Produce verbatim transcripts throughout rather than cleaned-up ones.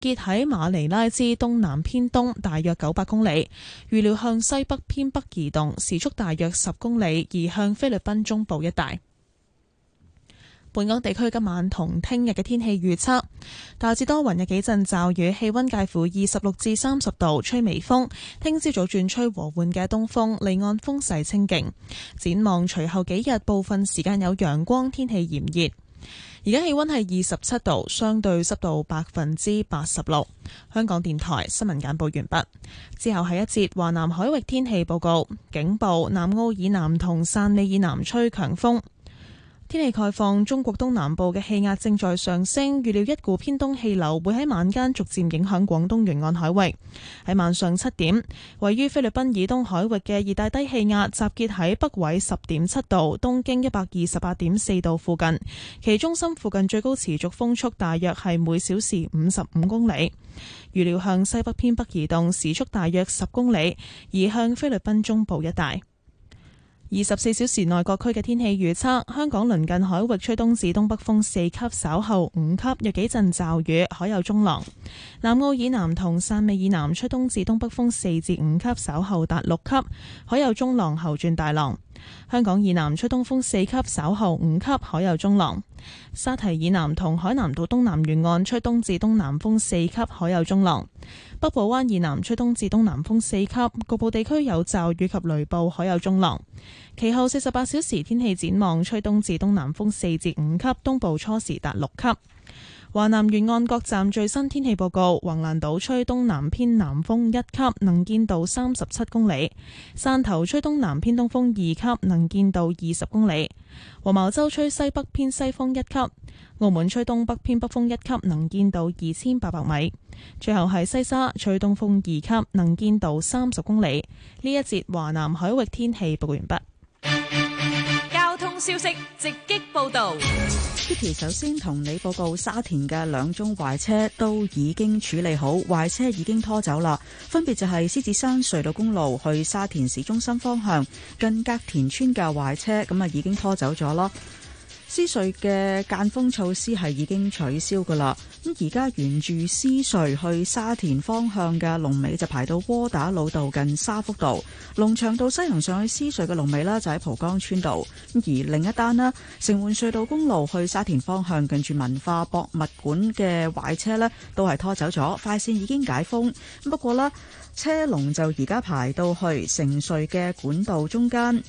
結喺馬尼拉之東南偏東大約九百公里，預料向西北偏北移動，時速大約十公里，移向菲律賓中部一帶。本港地區今晚同聽日嘅天氣預測，大致多雲，有幾陣驟雨，氣溫介乎二十六至三十度，吹微風。聽朝早轉吹和緩嘅東風，離岸風勢清勁。展望隨後幾日，部分時間有陽光，天氣炎熱。而家氣溫係二十七度，相對濕度百分之八十六。香港電台新聞簡報完畢。之後係一節華南海域天氣報告，警報：南澳以南同汕尾以南吹強風。天氣概況，中國東南部嘅氣壓正在上升，預料一股偏東氣流會喺晚間逐漸影響廣東沿岸海域。喺晚上七點，位於菲律賓以東海域嘅熱帶低氣壓集結喺北緯十點七度、東經一百二十八點四度附近，其中心附近最高持續風速大約係每小時五十五公里。預料向西北偏北移動，時速大約十公里，移向菲律賓中部一帶。二十四小時內各區嘅天氣預測：香港鄰近海域吹東至東北風四級，稍後五級，有幾陣驟雨，海有中浪。南澳以南同汕尾以南吹東至東北風四至五級，稍後達六級，海有中浪後轉大浪。香港以南吹東風四級，稍後五級，海有中浪。沙堤以南同海南島東南沿岸吹東至東南風四級，海有中浪。北部灣以南吹東至東南風四級，局部地區有驟雨及雷暴，海有中浪。其後四十八小時天氣展望，吹東至東南風四至五級，東部初時達六級。華南沿岸各站最新天氣報告：橫瀾島吹東南偏南風一級，能見度三十七公里；汕頭吹東南偏東風二級，能見度二十公里；黃茅洲吹西北偏西風一級；澳門吹東北偏北風一級，能見度二千八百米。最後係西沙吹東風二級，能見度三十公里。呢一節華南海域天氣報告完畢。 交通消息直擊報道。 Kitty 首先同你報告沙田嘅兩宗壞車都已經處理好，壞車已經拖走啦。分別就係獅子山隧道公路去沙田市中心方向近隔田村嘅壞車，咁啊已經拖走咗咯。獅隧嘅間封措施係已經取消噶啦，咁而家沿住獅隧去沙田方向嘅龍尾就排到窩打老道近沙福道，龍翔道西行上去獅隧嘅龍尾啦就喺蒲崗村道，而另一單啦，城門隧道公路去沙田方向近住文化博物館嘅壞車呢都係拖走咗，快線已經解封，不過啦車龍就而家排到去城隧嘅管道中間。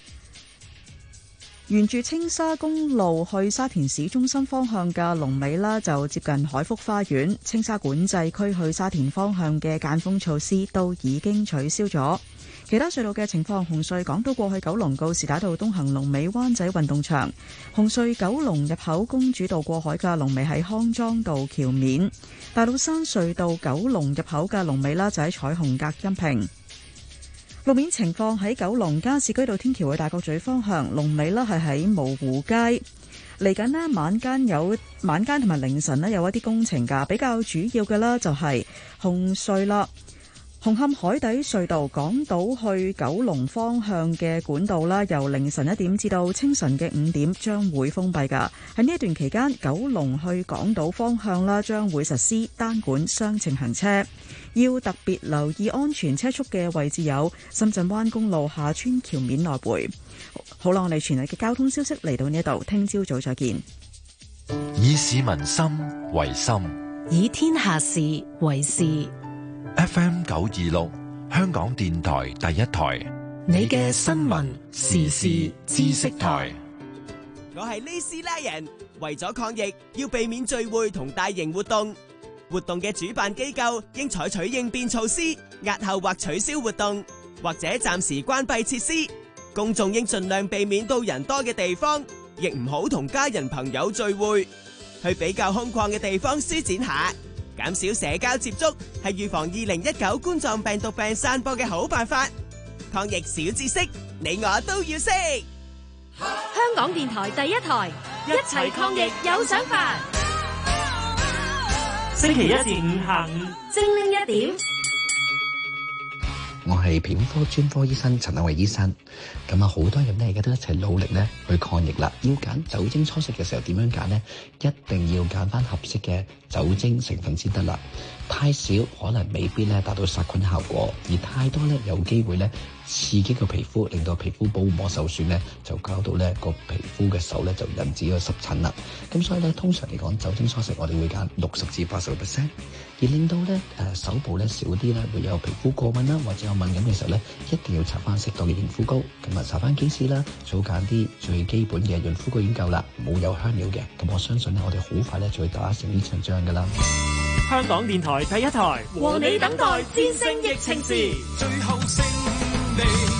沿住青沙公路去沙田市中心方向嘅龍尾啦，就接近海福花園。青沙管制區去沙田方向嘅間封措施都已經取消咗。其他隧道嘅情況：紅隧港島過去九龍告士打道東行龍尾灣仔運動場；紅隧九龍入口公主道過海嘅龍尾喺康莊道橋面；大老山隧道九龍入口嘅龍尾啦就喺彩虹隔音屏。路面情況喺九龍加士居道天橋去大角咀方向，龍尾呢係喺蕪湖街。嚟緊呢晚間有晚間同埋凌晨呢有一啲工程㗎，比較主要嘅啦就係紅隧啦。紅磡海底隧道港島去九龍方向嘅管道啦，由凌晨一點至到清晨嘅五點將會封閉㗎。喺呢一段期間，九龍去港島方向啦，將會實施單管雙程行車。要特別留意安全車速嘅位置有深圳灣公路下村橋面來回。好啦，我哋全日嘅交通消息嚟到呢度，聽朝早再見。 以市民心為心， 以天下事為事。 F M 九二六，香港電台第一台， 你嘅新聞時事知識台。 我係呢斯拉人，為咗抗疫，要避免聚會同大型活動。活動嘅主辦機構應採取應變措施，押後或取消活動，或者暫時關閉設施。公眾應盡量避免到人多嘅地方，亦唔好同家人朋友聚會。去比較空曠嘅地方舒展下，減少社交接觸，係預防二零一九冠狀病毒病散播嘅好辦法。抗疫小知識，你我都要識。 香港電台第一台，一齊抗疫有想法。 星期一至五下午， 精靈一點。 我係皮膚科專科醫生陳亞偉醫生。咁啊，好多人咧而家都一齊努力咧去抗疫啦。要揀酒精搓洗嘅時候點樣揀呢？一定要揀翻合適嘅酒精成分先得啦。太少可能未必咧達到殺菌效果，而太多咧有機會咧刺激個皮膚，令到皮膚保護膜受損咧，就搞到咧個皮膚嘅手咧就引致咗濕疹啦。咁所以咧，通常嚟講，酒精搓洗我哋會揀六十至八十個 percent，而令到咧誒、呃、手部咧少啲咧會有皮膚過敏啦，或者有敏感嘅時候咧，一定要搽翻適當嘅潤膚膏，咁啊搽翻幾次啦，最好揀啲最基本嘅潤膚膏已經夠啦，冇有香料嘅。咁我相信咧，我哋好快咧就會打勝呢場仗噶啦。 香港電台第一台， 和你等待戰勝疫情時， 最後勝利。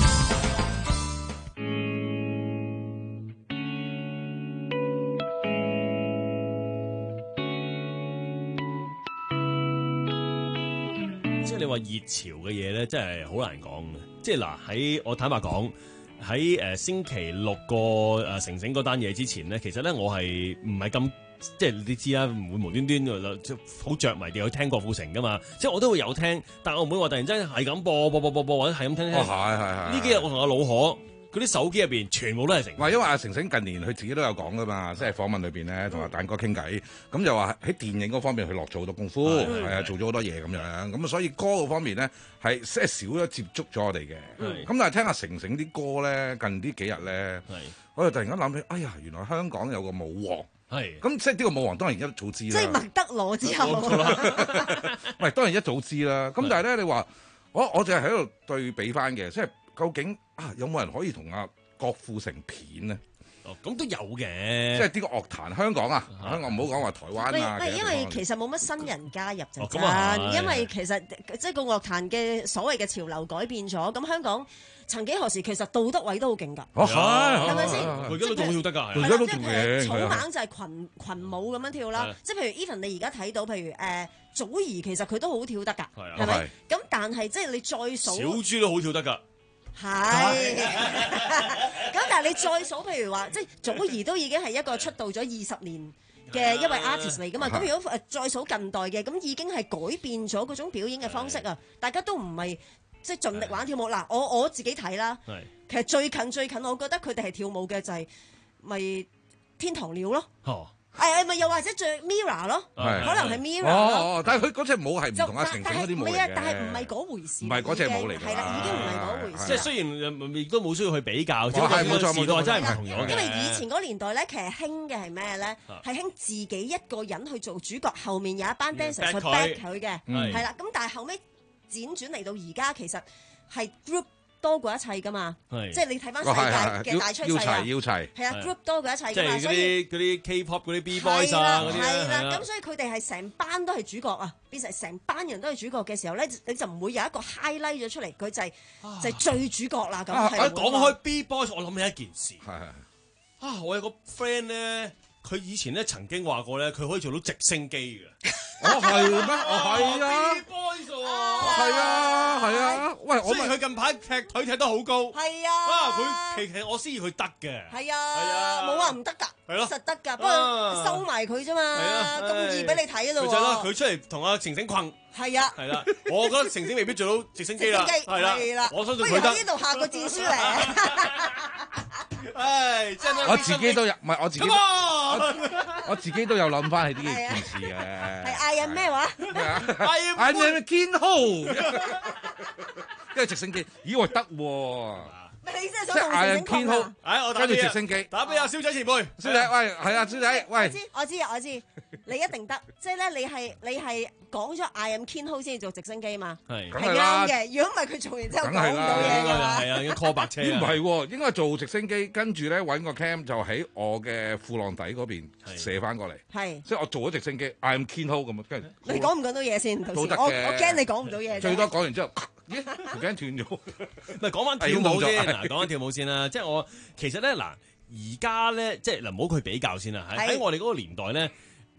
即係你話熱潮嘅嘢咧，真係好難講嘅。即係嗱，喺我坦白講，喺誒星期六個誒成成嗰單嘢之前咧，其實咧我係唔係咁。即係你知啦，唔會無端端就好着迷地去聽郭富城噶嘛。即係我都會有聽，但我唔會話突然之間係咁播播播播播，或者係咁聽聽。 哦，係係係。呢幾日我同阿老可嗰啲手機入邊全部都係成。 唔係因為阿成成近年佢自己都有講噶嘛，即係訪問裏邊咧同阿蛋哥傾偈，咁就話喺電影嗰方面佢落咗好多功夫，係啊做咗好多嘢咁樣，咁啊所以歌嗰方面咧係即係少咗接觸咗我哋嘅。咁但係聽阿成成啲歌咧，近呢幾日咧，我就突然間諗起，哎呀，原來香港有個舞王。係，咁即係呢個舞王當然一早知啦。 即係麥德羅之後， 唔係當然一早知啦。咁但係咧，你話我我就係喺度對比翻嘅，即係究竟啊有冇人可以同阿郭富城片呢？ 哦，咁都有嘅。即係呢個樂壇香港啊，香港唔好講話台灣啊。 因為其實冇乜新人加入就真， 哦、 因為其實即係個樂壇嘅所謂嘅潮流改變咗，咁香港。曾幾何時其實杜德偉都好勁㗎，係咪先？ 佢而家都好跳得㗎， 佢而家都仲嘅。 草蜢就係群群舞咁樣跳啦，即係譬如 even 你而家睇到，譬如誒祖兒其實佢都好跳得㗎，係咪？咁但係即係你再數， 小豬都好跳得㗎， 係。咁但係你再數，譬如話，即係祖兒都已經係一個出道咗二十年嘅一位 artist 嚟㗎嘛。咁如果誒再數近代嘅，咁已經係改變咗嗰種表演嘅方式啊，大家都唔係。即係盡力玩跳舞嗱，我我自己睇啦。其實最近最近，我覺得佢哋係跳舞嘅就係咪天堂鳥咯。哦，誒咪又或者最 Mirror 咯，可能係 Mirror 咯。 哦，但係佢嗰隻舞係唔同阿成成嗰啲舞嘅。 唔係啊，但係唔係嗰回事。 唔係嗰隻舞嚟㗎。 係啦，已經唔係嗰回事。 即係雖然亦都冇需要去比較， 即係冇錯冇錯， 真係唔同咗嘅。 因為以前嗰年代咧，其實興嘅係咩咧？係興自己一個人去做主角，後面有一班 dancer 去 back 佢嘅，係啦。咁但係後尾輾轉嚟到而家，其實係 group 多過一切噶嘛，即係你睇翻世界嘅大趨勢啊， 要齊要齊， 係啊 group 多過一切噶嘛， 所以嗰啲 K-pop 嗰啲 B-boys 啊嗰啲係啦，咁所以佢哋係成班都係主角啊，變成成班人都係主角嘅時候咧，你就唔會有一個 highlight 咗出嚟，佢就係就係最主角啦咁。 講開 B-boys，我諗起一件事，係啊，我有個 friend 咧，佢以前咧曾經話過咧，佢可以做到直升機嘅。 哦係咩？哦係啊 ，B-boys 喎， 係啊係啊，喂，我雖然佢近排踢腿踢得好高， 係啊， 啊佢其實我先以佢得嘅， 係啊，冇話唔得㗎， 係咯， 實得㗎，不過收埋佢啫嘛，咁易俾你睇咯喎， 佢就係啦，佢出嚟同阿成成困， 係啊， 係啦，我覺得成成未必做到直升機啦，係啦，我相信佢得。 不如喺呢度下個戰書嚟。 唉，真係我自己都有，唔係我自己，我自己都有諗翻起呢件事嘅。 係嗌人咩話？ 嗌人堅豪，跟住直升機，咦我得喎。 你真係想同直升機啊？ 哎，我跟住直升機， 打俾阿蕭仔前輩。 蕭仔，喂，係啊，蕭仔，喂。 我知，我知，我知，你一定得。即係咧，你係你係講咗 I am Ken Ho 先做直升機嘛？係，係啱嘅。如果唔係佢做完之後講唔到嘢㗎嘛？ 係啊，已經 call 白車。 唔係喎，應該做直升機，跟住咧揾個 cam 就喺我嘅褲浪底嗰邊射翻過嚟。係，即係我做咗直升機 I am Ken Ho 咁啊，跟住。 你講唔講到嘢先？ 都得嘅。 我我驚你講唔到嘢。 最多講完之後。咦，條頸斷咗。 唔係講翻跳舞先，嗱講翻跳舞先啦。即係我其實咧嗱，而家咧即係嗱，唔好佢比較先啦。喺喺我哋嗰個年代咧，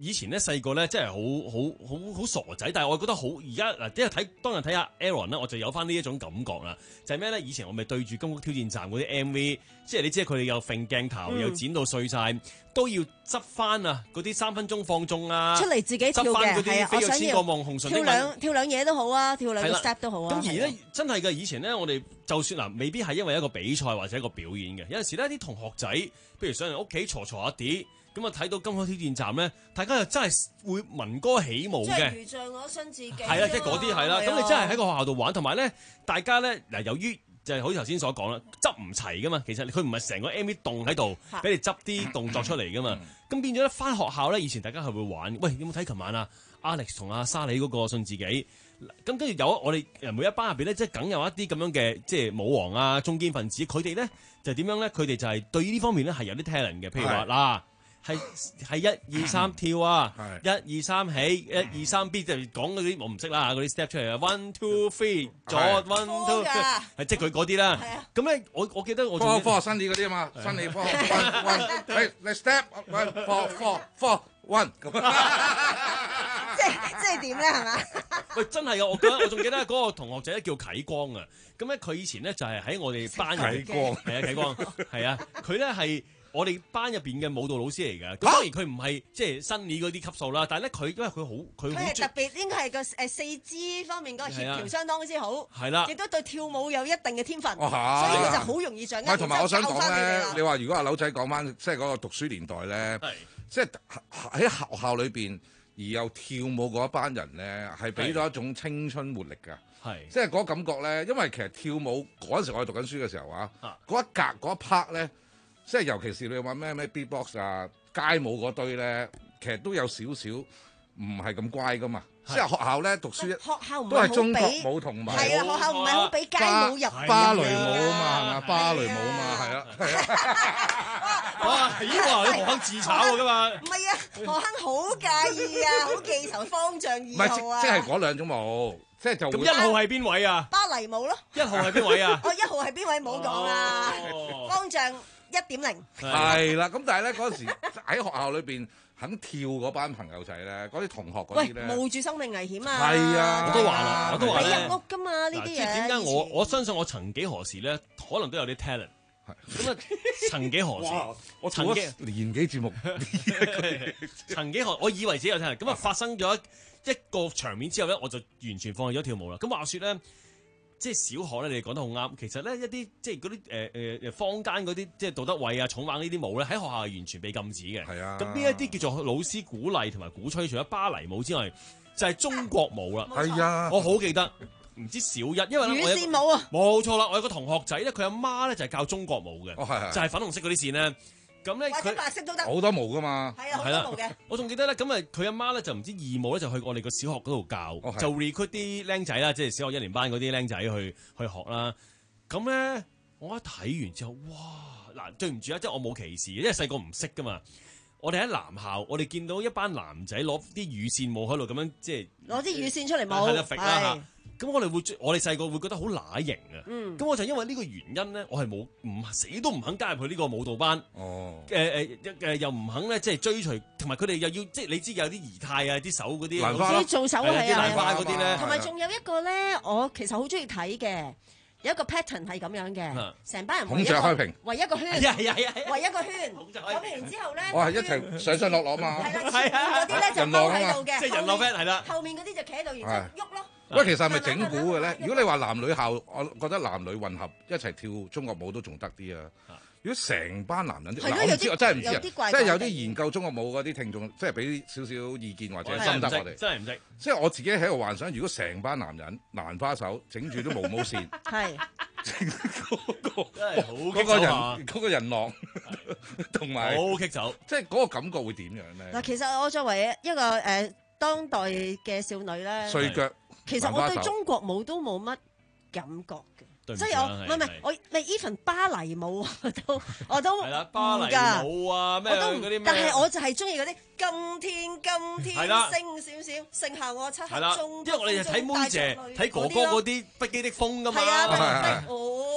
以前咧細個咧真係好好好好傻仔，但係我覺得好而家嗱，即係睇當日睇下 Aaron 咧，我就有翻呢一種感覺啦。就係咩咧？以前我咪對住金屋挑戰站嗰啲 M V，即係你知佢哋有揈鏡頭，又、嗯、剪到碎晒，都要執翻啊！嗰啲三分鐘放縱啊， 出嚟自己跳嘅，係啊，我想要跳兩跳兩嘢都好啊，跳兩個 step 都好啊。 咁而咧真係嘅，以前咧我哋就算嗱，未必係因為一個比賽或者一個表演嘅，有陣時咧啲同學仔，譬如上嚟屋企嘈嘈下啲。咁啊睇到金曲挑戰站咧，大家又真係會聞歌起舞嘅。即係如像我信自己。 係啦，即係嗰啲係啦。咁你真係喺個學校度玩，同埋咧，大家咧嗱，由於就係好似頭先所講啦，執唔齊噶嘛。其實佢唔係成個 M V 棟喺度，俾你執啲動作出嚟噶嘛。咁變咗咧，翻學校咧，以前大家係會玩。喂，有冇睇琴晚啊 Alex 同阿莎莉嗰個信自己？咁跟住有我哋每一班入邊咧，即係梗有一啲咁樣嘅即係舞王啊、中堅分子。佢哋咧就點樣咧？佢哋就係對呢方面咧係有啲 talent 嘅。譬如話嗱。係係一二三跳啊，一二三起，一二三 B 就講嗰啲我唔識啦，嗰啲 step 出嚟啊 ，one two three 左 one two， 係即係佢嗰啲啦。咁咧，我我記得我科科新理嗰啲啊嘛，新理科 one one， 係你 step one four four four one 咁啊。 即係即係點咧？係嘛？ 喂，真係啊！我覺得我仲記得嗰個同學仔咧叫啟光啊。咁咧，佢以前咧就係喺我哋班啟光， 係啊啟光，係啊，佢咧係。我哋班入邊嘅舞蹈老師嚟㗎，咁當然佢唔係即係新年嗰啲級數啦，但係咧佢因為佢好佢好佢係特別應該係個誒四肢方面嗰個協調相當之好，係啦，亦都對跳舞有一定嘅天分，所以佢就好容易掌握。 同埋我想講咧，你話如果阿柳仔講翻即係嗰個讀書年代咧，即係喺學校裏邊而有跳舞嗰一班人咧，係俾咗一種青春活力㗎。係，即係嗰感覺咧，因為其實跳舞嗰陣時我哋讀緊書嘅時候啊，嗰一格嗰一 part 咧。即係尤其是你話咩咩 beatbox 啊、街舞嗰堆咧，其實都有少少唔係咁乖噶嘛。即係學校咧讀書， 學校唔都係中國舞同埋係啊，學校唔係好俾街舞入芭蕾舞啊嘛，係嘛？芭蕾舞啊嘛，係啊。 哇！咦哇！你何坑自炒㗎嘛？ 唔係啊，何坑好介意啊，好記仇，方丈二號啊。 即係嗰兩種舞，即係就咁一號係邊位啊？ 芭蕾舞咯。一號係邊位啊？ 哦，一號係邊位冇講啊？方丈。一點零係啦，咁但係咧嗰陣時喺學校裏邊肯跳嗰班朋友仔咧，嗰啲同學嗰啲咧， 冒住生命危險啊！ 係啊， 我都話啦，我都話咧， 你入屋㗎嘛呢啲嘢。 即係點解我我相信我曾幾何時咧，可能都有啲 talent。咁啊，曾幾何時？ 我曾經年紀節目， 曾幾何？我以為自己有 talent，咁啊發生咗一個場面之後咧，我就完全放棄咗跳舞啦。咁話説咧。即係小學咧，你哋講得好啱。其實咧，一啲即係嗰啲誒誒誒坊間嗰啲即係杜德偉啊、重玩呢啲舞咧，喺學校係完全被禁止嘅。係啊。咁呢一啲叫做老師鼓勵同埋鼓吹，除咗芭蕾舞之外，就係、是、中國舞啦。係啊。我好記得，唔知小一，因為咧我有羽線舞啊。冇錯啦，我有個同學仔咧，佢阿媽咧就係教中國舞嘅。 哦係係。 就係粉紅色嗰啲線咧。咁咧佢白色都得。 好多毛噶嘛。 係啊，好多毛嘅。 我仲記得咧，咁啊佢阿媽咧就唔知義務咧就去我哋個小學嗰度教，哦、就 recruit 啲僆仔啦，即係小學一年班嗰啲僆仔去去學啦。咁咧我一睇完之後，哇！嗱，對唔住啊，即係我冇歧視，因為細個唔識噶嘛。我哋喺男校，我哋見到一班男仔攞啲羽線舞喺度咁樣，即係攞啲羽線出嚟舞。 係啦，揈啦嚇。咁我哋會，我哋細個會覺得好乸型啊！咁、嗯、我就因為呢個原因咧，我係冇唔死都唔肯加入去呢個舞蹈班。哦，誒誒誒，又唔肯咧，即係追隨，同埋佢哋又要，即係你知有啲儀態啊，啲手嗰啲， 啲做手係啊， 蘭花嗰啲咧， 同埋仲有一個咧，我其實好中意睇嘅。有一個 pattern 係咁樣嘅，成班人圍一個圍一個圈，圍一個圈，咁然之後咧， 我係一齊上上落落嘛， 係啦，前面嗰啲咧就踎喺度嘅， 即係人浪 friend 係啦， 後面嗰啲就企喺度，然之後喐咯。 喂，其實係咪整蠱嘅咧？如果你話男女校，我覺得男女混合一齊跳中國舞都仲得啲啊。如果成班男人，嗱我唔知，我真係唔知啊！即係有啲研究中國舞嗰啲聽眾，即係俾少少意見或者心得我哋。 真係唔識。 即係我自己喺度幻想，如果成班男人蘭花手整住啲毛毛線， 係嗰個人嗰個人浪，同埋好棘手， 即係嗰個感覺會點樣咧？ 嗱，其實我作為一個誒當代嘅少女咧， 碎腳， 其實我對中國舞都冇乜感覺嘅。即係我唔係唔係我你 even 芭蕾舞我都我都係啦，芭蕾舞啊咩嗰啲咩， 但係我就係中意嗰啲今天今天升少少，剩下我漆黑中， 因為我哋就睇妹姐睇哥哥嗰啲不羈的風㗎嘛。 係啊，哦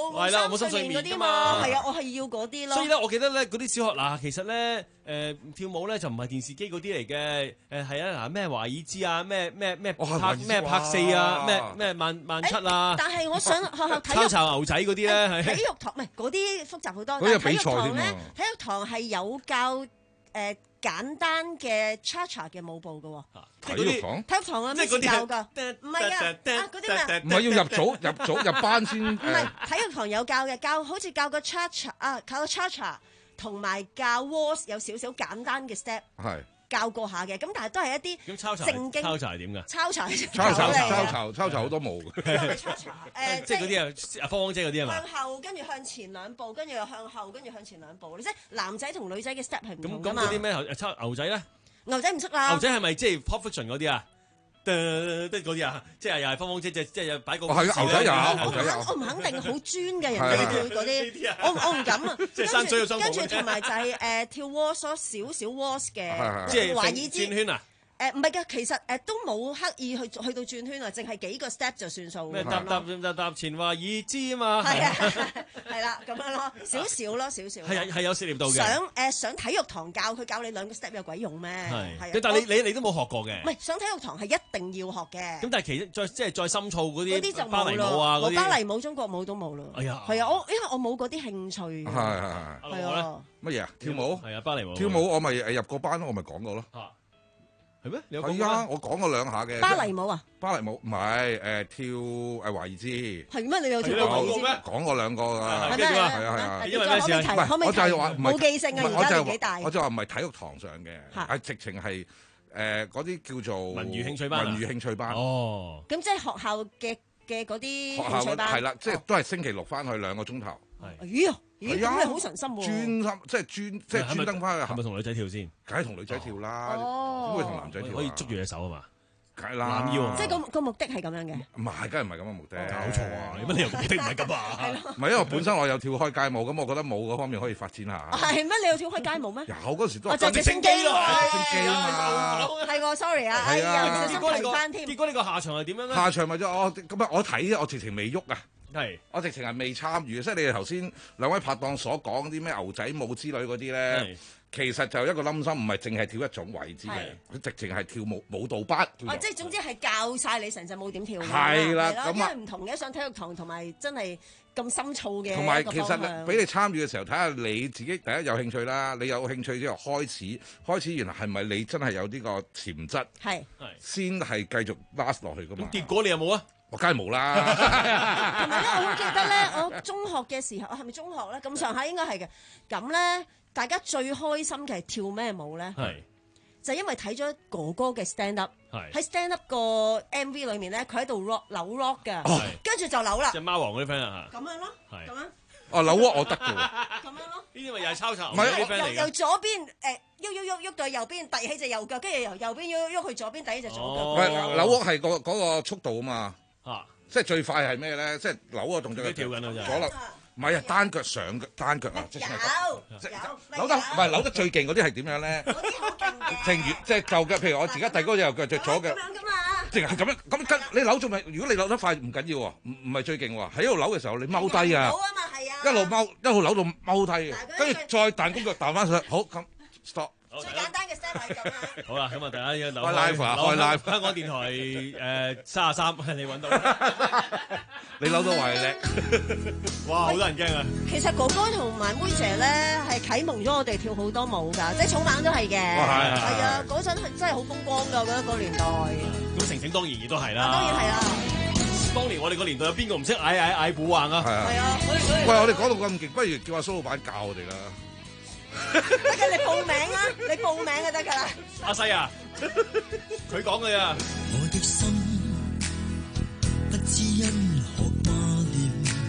係啦，冇心睡眠㗎嘛。 係啊，我係要嗰啲咯。 所以咧，我記得咧嗰啲小學嗱，其實咧誒跳舞咧就唔係電視機嗰啲嚟嘅，誒係啊嗱咩華爾茲啊，咩咩咩拍咩拍四啊，咩咩萬萬七啊。 但係我想學校體育抄抄牛仔嗰啲咧，係體育堂唔係嗰啲複雜好多。 嗰啲比賽添添啊。 體育堂係有教誒簡單嘅 cha-cha 嘅舞步嘅喎。 體育堂？ 體育堂啊，咩時教㗎？唔係啊，啊嗰啲咩？ 唔係要入組入組入班先。唔係體育堂有教嘅，教好似教個 cha-cha 啊，教個 cha-cha 同埋教 waltz 有少少簡單嘅 step。 係。 教過下嘅，咁但係都係一啲正經。 抄柴係點㗎？ 抄柴抄柴抄柴抄柴好多毛。 誒， 即係嗰啲啊，方姐嗰啲係嘛？ 向後，跟住向前兩步，跟住又向後，跟住向前兩步。即係男仔同女仔嘅 step 係唔同㗎嘛。 咁咁嗰啲咩？抄牛仔咧？ 牛仔唔識啦。 牛仔係咪即係 Pop Fiction 嗰啲啊？即係嗰啲啊，即係又係方方姐姐，即係又擺個。 係啊，牛仔有，牛仔有。 我唔肯定好專嘅人哋跳嗰啲，我我唔敢啊。 即係山水有相跟住同埋就係誒跳 waltz 少少 waltz 嘅， 即係華爾茲轉圈啊。 誒唔係㗎，其實誒都冇刻意去去到轉圈啊，淨係幾個 step 就算數。 咩搭搭搭搭前華爾茲啊嘛。 係啊，係啦，咁樣咯，少少咯，少少。 係啊，係有涉獵到嘅。 上誒上體育堂教佢教你兩個 step 有鬼用咩？ 係。係。但係你你你都冇學過嘅。 唔係上體育堂係一定要學嘅。 咁但係其實再即係再深造嗰啲。 嗰啲就芭蕾舞啊嗰啲。 芭蕾舞、中國舞都冇咯。 哎呀。 係啊，我因為我冇嗰啲興趣。係係係。 係啊。 乜嘢啊？跳舞？ 係啊，芭蕾舞。 跳舞我咪誒入過班咯，我咪講過咯。 係咩？ 係啊，我講過兩下嘅。 芭蕾舞啊？ 芭蕾舞唔係誒跳誒華爾茲。 係咩？你有跳過華爾茲咩？ 講過兩個㗎。 係咩？ 係啊係啊。 因為咩事啊？可唔可以提？冇記性啊！而家年紀大。 我就話唔係體育堂上嘅，係直情係誒嗰啲叫做文娛興趣班。 文娛興趣班。 哦。 咁即係學校嘅嘅嗰啲興趣班。 係啦，即係都係星期六翻去兩個鐘頭。 係。 咦？咦？咁你好神心喎！ 專心即係專即係專登翻去。 係咪同女仔跳先？ 梗係同女仔跳啦，點會同男仔跳？ 可以捉住隻手啊嘛？ 梗係啦， 攬腰啊！ 即係個個目的係咁樣嘅。 唔係，梗係唔係咁嘅目的。 搞錯啊！乜你又目的唔係咁啊？ 係咯。 唔係因為本身我有跳開街舞，咁我覺得舞嗰方面可以發展下。 係咩？你有跳開街舞咩？ 有嗰時都係直升機咯， 直升機啊嘛。 係喎，sorry 啊，哎呀，結果你個結果呢個下場係點樣咧？ 下場咪就我咁啊！我睇我直情未喐啊！ 係， 我直情係未參與，即係你哋頭先兩位拍檔所講啲咩牛仔舞之類嗰啲咧，其實就一個冧心，唔係淨係跳一種位置嘅，佢直情係跳舞舞蹈班。 啊，即係總之係教晒你成隻舞點跳。 係啦，咁因為唔同嘅上體育堂同埋真係咁深造嘅。 同埋其實俾你參與嘅時候，睇下你自己第一有興趣啦，你有興趣之後開始開始，原來係咪你真係有呢個潛質？係係先係繼續 last 落去噶嘛？ 咁結果你有冇啊？ 我梗係冇啦。 同埋咧，我好記得咧，我中學嘅時候，係咪中學咧？咁上下應該係嘅。咁咧，大家最開心嘅係跳咩舞咧？係就因為睇咗哥哥嘅 stand up，喺 stand up 個 M V 裏面咧，佢喺度 rock 扭 rock 嘅，跟住就扭啦。 隻貓王嗰啲 friend 啊嚇。咁樣咯，咁樣。 哦，扭 rock 我得嘅喎。 咁樣咯。呢啲咪又係抄襲？ 唔係， 由由左邊誒喐喐喐喐到右邊，遞起隻右腳，跟住由右邊喐喐去左邊，遞起隻左腳。 唔係扭 rock 係個嗰個速度啊嘛。 啊！ 即係最快係咩咧？即係扭個動作。 跳緊啊！真係。 左扭，唔係啊，單腳上腳，單腳啊！ 有有扭得唔係扭得最勁嗰啲係點樣咧？ 嗰啲好勁嘅。 正如即係就腳，譬如我自己第嗰隻右腳就左腳。 咁樣噶嘛？ 淨係咁樣咁跟你扭仲咪？如果你扭得快唔緊要喎，唔唔係最勁喎。喺度扭嘅時候你踎低啊！一路踎一路扭到踎低嘅，跟住再彈弓腳彈翻上，好咁 stop。 最簡單嘅 step 係咁啊！ 好啦，咁啊，大家要留開 live 啊，開 live！ 香港電台誒三十三，你揾到？ 你扭到話你叻， 哇！好多人驚啊！ 其實哥哥同埋妹姐咧係啟蒙咗我哋跳好多舞㗎，即係草蜢都係嘅。係係啊！嗰陣係真係好風光㗎，我覺得嗰個年代。 咁晴晴當然亦都係啦。 當然係啦。 當年我哋個年代有邊個唔識嗌嗌嗌鼓橫啊？ 係啊！ 係啊！ 喂，我哋講到咁勁，不如叫阿蘇老闆教我哋啦。 得嘅，你報名啦，你報名就得㗎啦。 阿西啊，佢講嘅啊。 我的心不知因何掛念，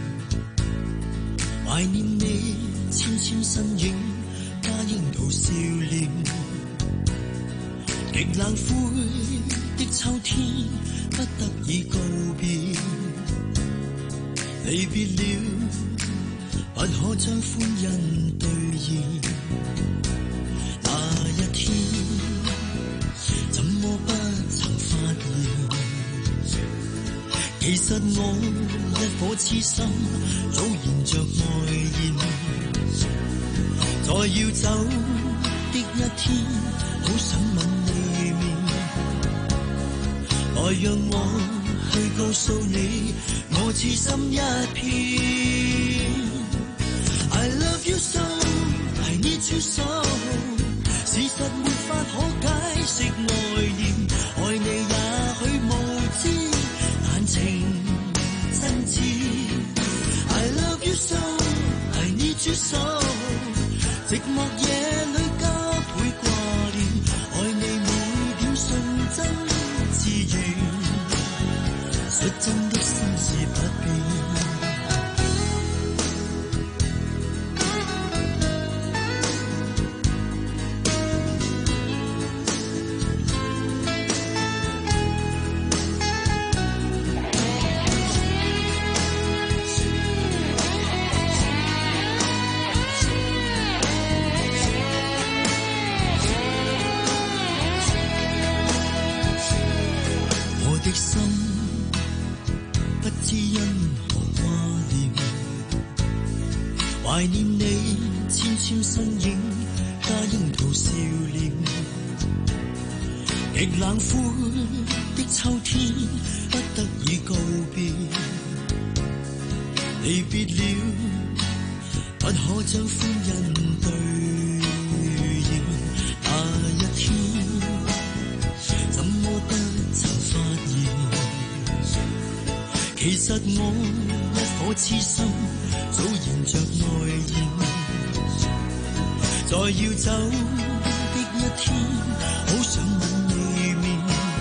懷念你纖纖身影，加櫻桃笑臉，極冷灰的秋天，不得已告別，離別了，不可將歡欣兌現。那一天，怎麼不曾發現？ 其實我一顆痴心早燃着愛焰，在要走的一天，好想吻你面，來讓我去告訴你，我痴心一片。I love you so, I need you so， 事實沒法可解釋愛念，愛你也許無知，但情真摯。I love you so, I need you so， 寂寞夜裏加倍掛念，愛你每點純真自然，率真的心事不變。懷念你纖纖身影，加櫻桃笑臉，極冷灰的秋天，不得已告別，離別了，不可將歡欣兌現。那一天，怎麼不曾發現？其實我一顆痴心早燃着愛焰，在要走的一天，好想吻你面，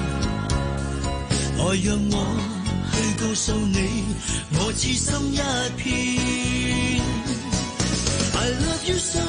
來讓我去告訴你，我痴心一片。I love you so,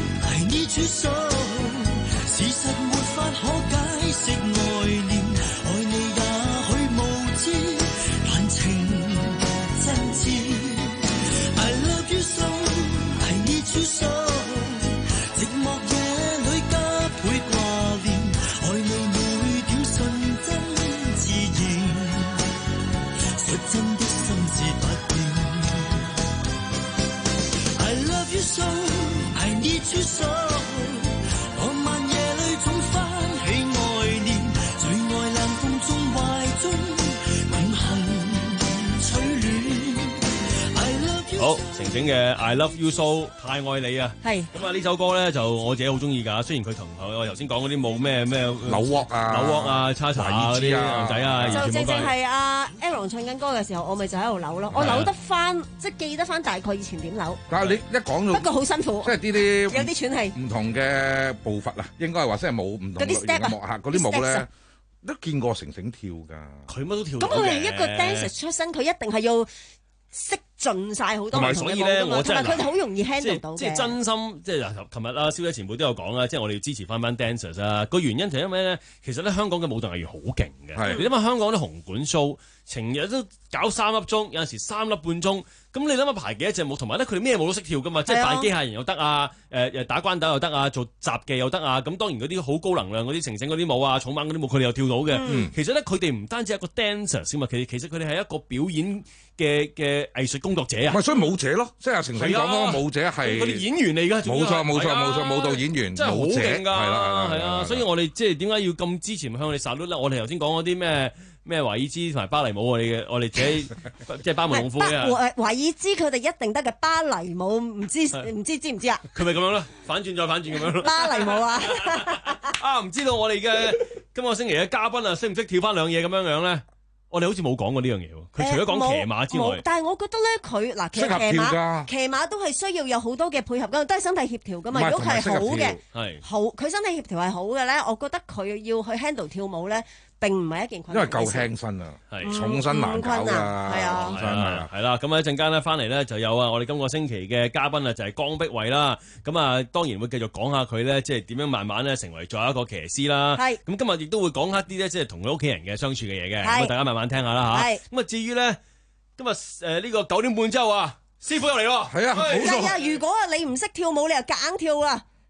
I need you so， 事實沒法可解釋愛念，愛你也許無知，但情真摯。I love you so, I need you so， 寂寞夜裏加倍掛念，愛你每點純真自然，率真的心事不變。I love you so, I need you so， 浪漫夜裏總翻起愛念，最愛冷風中懷中永恆取暖。 好，晴晴嘅 I Love You So， 太愛你啊！ 係咁啊，呢首歌咧就我自己好中意㗎。雖然佢同我頭先講嗰啲冇咩咩扭鑊啊、 扭鑊啊、叉茶啊嗰啲牛仔啊， 就正正係阿 Aaron 唱緊歌嘅時候，我咪就喺度扭咯。我扭得翻，即係記得翻大概以前點扭。 但係你一講到， 不過好辛苦， 即係啲啲有啲喘氣， 唔同嘅步伐啊，應該係話即係冇唔同類型嘅幕客嗰啲舞咧，都見過晴晴跳㗎。 佢乜都跳。 咁佢係一個 dancer 出身，佢一定係要識盡晒好多唔同嘅舞㗎嘛， 所以咧，我真係佢哋好容易 handle 到嘅。 即係真心，即係嗱，琴日啊，蕭姐前輩都有講啦，即係我哋要支持翻班 dancers 啊。個原因就係因為咧，其實咧香港嘅舞蹈藝員好勁嘅。你諗下香港啲紅館 show，成日都搞三粒鐘，有陣時三粒半鐘。咁你諗下排幾多隻舞，同埋咧佢哋咩舞都識跳噶嘛，即係扮機械人又得啊，誒誒打關斗又得啊，做雜技又得啊。咁當然嗰啲好高能量嗰啲晴晴嗰啲舞啊，重猛嗰啲舞，佢哋又跳到嘅。嗯、其實咧佢哋唔單止係一個 dancer 先嘛，其實其實佢哋係一個表演嘅嘅藝術工作者啊。 咪所以舞者咯，即係阿晴晴講嗰個舞者係嗰啲演員嚟㗎。 冇錯冇錯冇錯，舞蹈演員真係好勁㗎， 係啦係啊。所以我哋即係點解要咁支持向我哋 salute 咧？我哋頭先講嗰啲咩？咩華爾茲同埋芭蕾舞，我哋嘅我哋自己即係班門弄斧嘅。 華爾茲佢哋一定得嘅，芭蕾舞唔知唔知知唔知啊？ 佢咪咁樣咯，反轉再反轉咁樣咯。 芭蕾舞啊！ 啊，唔知道我哋嘅今個星期嘅嘉賓啊，識唔識跳翻兩嘢咁樣樣咧？我哋好似冇講過呢樣嘢喎。佢除咗講騎馬之外， 但係我覺得咧，佢嗱其實騎馬騎馬都係需要有好多嘅配合㗎，都係身體協調㗎嘛。如果佢係好嘅，好佢身體協調係好嘅咧，我覺得佢要去 handle 跳舞咧。並唔係一件困難， 因為夠輕身啊，係重身難搞㗎，係啊， 係啊，係啦。咁啊一陣間咧翻嚟咧就有啊，我哋今個星期嘅嘉賓啊就係江碧慧啦。咁啊當然會繼續講下佢咧，即係點樣慢慢咧成為咗一個騎師啦。係。咁今日亦都會講一啲咧，即係同佢屋企人嘅相處嘅嘢嘅。咁啊大家慢慢聽下啦嚇。係。咁啊至於咧，今日誒呢個九點半之後啊，師傅又嚟咯。 係啊，冇錯。 係啊，如果啊你唔識跳舞，你又夾硬跳啊！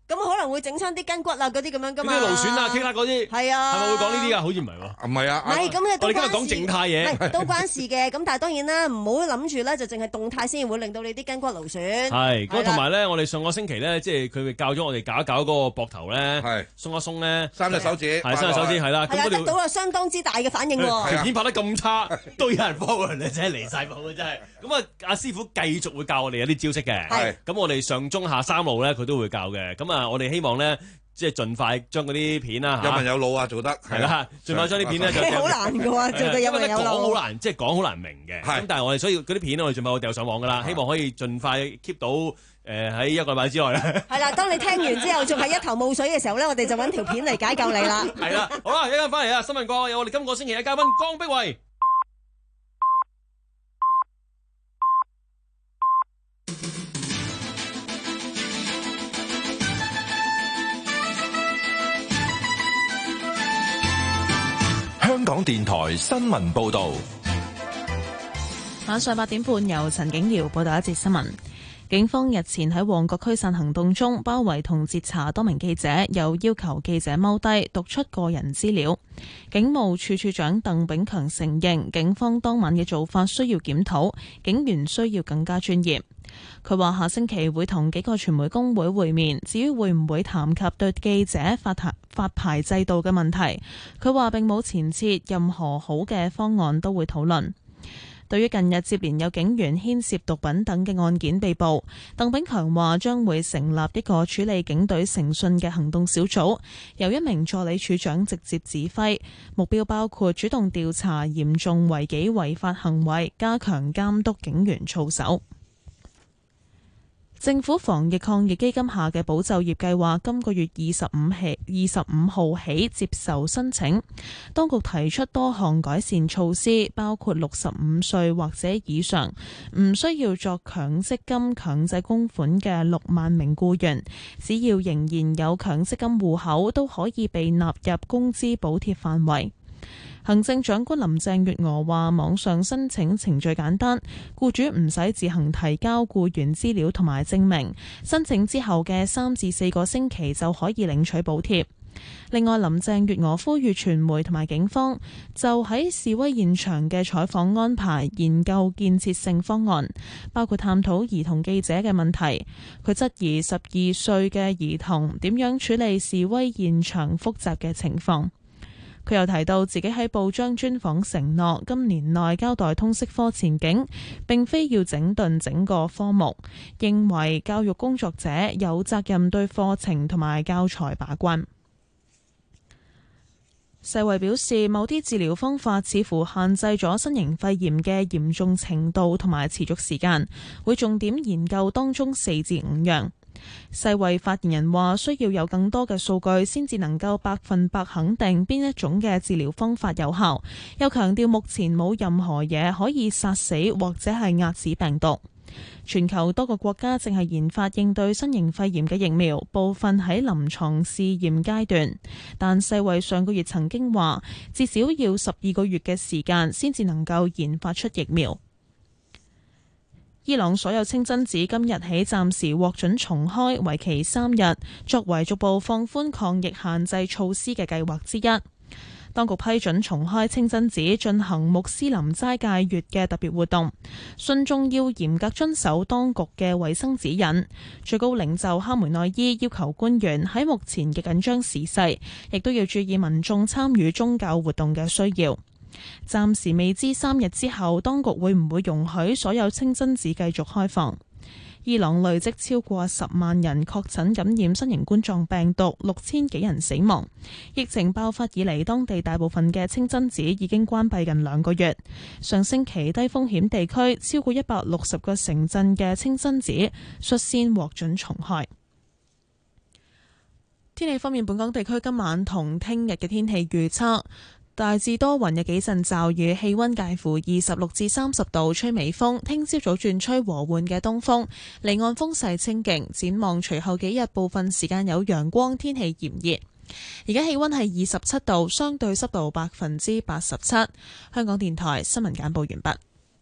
咁可能會整親啲筋骨啊嗰啲咁樣噶嘛。 啲勞損啊、傾下嗰啲， 係啊， 係咪會講呢啲啊？好似唔係喎， 唔係啊， 唔係咁嘅， 我哋今日講靜態嘢， 唔係都關事嘅。咁但係當然啦，唔好諗住咧就淨係動態先會令到你啲筋骨勞損。 係咁，同埋咧，我哋上個星期咧，即係佢教咗我哋搞一搞嗰個膊頭咧， 係鬆一鬆咧， 三隻手指， 係三隻手指係啦。 係啦，得到啊相當之大嘅反應喎。 條片拍得咁差，都有人 follow 你，真係離晒譜啊！真係。咁啊，阿師傅繼續會教我哋有啲招式嘅。 係。 咁我哋上中下三路咧，佢都會教嘅。咁啊，我哋希望咧。即係盡快將嗰啲片啦， 有文有路啊，做得係啦，盡快將啲片咧就好難嘅喎，做到有文有路。 講好難，即係講好難明嘅。咁但係我哋所以嗰啲片咧，我哋盡快我掉上網㗎啦，希望可以盡快 keep 到誒喺一個禮拜之內咧。係啦，當你聽完之後仲係一頭霧水嘅時候咧，我哋就揾條片嚟解救你啦。 係啦，好啦，一陣翻嚟啊！新聞過有我哋今個星期嘅嘉賓江碧慧。 香港電台新聞報導， 晚上八點半由陳景瑤報道一節新聞。警方日前喺旺角驅散行動中包圍同截查多名記者，又要求記者踎低讀出個人資料。警務處處長鄧炳強承認警方當晚嘅做法需要檢討，警員需要更加專業。佢話下星期會同幾個傳媒工會會面，至於會唔會談及對記者發牌發牌制度嘅問題，佢話並冇前設，任何好嘅方案都會討論。對於近日接連有警員牽涉毒品等嘅案件被捕，鄧炳強話將會成立一個處理警隊誠信嘅行動小組，由一名助理處長直接指揮，目標包括主動調查嚴重違紀違法行為，加強監督警員操守。政府防疫抗疫基金下嘅保就業計劃今個月二十五起二十五號起接受申請。當局提出多項改善措施，包括六十五歲或者以上唔需要作強積金強制供款嘅六萬名僱員，只要仍然有強積金戶口，都可以被納入工資補貼範圍。行政長官林鄭月娥話：網上申請程序簡單，僱主唔使自行提交僱員資料同埋證明，申請之後嘅三至四個星期就可以領取補貼。另外，林鄭月娥呼籲傳媒同埋警方就喺示威現場嘅採訪安排研究建設性方案，包括探討兒童記者嘅問題。佢質疑十二歲嘅兒童點樣處理示威現場複雜嘅情況。佢又提到自己喺報章專訪承諾今年內交代通識科前景，並非要整頓整個科目，認為教育工作者有責任對課程同埋教材把關。世衛表示，某啲治療方法似乎限制咗新型肺炎嘅嚴重程度同埋持續時間，會重點研究當中四至五樣。世衛發言人話：需要有更多嘅數據先至能夠百分百肯定邊一種嘅治療方法有效。又強調目前冇任何嘢可以殺死或者係壓止病毒。全球多個國家正係研發應對新型肺炎嘅疫苗，部分喺臨床試驗階段。但世衛上個月曾經話，至少要十二個月嘅時間先至能夠研發出疫苗。伊朗所有清真寺今日起暫時獲准重開，為期三日，作為逐步放寬抗疫限制措施嘅計劃之一。當局批准重開清真寺進行穆斯林齋戒月嘅特別活動，信眾要嚴格遵守當局嘅衛生指引。最高領袖哈梅內伊要求官員喺目前嘅緊張時勢，亦都要注意民眾參與宗教活動嘅需要。暫時未知三日之後，當局會唔會容許所有清真寺繼續開放。伊朗累積超過十萬人確診感染新型冠狀病毒，六千幾人死亡。疫情爆發以嚟，當地大部分嘅清真寺已經關閉近兩個月。上星期低風險地區超過一百六十個城鎮嘅清真寺率先獲准重開。天氣方面，本港地區今晚同聽日嘅天氣預測大致多雲，有幾陣驟雨，氣溫介乎二十六至三十度，吹微風。聽朝早轉吹和緩嘅東風，離岸風勢清勁。展望隨後幾日，部分時間有陽光，天氣炎熱。而家氣溫係二十七度，相對濕度百分之八十七。香港電台新聞簡報完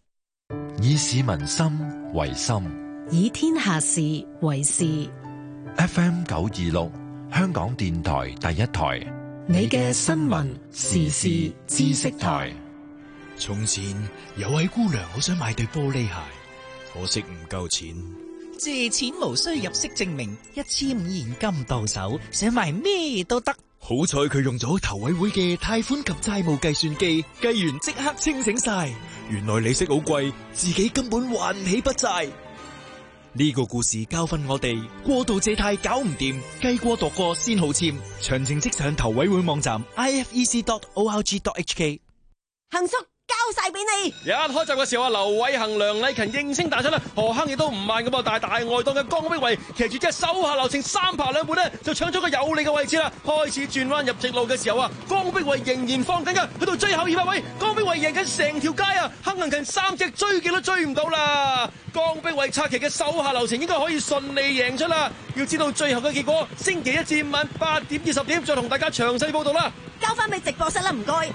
畢。 以市民心為心， 以天下事為事。 F M 九二六，香港電台第一台。 你嘅新聞時事知識台。 從前有位姑娘好想買對玻璃鞋，可惜唔夠錢。 借錢無需入息證明，一千五現金到手，想買咩都得。 好彩佢用咗投委會嘅貸款及債務計算機，計完即刻清醒晒。原來利息好貴，自己根本還唔起筆債。呢個故事教訓我哋，過度借貸搞唔掂，計過度過先好簽。詳情即上投委會網站 i f e c dot org dot h k。 恒叔交晒俾你。 一開閘嘅時候啊，劉偉恒、梁禮勤應聲大出啦，何鏗亦都唔慢咁啊，但係大外檔嘅江碧惠騎住隻手下留情三爬兩步呢，就搶咗個有利嘅位置啦。開始轉彎入直路嘅時候啊，江碧惠仍然放緊㗎，去到最後二百位，江碧惠贏緊成條街啊，鏗行勤三隻追極都追唔到啦。江碧惠策騎嘅手下留情應該可以順利贏出啦。要知道最後嘅結果，星期一至五晚八點至十點再同大家詳細報道啦。 交翻俾直播室啦，唔該。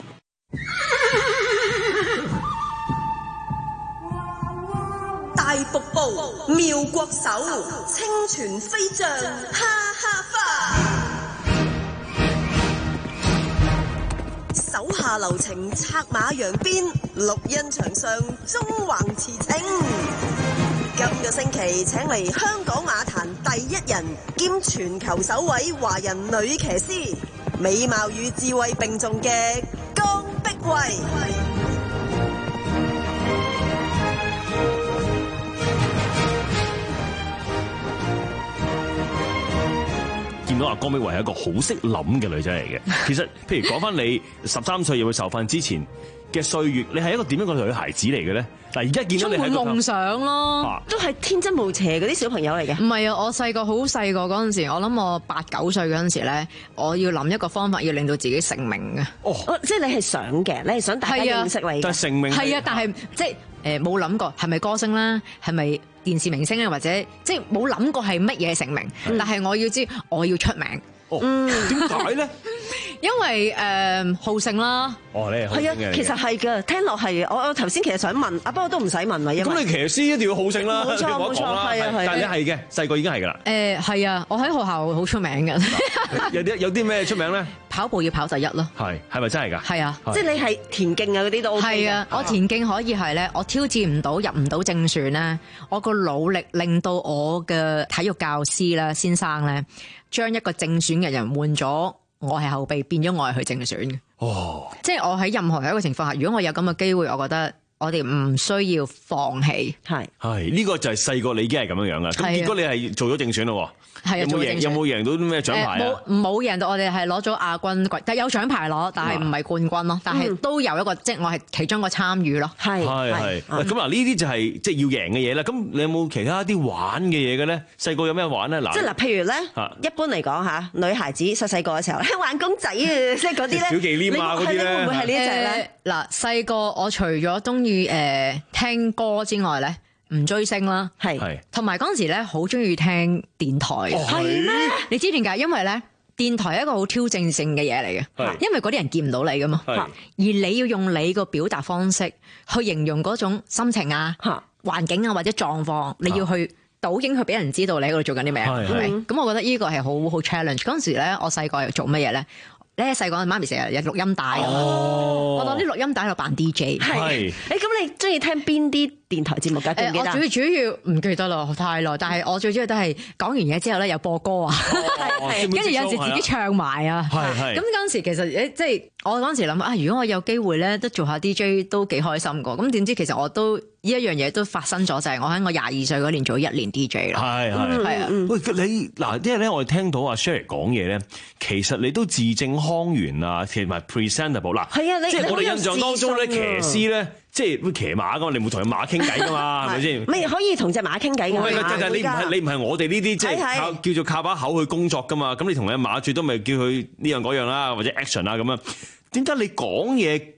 大瀑布，妙國手，清泉飛將，哈哈花。手下留情，策馬揚鞭，綠茵場上，縱橫馳騁。今個星期請嚟香港馬壇第一人兼全球首位華人女騎師，美貌與智慧並重嘅江碧惠。 見到阿江碧惠係一個好識諗嘅女仔嚟嘅。其實，譬如講翻你十三歲入去受訓之前嘅歲月，你係一個點樣嘅女孩子嚟嘅咧？嗱，而家見到你係充滿夢想咯， 啊、 都係天真無邪嗰啲小朋友嚟嘅。 唔係啊，我細個好細個嗰陣時，我諗我八九歲嗰陣時咧，我要諗一個方法，要令到自己成名嘅。 哦，即係你係想嘅，你係想大家認識你。 但係成名係啊，但係即係誒冇諗過係咪歌星啦，係咪電視明星啊，或者即係冇諗過係乜嘢成名。嗯、但係我要知我要出名。 哦，點解咧？ 因為誒、呃、好勝啦。 哦，你係好勝嘅。 係啊，其實係㗎，聽落係。我我頭先其實想問，啊不過都唔使問啦，因為咁你騎師一定要好勝啦。 冇錯冇錯，係啊係。 但係你係嘅，細個已經係㗎啦。 誒係啊，我喺學校好出名嘅。 有啲有啲咩出名咧？ 跑步要跑第一咯。 係係咪真係㗎？ 係啊， 即係你係田徑啊嗰啲都 OK 嘅。 係啊，我田徑可以係咧，我挑戰唔到入唔到正選咧，我個努力令到我嘅體育教師啦先生咧，將一個正選嘅人換咗我係後備，變咗我係去正選嘅。哦，即係我喺任何一個情況下，如果我有咁嘅機會，我覺得我哋唔需要放棄。係係呢個就係細個你已經係咁樣樣啦。咁結果你係做咗正選咯。 係啊， 有冇贏？有冇贏到啲咩獎牌啊？ 冇冇贏到，我哋係攞咗亞軍，但有獎牌攞，但係唔係冠軍咯。但係都有一個，即係我係其中一個參與咯。係係係。咁嗱，呢啲就係即係要贏嘅嘢啦。咁你有冇其他啲玩嘅嘢嘅咧？細個有咩玩咧？嗱， 即係嗱，譬如咧，一般嚟講嚇，女孩子細細個嘅時候，玩公仔啊，即係嗰啲咧， 小忌廉啊嗰啲咧， 會唔會係呢一隻咧？ 嗱，細個我除咗中意誒聽歌之外咧，唔追星啦，係，同埋嗰陣時咧好中意聽電台，係咩？你知點解？因為咧電台係一個好挑戰性嘅嘢嚟嘅，因為嗰啲人見唔到你噶嘛，而你要用你個表達方式去形容嗰種心情啊、環境啊或者狀況，你要去倒影去俾人知道你喺度做緊啲咩，係咪？咁我覺得呢個係好好 challenge。嗰陣時咧，我細個又做乜嘢咧？咧細個媽咪成日有錄音帶咁，我攞啲錄音帶喺度扮 D J。 係，誒咁你中意聽邊啲電台節目㗎？記唔記得？ 我主主要唔記得啦，太耐。但係我最主要都係講完嘢之後咧，有播歌啊，跟住有陣時自己唱埋啊。係係。咁嗰陣時其實誒，即係我嗰陣時諗啊，如果我有機會咧，都做下 D J 都幾開心㗎。咁點知其實我都呢一樣嘢都發生咗，就係我喺我廿二歲嗰年做一年 D J 啦。係係係啊。 喂，你嗱，因為咧我哋聽到阿 Sherry 講嘢咧，其實你都字正腔圓啊，同埋 presentable 嗱。係啊，你即係我哋印象當中咧，騎師咧。即係會騎馬噶嘛，你冇同隻馬傾偈噶嘛，係咪先？ 咪可以同隻馬傾偈㗎。 喂，但係你唔係你唔係我哋呢啲即係靠叫做靠把口去工作噶嘛？咁你同隻馬最多咪叫佢呢樣嗰樣啦，或者 action 啊咁樣。點解你講嘢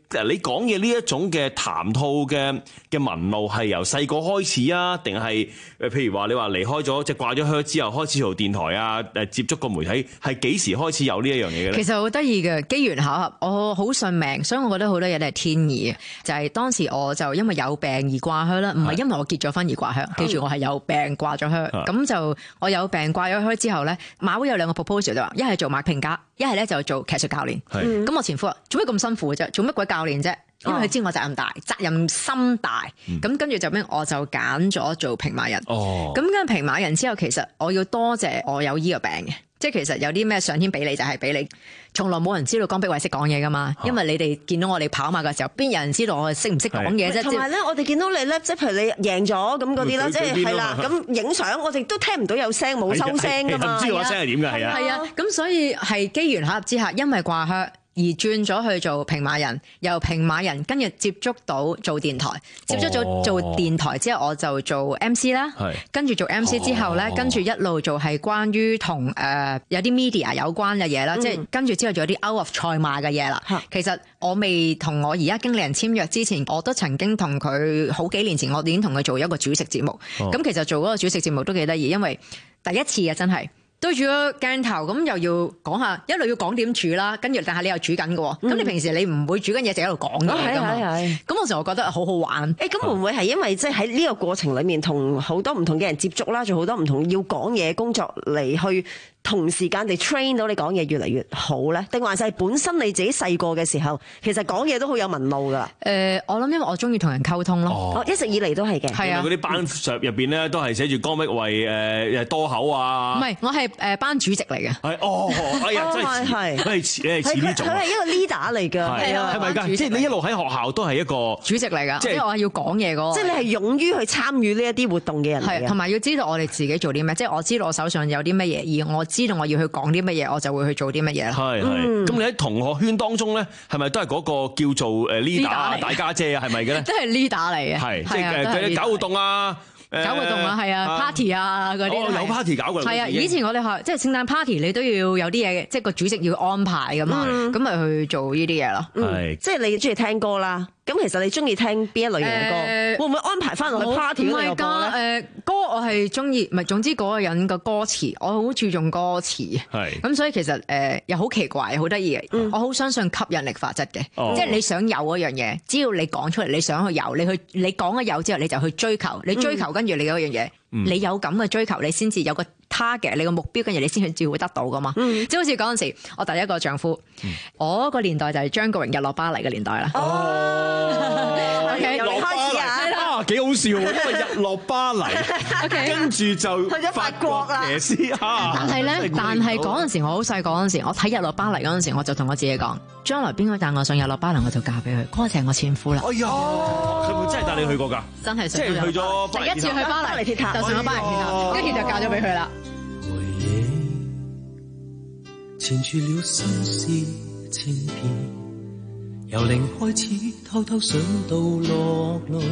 你講嘅呢一種嘅談吐嘅嘅紋路係由細個開始啊，定係誒譬如話你話離開咗即係掛咗靴之後開始做電台啊，誒接觸個媒體係幾時開始有呢一樣嘢嘅咧？ 其實好得意嘅，機緣巧合，我好信命，所以我覺得好多嘢都係天意嘅。就係、是、當時我就因為有病而掛靴啦，唔係因為我結咗婚而掛靴。記住我係有病掛咗靴，咁就我有病掛咗靴之後咧，馬會有兩個 proposal 就話，一係做馬評家，一係咧就做騎術教練。咁我前夫話：做咩咁辛苦嘅啫？做乜鬼教練啫？因為佢知我責任大，責任心大。咁跟住就咩？我就揀咗做平馬人。咁跟住平馬人之後，其實我要多謝我有依個病嘅。即係其實有啲咩上天俾你就係俾你，從來冇人知道江碧惠識講嘢噶嘛。因為你哋見到我哋跑馬嘅時候，邊有人知道我識唔識講嘢啫？ 同埋咧，我哋見到你咧，即係譬如你贏咗咁嗰啲啦，即係係啦，咁影相我哋都聽唔到有聲，冇收聲噶嘛。 唔知我聲係點㗎？係啊， 係啊，咁所以係機緣巧合之下，因為掛靴而轉咗去做平馬人，由平馬人跟住接觸到做電台，接觸咗做電台之後，我就做 M C 啦。跟住做 M C 之後咧，哦、跟住一路做係關於同誒有啲 media 有關嘅嘢啦，嗯、即係跟住之後仲有啲 out of 賽馬嘅嘢啦。嗯、其實我未同我而家經理人簽約之前，我都曾經同佢好幾年前，我已經同佢做一個煮食節目。咁、哦、其實做嗰個煮食節目都幾得意，因為第一次啊，真係。對住個鏡頭咁又要講下，一路要講點煮啦，跟住但係你又煮緊嘅喎，咁、嗯、你平時你唔會煮緊嘢就喺度講嘅㗎嘛，咁我就覺得好好玩。 誒，咁會唔會係因為即係喺呢個過程裡面同好多唔同嘅人接觸啦，做好多唔同要講嘢工作嚟去同時間地 train 到你講嘢越嚟越好咧？定還是係本身你自己細個嘅時候，其實講嘢都好有紋路㗎？誒、 呃，我諗因為我中意同人溝通咯， 哦、一直以嚟都係嘅。係啊， 嗰啲班上入邊咧都係寫住江碧惠誒多口啊。 唔係，我係誒班主席嚟嘅。 係哦，哎呀，真係係，佢係似係似呢種。 佢係一個 leader 嚟㗎。係啊， 係咪㗎？即係你一路喺學校都係一個主席嚟㗎，即係我係要講嘢嗰個。 即係你係勇於去參與呢一啲活動嘅人嚟嘅。 係，同埋要知道我哋自己做啲咩，即係我知道我手上有啲乜嘢，而我知道我要去講啲乜嘢，我就會去做啲乜嘢啦。係係。咁你喺同學圈當中咧，係咪都係嗰個叫做誒 leader 大家姐啊？係咪嘅咧？ 都係 leader 嚟嘅。係， 即係誒搞活動啊！ 搞活動啊，係啊 ，party 啊嗰啲， 哦，有 party 搞㗎。 係啊，以前我哋學即係聖誕 party，你都要有啲嘢，即係個主席要安排㗎嘛，咁咪去做呢啲嘢咯。 係，即係你中意聽歌啦。咁其實你中意聽邊一類型嘅歌？呃、會唔會安排翻落去 party 嗰度播咧？誒歌我係中意，唔係總之嗰個人嘅歌詞，我好注重歌詞。係咁，所以其實誒、呃、又好奇怪，好得意嘅。嗯、我好相信吸引力法則嘅，哦、即係你想有嗰樣嘢，只要你講出嚟，你想去有，你去你講咗有之後，你就去追求，你追求跟住你嗰樣嘢。嗯、你有咁嘅追求，你先至有個 target，你個目標，跟住你先至會得到噶嘛。嗯、即係好似嗰陣時，我第一個丈夫，嗯、我個年代就係張國榮日落巴黎嘅年代啦。 哦，OK，由你開始啊， 啊幾好笑，因為日落巴黎，跟住就去咗法國啦。 耶絲啊！ 但係咧，但係嗰陣時我好細個嗰陣時，我睇日落巴黎嗰陣時，我就同我自己講，將來邊個帶我上日落巴黎，我就嫁俾佢，嗰個就係我前夫啦。 哎呀，佢會真係帶你去過㗎？真係， 即係去咗第一次去巴黎鐵塔，就上咗巴黎鐵塔，跟住就嫁咗俾佢啦。 回憶纏住了心事千遍，由零開始偷偷想到落淚，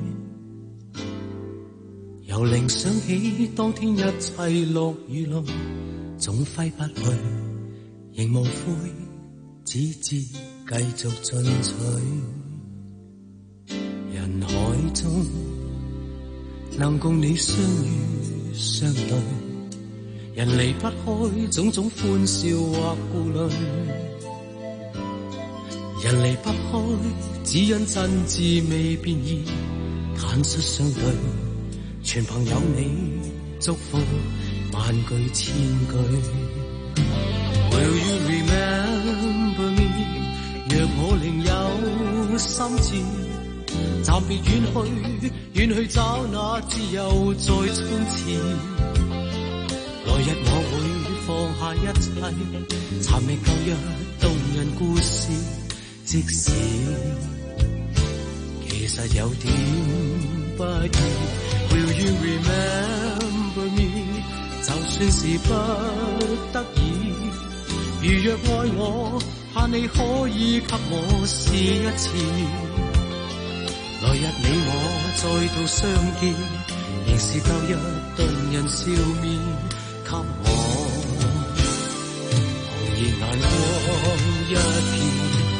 由零想起當天一切落雨淚，總揮不去，仍無悔，只知繼續進取。人海中能共你相遇相對，人離不開種種歡笑或顧慮，人離不開只因真摯未變異，坦率相對，全憑有你祝福萬句千句。Will you remember me？ 若我另有心志，暫別遠去，遠去找那自由在衝刺。來日我會放下一切，尋覓舊日動人故事。即使其實有點不易 ，Will you remember me？ 就算是不得已，如若愛我，盼你可以給我試一次。來日你我再度相見，仍是舊日動人笑面，給我紅熱眼光一片。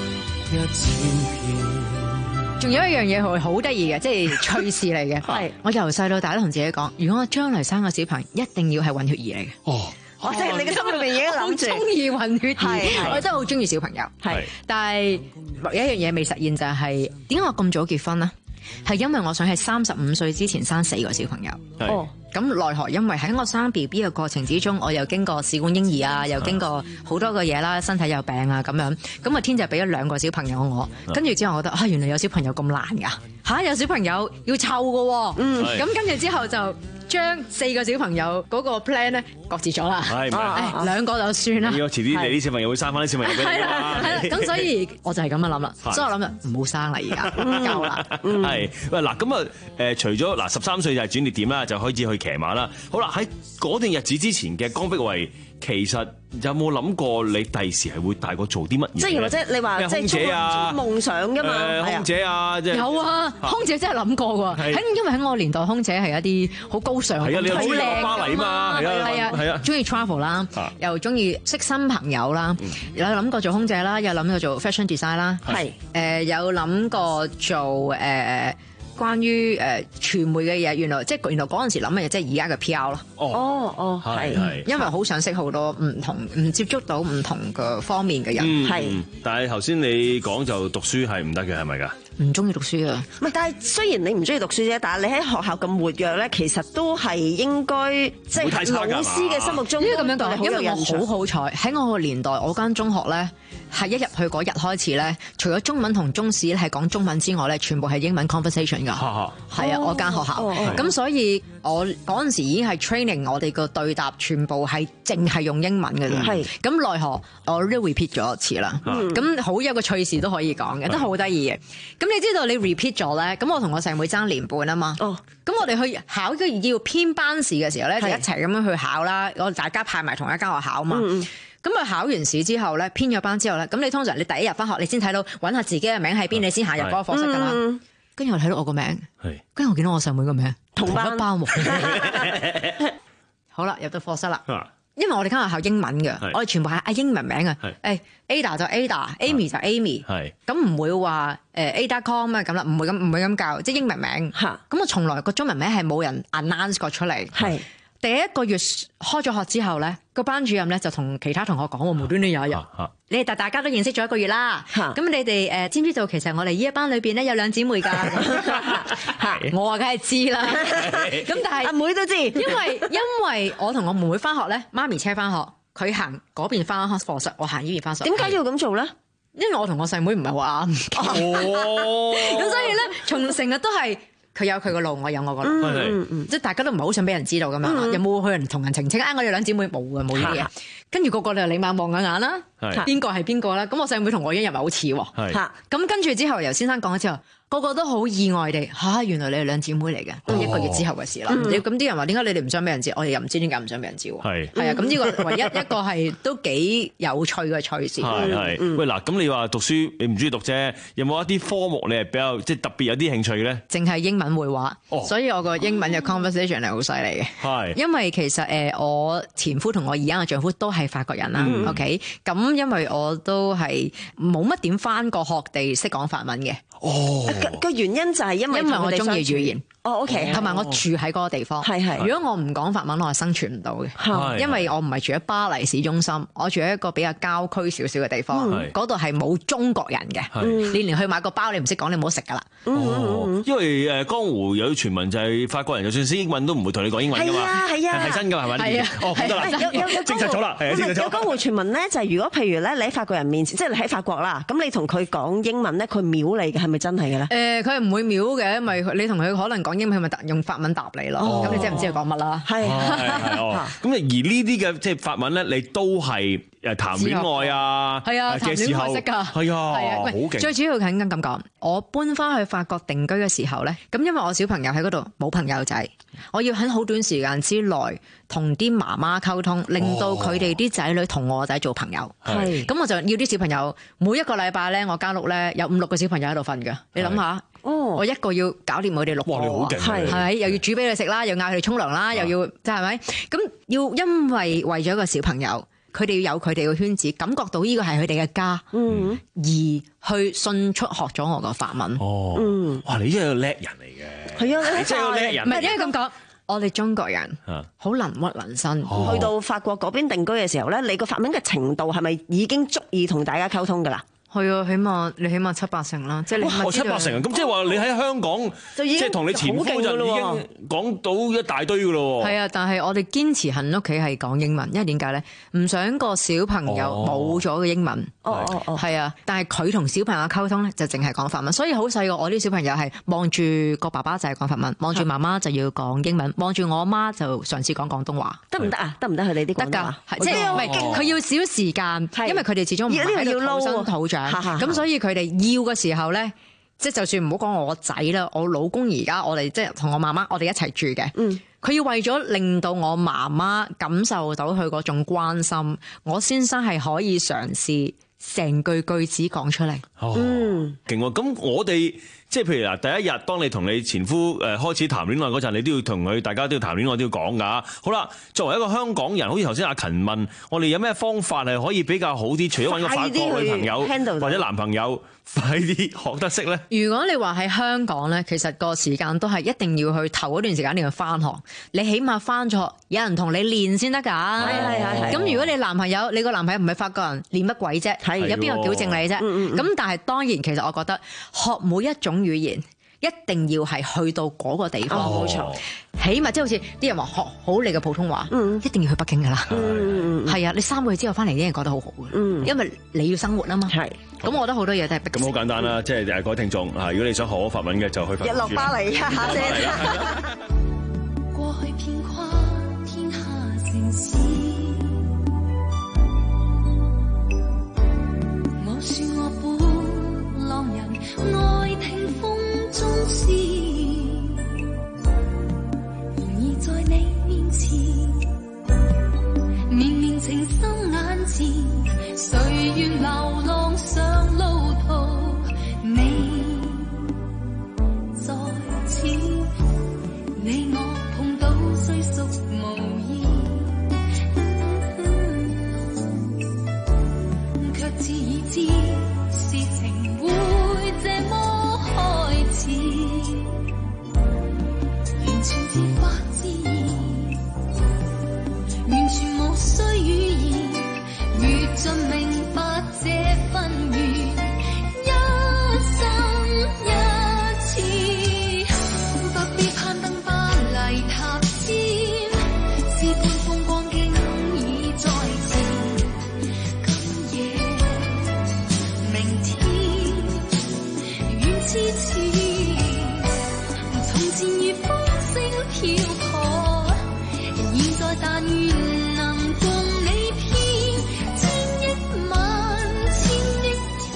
一千遍。 仲有一樣嘢係好得意嘅，即係趣事嚟嘅。係我由細到大都同自己講，如果我將來生個小朋友，一定要係混血兒嚟嘅。 哦， 我即係你嘅心裏面已經諗住， 中意混血兒， 係我真係好中意小朋友。 係， 但係有一樣嘢未實現就係點解我咁早結婚呢？係因為我想喺三十五歲之前生四個小朋友。 哦， 咁奈何因為喺我生 B B 嘅過程之中，我又經過試管嬰兒啊，又經過好多個嘢啦，身體有病啊咁樣，咁啊天就俾咗兩個小朋友我，跟住之後我覺得啊原來有小朋友咁難㗎嚇，有小朋友要湊㗎喎，嗯，咁跟住之後就將四個小朋友嗰個 plan 咧擱置咗啦，係誒兩個就算啦。 要遲啲你啲小朋友會生翻啲小朋友俾你啦。 係啦，咁所以我就係咁樣諗啦，所以我諗就唔好生啦而家，夠啦。 係喂嗱，咁啊誒，除咗嗱十三歲就係轉捩點啦，就開始去騎馬啦。好啦，喺嗰段日子之前嘅江碧慧，其實有冇諗過你第時係會大個做啲乜嘢？ 即係或者你話即係空姐啊， 夢想㗎嘛？ 空姐啊，即係有啊，空姐真係諗過喎。喺因為喺我年代，空姐係一啲好高尚、好靚嘅巴黎嘛，係啊， 係啊，係啊，中意 travel 啦，又中意識新朋友啦，有諗過做空姐啦，有諗過做 fashion design 啦，係誒有諗過做誒。關於誒傳媒嘅嘢，原來即係原來嗰陣時諗嘅嘢，即係而家嘅 P R 咯。 哦哦，係， 因為好想識好多唔同，唔接觸到唔同嘅方面嘅人。係， 但係頭先你講就讀書係唔得嘅，係咪㗎？ 唔中意讀書啊！ 唔係，但係雖然你唔中意讀書啫，但係你喺學校咁活躍咧，其實都係應該即係老師嘅心目中。 因為咁樣講，因為我好好彩喺我個年代，我間中學咧係一入去嗰日開始咧，除咗中文同中史咧係講中文之外咧，全部係英文 conversation 㗎。係啊，我間學校咁，所以我嗰陣時已經係 training 我哋個對答，全部係淨係用英文嘅啫。係咁奈何我都 repeat 咗一次啦。咁好有個趣事都可以講嘅，都好得意嘅。咁你知道你 repeat 咗咧，咁我同我細妹爭年半啊嘛。哦，咁我哋去考個要編班試嘅時候咧，就一齊咁樣去考啦。我大家派埋同一間學校啊嘛。咁啊考完試之後咧，編咗班之後咧，咁你通常你第一日翻學，你先睇到揾下自己嘅名喺邊，你先行入嗰個課室噶啦。跟住我睇到我個名，跟住我見到我細妹個名，同一班喎。好啦，入到課室啦。因為我哋間學校英文嘅，我哋全部係嗌英文名嘅。誒 Ada 就 Ada，Amy 就 Amy。咁唔會話誒 Ada.com 啊咁啦，唔會咁唔會咁教，即係英文名。咁我從來個中文名係冇人 announce 過出嚟。係第一個月開咗學之後咧，個班主任咧就同其他同學講喎，無端端有一日，你哋大大家都認識咗一個月啦。咁你哋誒知唔知道其實我哋呢一班裏邊咧有兩姊妹㗎？我話梗係知啦。咁但係阿妹都知，因為因為我同我妹妹翻學咧，媽咪車翻學，佢行嗰邊翻課室，我行呢邊翻學。點解要咁做咧？因為我同我細妹唔係好啱。哦，咁所以咧，從成日都係。佢有佢個路，我有我個路，嗯嗯、即係大家都唔係好想俾人知道咁樣，嗯、有冇去人同人澄清啊？我哋兩姊妹冇嘅，冇呢啲嘢。跟住個個就你眼望眼眼啦，邊個係邊個啦？咁我細妹同我已經入埋好似喎。咁跟住之後，由先生講咗之後，個個都好意外地嚇、啊，原來你係兩姊妹嚟嘅，都一個月之後嘅事啦。咁啲、嗯、人話點解你哋唔想俾人知？我哋又唔知點解唔想俾人知喎。係係啊，咁呢個唯一一個係都幾有趣嘅趣事。係係。 嗯、喂嗱，咁你話讀書你唔中意讀啫，有冇一啲科目你係比較即係特別有啲興趣嘅咧？ 淨係英文會話，哦、所以我個英文嘅 conversation 係好犀利嘅。係，因為其實誒我前夫同我而家嘅丈夫都係法國人啦。嗯、OK，咁因為我都係冇乜點返過學地識講法文嘅。哦， 個原因就係因為因為我中意語言。 哦 ，OK， 同埋我住喺嗰個地方。係係。如果我唔講法文，我係生存唔到嘅。係。因為我唔係住喺巴黎市中心，我住喺一個比較郊區少少嘅地方。嗰度係冇中國人嘅。係。你連去買個包你唔識講，你唔好食㗎啦。 哦。因為誒江湖有傳聞就係法國人就算識英文都唔會同你講英文㗎嘛。係啊係啊。係真㗎係咪？係啊。哦，得啦。有有有證實咗啦。係啊，證實咗。 有江湖傳聞咧，就係如果譬如咧，你喺法國人面前，即係你喺法國啦，咁你同佢講英文咧，佢秒你嘅，係咪真係嘅咧？ 誒，佢係唔會秒嘅，因為你同佢可能講英文，佢咪用法文答你咯。咁你真係唔知佢講乜啦。係係哦。咁而呢啲嘅即係法文咧，你都係誒談戀愛啊， 係啊，談戀愛識㗎。 係啊，好勁。 最主要係咁講，我搬翻去法國定居嘅時候咧，咁因為我小朋友喺嗰度冇朋友仔，我要喺好短時間之內同啲媽媽溝通，令到佢哋啲仔女同我仔做朋友。係。咁我就要啲小朋友每一個禮拜咧，我間屋咧有五六個小朋友喺度瞓㗎。你諗下。哦，我一個要搞掂佢哋六個，係係又要煮俾佢食啦，又嗌佢哋沖涼啦，又要即係咪？咁要因為為咗個小朋友佢哋要有佢哋嘅圈子，感覺到呢個係佢哋嘅家，嗯，而去迅速學咗我個法文。 哦，嗯，哇！你真係個叻人嚟嘅， 係啊， 你真係個叻人。 唔係因為咁講，我哋中國人好能屈能伸。 哦、去到法國嗰邊定居嘅時候咧，你個法文嘅程度係咪已經足以同大家溝通㗎啦？ 係啊，起碼你起碼七八成啦，即係你哇七八成啊！咁即係話你喺香港，即係同你前夫就已經講到一大堆㗎咯喎。 係啊，但係我哋堅持喺屋企係講英文，因為點解咧？唔想個小朋友冇咗個英文。 哦哦哦。 係啊，但係佢同小朋友溝通咧，就淨係講法文。所以好細個，我啲小朋友係望住個爸爸就係講法文，望住媽媽就要講英文，望住我媽就嘗試講廣東話。 得唔得啊？得唔得？佢哋啲廣東話得㗎，即係唔係佢要少時間，因為佢哋始終唔係喺度土生土長。咁所以佢哋要嘅時候咧，即係就算唔好講我仔啦，我老公而家我哋即係同我媽媽，我哋一齊住嘅。嗯，佢要為咗令到我媽媽感受到佢嗰種關心，我先生係可以嘗試成句句子講出嚟。 哦，嗯，勁喎！咁我哋即係譬如嗱，第一日當你同你前夫誒開始談戀愛嗰陣，你都要同佢，大家都要談戀愛都要講㗎。好啦，作為一個香港人，好似頭先阿勤問我哋有咩方法係可以比較好啲，除咗揾個法國女朋友或者男朋友，快啲學得識咧？ 如果你話喺香港咧，其實個時間都係一定要去頭嗰段時間你要翻學，你起碼翻咗學有人同你練先得㗎。係係係。咁如果你男朋友，你個男朋友唔係法國人，練乜鬼啫？係有邊個矯正你啫？咁、嗯嗯、但係當然，其實我覺得學每一種語言一定要係去到嗰個地方，冇錯、哦。起碼即係好似啲人話學好你嘅普通話，嗯、一定要去北京㗎啦。嗯係啊，你三個月之後翻嚟啲人覺得好好嘅，嗯，因為你要生活啊嘛。係。咁我覺得好多嘢都係逼。 咁好簡單啦，即係誒各位聽眾啊，如果你想學好法文嘅，就去法國。日落巴黎啊，下姐。過去遍跨天下城市， 我說我伴浪人，愛聽風中詩，然而在你面前，明明情深眼前，誰願流浪上路途？你在此，你我碰到雖屬無意，卻自已知事情會這麼開始，完全自發自然，完全無需語言，越盡明白這份緣，一生一次，不必攀登巴黎塔尖，是半風光景已在前，今夜明天願痴纏，從前如風聲飄泊，現在但願能共你編千億萬千億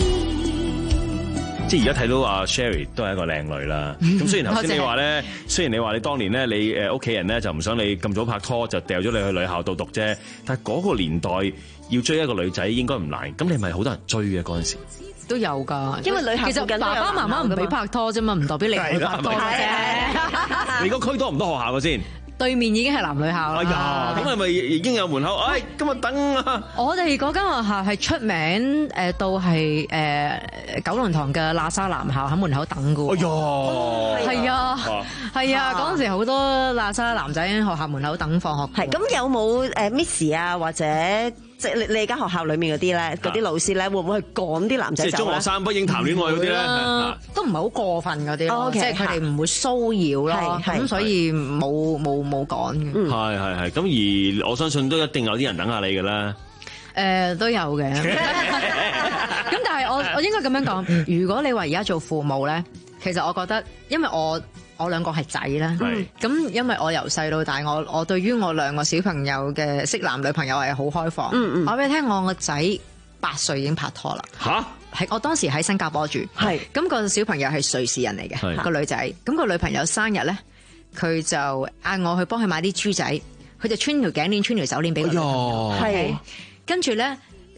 天。 即係而家睇到阿 Sherry 都係一個靚女啦。咁雖然頭先你話咧，雖然你話你當年咧，你誒屋企人咧就唔想你咁早拍拖，就掉咗你去女校度讀啫。但係嗰個年代要追一個女仔應該唔難。咁你係咪好多人追嘅嗰陣時？ 都有㗎， 因為女校其實爸爸媽媽唔俾拍拖啫嘛，唔代表你唔會拍拖啫。 你個區多唔多學校嘅先？ 對面已經係男女校啦。 哎呀，咁係咪已經有門口？哎，今日等啊！ 我哋嗰間學校係出名誒，到係誒九龍塘嘅喇沙男校喺門口等㗎。哎呀，係啊，係啊，嗰陣時好多喇沙男仔喺學校門口等放學。 係咁有冇誒 Miss 啊，或者即係你你間學校裡面嗰啲咧，嗰啲老師咧，會唔會去趕啲男仔走？ 即係中學生不應談戀愛嗰啲咧， 都唔係好過分嗰啲咯，即係佢哋唔會騷擾咯，咁所以冇冇冇趕嘅。 係係係，咁而我相信都一定有啲人等下你㗎啦。 誒都有嘅，咁但係我我應該咁樣講，如果你話而家做父母咧，其實我覺得，因為我我兩個係仔啦，咁因為我由細到大，我我對於我兩個小朋友嘅識男女朋友係好開放。嗯嗯，我俾你聽，我個仔八歲已經拍拖啦。嚇！係我當時喺新加坡住，係咁個小朋友係瑞士人嚟嘅，個女仔，咁個女朋友生日咧，佢就嗌我去幫佢買啲豬仔，佢就穿條頸鏈、穿條手鏈俾佢。係。跟住咧，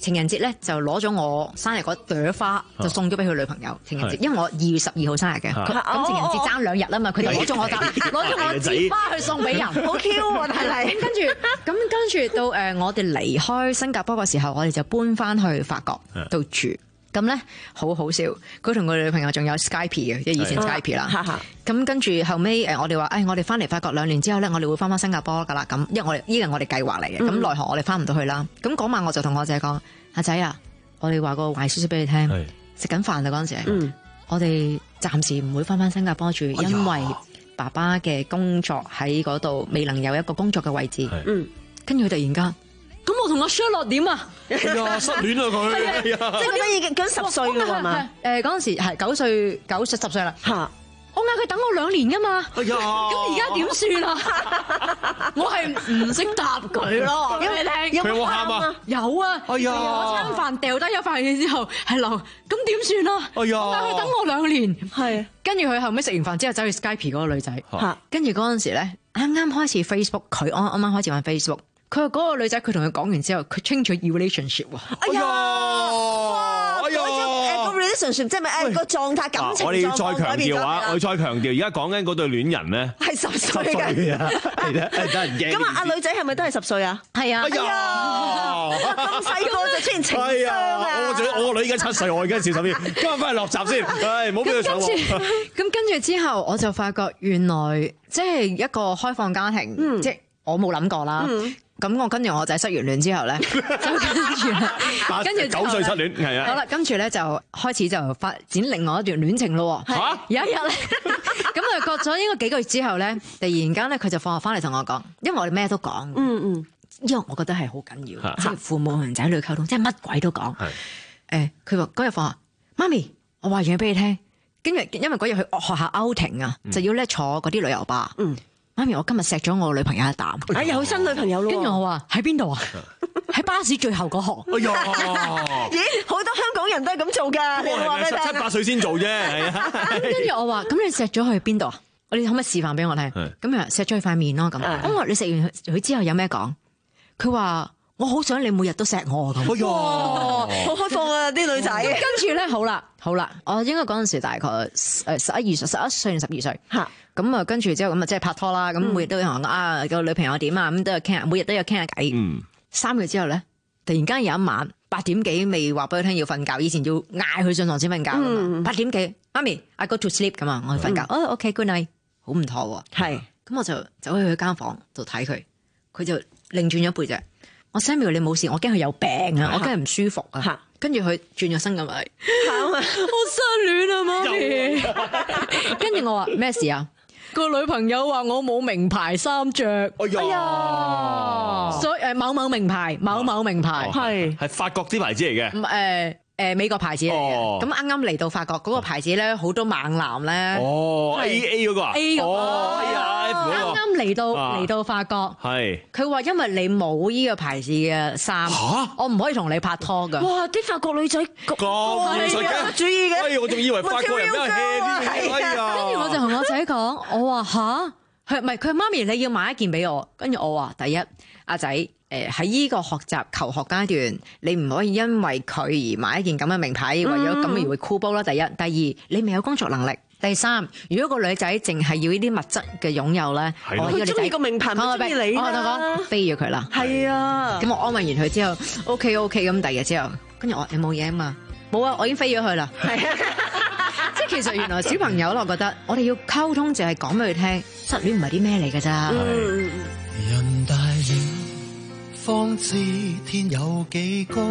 情人節咧就攞咗我生日嗰朵花，就送咗俾佢女朋友。情人節，因為我二月十二號生日嘅，咁情人節爭兩日啦嘛，佢就攞咗我攞咗我支花去送俾人，好 Q 啊！但係跟住咁跟住到誒，我哋離開新加坡嘅時候，我哋就搬翻去法國度住。咁咧好好笑，佢同佢女朋友仲有 Skype 嘅，即係以前 Skype 啦。咁跟住後尾誒，我哋話誒，我哋翻嚟法國兩年之後咧，我哋會翻翻新加坡噶啦。咁因為我哋依個我哋計劃嚟嘅，咁奈何我哋翻唔到去啦。咁嗰晚我就同我仔講：阿仔啊，我哋話個壞消息俾你聽，食緊飯啊嗰陣時，嗯、我哋暫時唔會翻翻新加坡住，哎、因為爸爸嘅工作喺嗰度未能有一個工作嘅位置。嗯，跟住佢突然間。咁我同阿 Charlotte 點啊？ 哎呀，失戀啊佢！ 係啊，即係覺得已經咁十歲㗎係嘛？ 誒嗰陣時係九歲，九歲十歲啦。嚇！我嗌佢等我兩年㗎嘛。哎呀！咁而家點算啊？我係唔識答佢咯。因為你佢有冇喊啊？ 有啊！哎呀！我餐飯掉低一塊嘢之後係流，咁點算啊？哎呀！我嗌佢等我兩年。係。跟住佢後尾食完飯之後走去 Skype 嗰個女仔。嚇！跟住嗰陣時咧，啱啱開始 Facebook，佢啱啱開始玩 Facebook。佢話嗰個女仔，佢同佢講完之後，佢 change 咗 relationship 喎。 哎呀，哇！哎呀，誒個 relationship 即係咪誒個狀態感情狀況改變咗？ 我哋要再強調啊！我哋再強調，而家講緊嗰對戀人咧， 係十歲嘅， 係咧，真係驚。 咁啊，阿女仔係咪都係十歲啊？ 係啊！ 哎呀，咁細個就出現情傷啊！ 我最我個女而家七歲，我而家小心啲。今日翻去落閘先，唉，唔好俾佢上網。 咁跟住之後，我就發覺原來即係一個開放家庭，即係我冇諗過啦。咁我跟住我仔失完戀之後咧，就跟住跟住九歲失戀係啊。 好啦，跟住咧就開始就發展另外一段戀情咯。嚇！有一日咧，咁啊過咗應該幾個月之後咧，突然間咧佢就放學翻嚟同我講，因為我哋咩都講。嗯嗯，因為我覺得係好緊要，即係父母同仔女溝通，即係乜鬼都講。係。誒，佢話嗰日放學，媽咪，我話嘢俾你聽。跟住因為嗰日去學校 outing 啊，就要咧坐嗰啲旅遊巴。嗯。媽咪，我今日錫咗我女朋友一啖。 哎，有新女朋友咯。 跟住我話喺邊度啊？喺巴士最後嗰行。 哎呀！咦，好多香港人都係咁做㗎。你話咩？ 十七八歲先做啫，係啊。 跟住我話：咁你錫咗去邊度啊？我哋可唔可以示範俾我聽？咁啊，錫咗佢塊面咯。咁我話你錫完佢之後有咩講？佢話：我好想你每日都錫我咁。 哎呀，好開放啊啲女仔。 跟住咧，好啦，好啦，我應該嗰陣時大概誒十一二歲、十一歲定十二歲嚇。咁啊，跟住之後咁啊，即係拍拖啦。咁每日都有同啊個女朋友點啊，咁都有傾，每日都有傾下偈。嗯，三個月之後咧，突然間有一晚八點幾未話俾佢聽要瞓覺，以前要嗌佢上床先瞓覺噶嘛。八點幾，媽咪 I go to sleep 咁啊，我去瞓覺。哦，OK，good night，好唔妥喎。係，咁我就走去佢間房度睇佢，佢就擰轉咗背脊。我 Samuel 你冇事，我驚佢有病啊，我驚佢唔舒服啊。跟住佢轉咗身咁嚟，我失戀啊媽咪。跟住我話咩事啊？個女朋友話我冇名牌衫着，哎呀，所以誒某某名牌，某某名牌係係法國啲牌子嚟嘅， 誒誒美國牌子嚟嘅。咁啱啱嚟到法國嗰個牌子咧，好多猛男咧。 哦 ，A A 嗰個啊 ，A 嗰個，啱啱嚟到嚟到法國，係佢話因為你冇呢個牌子嘅衫，我唔可以同你拍拖噶。 哇！啲法國女仔咁注意嘅，哎我仲以為法國人比較 hea 啲，哎呀！ 跟住我就同我仔講，我話吓，佢唔係佢媽咪你要買一件俾我。跟住我話第一，阿仔誒喺呢個學習求學階段，你唔可以因為佢而買一件咁嘅名牌，為咗咁而會箍煲啦。第一，第二你未有工作能力。第三，如果個女仔淨係要呢啲物質嘅擁有咧，我佢中意個名牌，唔中意你啦。我同佢講飛咗佢啦。係啊。 咁我安慰完佢之後 ，OK OK 咁，第二日之後，跟住我你冇嘢啊嘛，冇啊，我已經飛咗佢啦。係啊。即係其實原來小朋友我覺得我哋要溝通，就係講俾佢聽，失戀唔係啲咩嚟㗎咋。 人大了，方知天有幾高，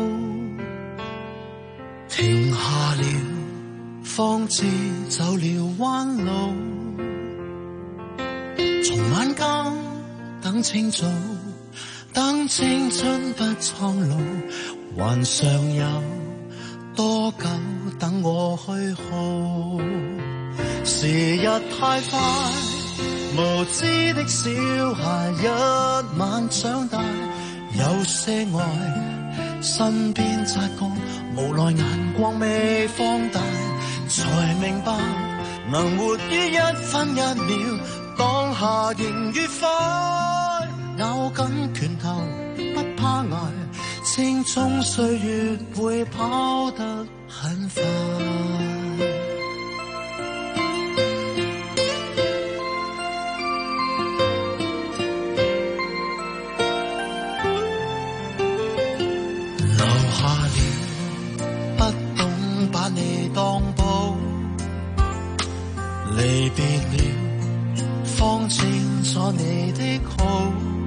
停下了。方知走了彎路，從晚間等清早，等青春不蒼老，還尚有多久等我去耗？時日太快，無知的小孩一晚長大，有些愛身邊擦過，無奈眼光未放大。才明白，能活於一分一秒，當下仍愉快，咬緊拳頭，不怕捱， 青蔥歲月會跑得很快。留下了不懂把你當寶，離別了方清楚你的好，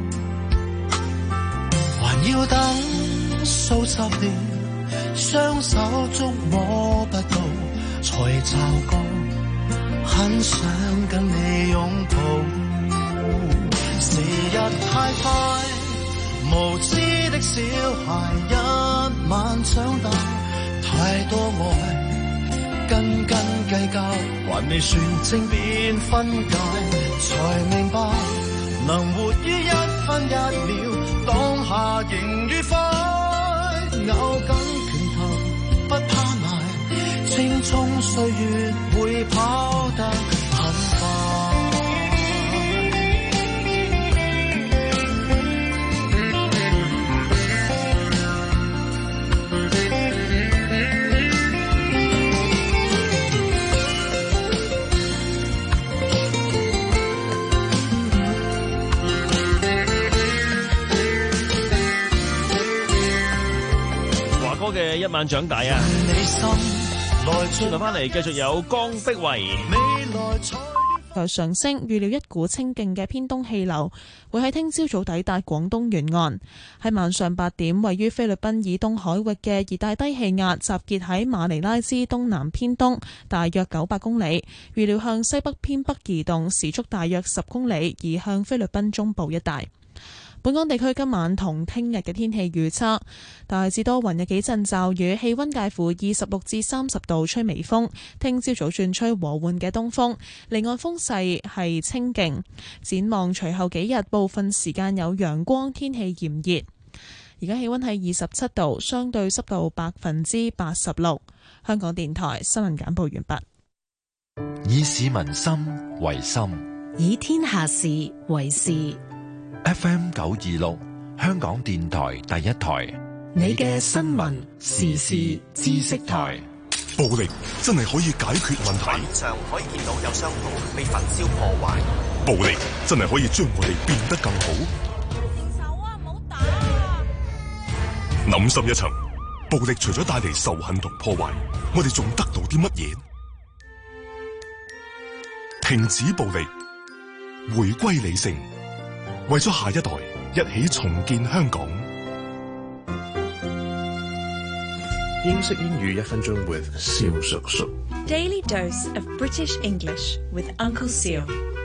還要等數十年，雙手觸摸不到，才驟覺很想跟你擁抱。時日太快，無知的小孩一晚長大，太多愛斤斤計較，還未算正便分解，才明白能活於一分一秒，當下仍愉快，咬緊拳頭不怕埋，青蔥歲月會跑得很快。 嘅一晚長大啊！轉頭翻嚟繼續有江碧維。 在上升，預料一股清勁嘅偏東氣流會喺聽朝早抵達廣東沿岸。喺晚上八點，位於菲律賓以東海域嘅熱帶低氣壓集結喺馬尼拉之東南偏東，大約九百公里，預料向西北偏北移動，時速大約十公里，移向菲律賓中部一帶。本港地區今晚同聽日嘅天氣預測，大致多雲，有幾陣驟雨，氣溫介乎二十六至三十度，吹微風。聽朝早轉吹和緩嘅東風，離岸風勢係清勁。展望隨後幾日，部分時間有陽光，天氣炎熱。而家氣溫係二十七度，相對濕度百分之八十六。香港電台新聞簡報完畢。 以市民心為心， 以天下事為事。 F M 九二六，香港電台第一台， 你嘅新聞時事知識台。 暴力真係可以解決問題。 畫面上可以見到有商鋪被焚燒破壞。 暴力真係可以將我哋變得更好。 停手啊！唔好打啊！ 諗深一層，暴力除咗帶嚟仇恨同破壞，我哋仲得到啲乜嘢？停止暴力，回歸理性。為咗下一代，一起重建香港。 英式英語一分鐘 with 蕭叔叔。 Daily dose of British English with Uncle Seal。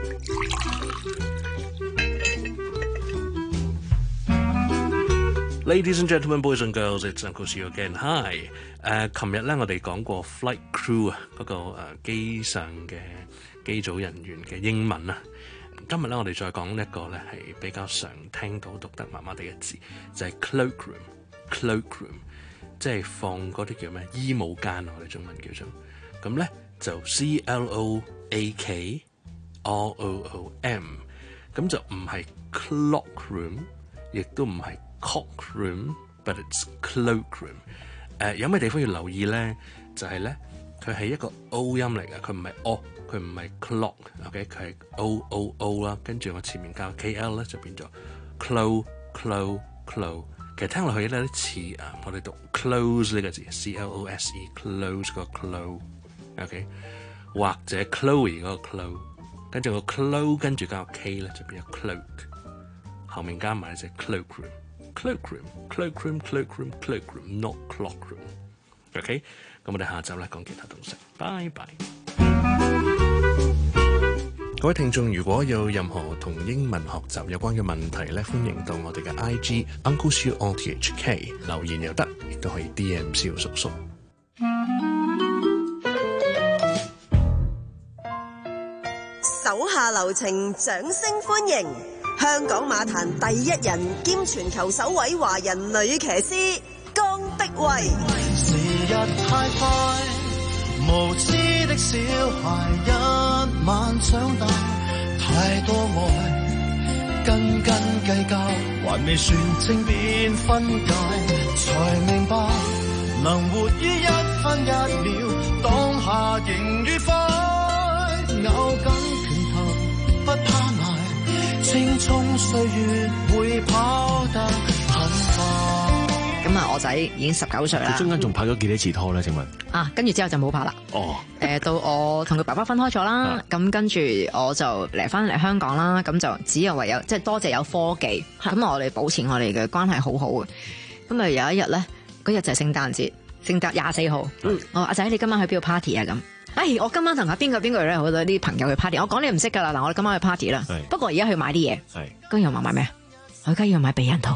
Ladies and gentlemen, boys and girls, it's Uncle Seal again. Hi。誒，琴日咧我哋講過 flight crew 啊，嗰個誒機上嘅機組人員嘅英文啊。今日咧，我哋再講一個咧係比較常聽到讀得麻麻地嘅字，就係、是、cloakroom。cloakroom 即係放嗰啲叫咩衣帽間，我哋中文叫做咁咧，就 C L O A K R O O M， 咁就唔係 clock room， 亦都唔係 cock room，but it's cloakroom。誒、呃、有咩地方要留意咧？就係、是、咧，佢係一個 O 音嚟嘅，佢唔係 O。佢唔係 clock，OK， 佢係 O O O 啦，跟住我前面加 K L 咧就變咗 clo clo clo。其實聽落去咧啲似啊，我哋讀 close 呢個字 C L O S E close 個 clo，OK， 或者 Chloe 嗰個 clo， 跟住個 clo 跟住加個 K 咧就變咗 cloak， 後面加埋隻 cloakroom，cloakroom，cloakroom，cloakroom，cloakroom，not clockroom。OK， 咁我哋下集咧講其他東西，拜拜。各位聽眾，如果有任何同英文學習有關嘅問題咧，歡迎到我哋嘅 I G Uncle Siu O T H K 留言又得，亦都可以 D M 蕭叔叔。 手下留情，掌聲歡迎香港馬壇第一人兼全球首位華人女騎師江碧惠。 時日太快，無知的小孩一晚長大，太多愛斤斤計較，還未算正便分解， 才明白能活於一分一秒，當下仍愉快，咬緊拳頭不怕捱，青蔥歲月會跑得很快。 咁啊，我仔已經十九歲啦。 佢中間仲拍咗幾多次拖咧？請問啊，跟住之後就冇拍啦。 哦， 誒到我同佢爸爸分開咗啦，咁跟住我就嚟翻嚟香港啦，咁就只有唯有即係多謝有科技，咁我哋保持我哋嘅關係好好嘅。咁啊有一日咧，嗰日就係聖誕節，聖誕廿四號。嗯，我話阿仔你今晚去邊度 party 啊？咁，哎我今晚同下邊個邊個咧好多啲朋友去 party，我講你唔識㗎啦，嗱我哋今晚去 party 啦。不過而家去買啲嘢。係。跟住我話買咩？我而家要買避孕套。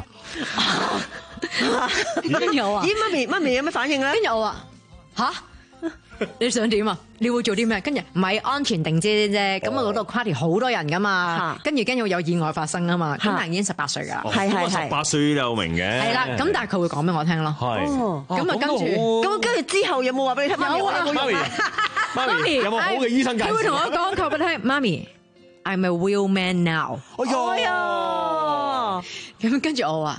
跟住我話：咦，媽咪，媽咪有咩反應咧？跟住我話：吓，你想點啊？你會做啲咩？跟住唔係安全定啫啫，咁我嗰度 party 好多人噶嘛，跟住跟住有意外發生啊嘛，咁但係已經十八歲噶啦，係係係， 十八歲就明嘅。係啦， 咁但係佢會講俾我聽咯。係，咁啊跟住，咁跟住之後有冇話俾你聽？有啊，媽咪，媽咪有冇好嘅醫生介紹？佢會同我講，佢話俾你聽，媽咪 ，I'm a real man now。哎呀，咁跟住我話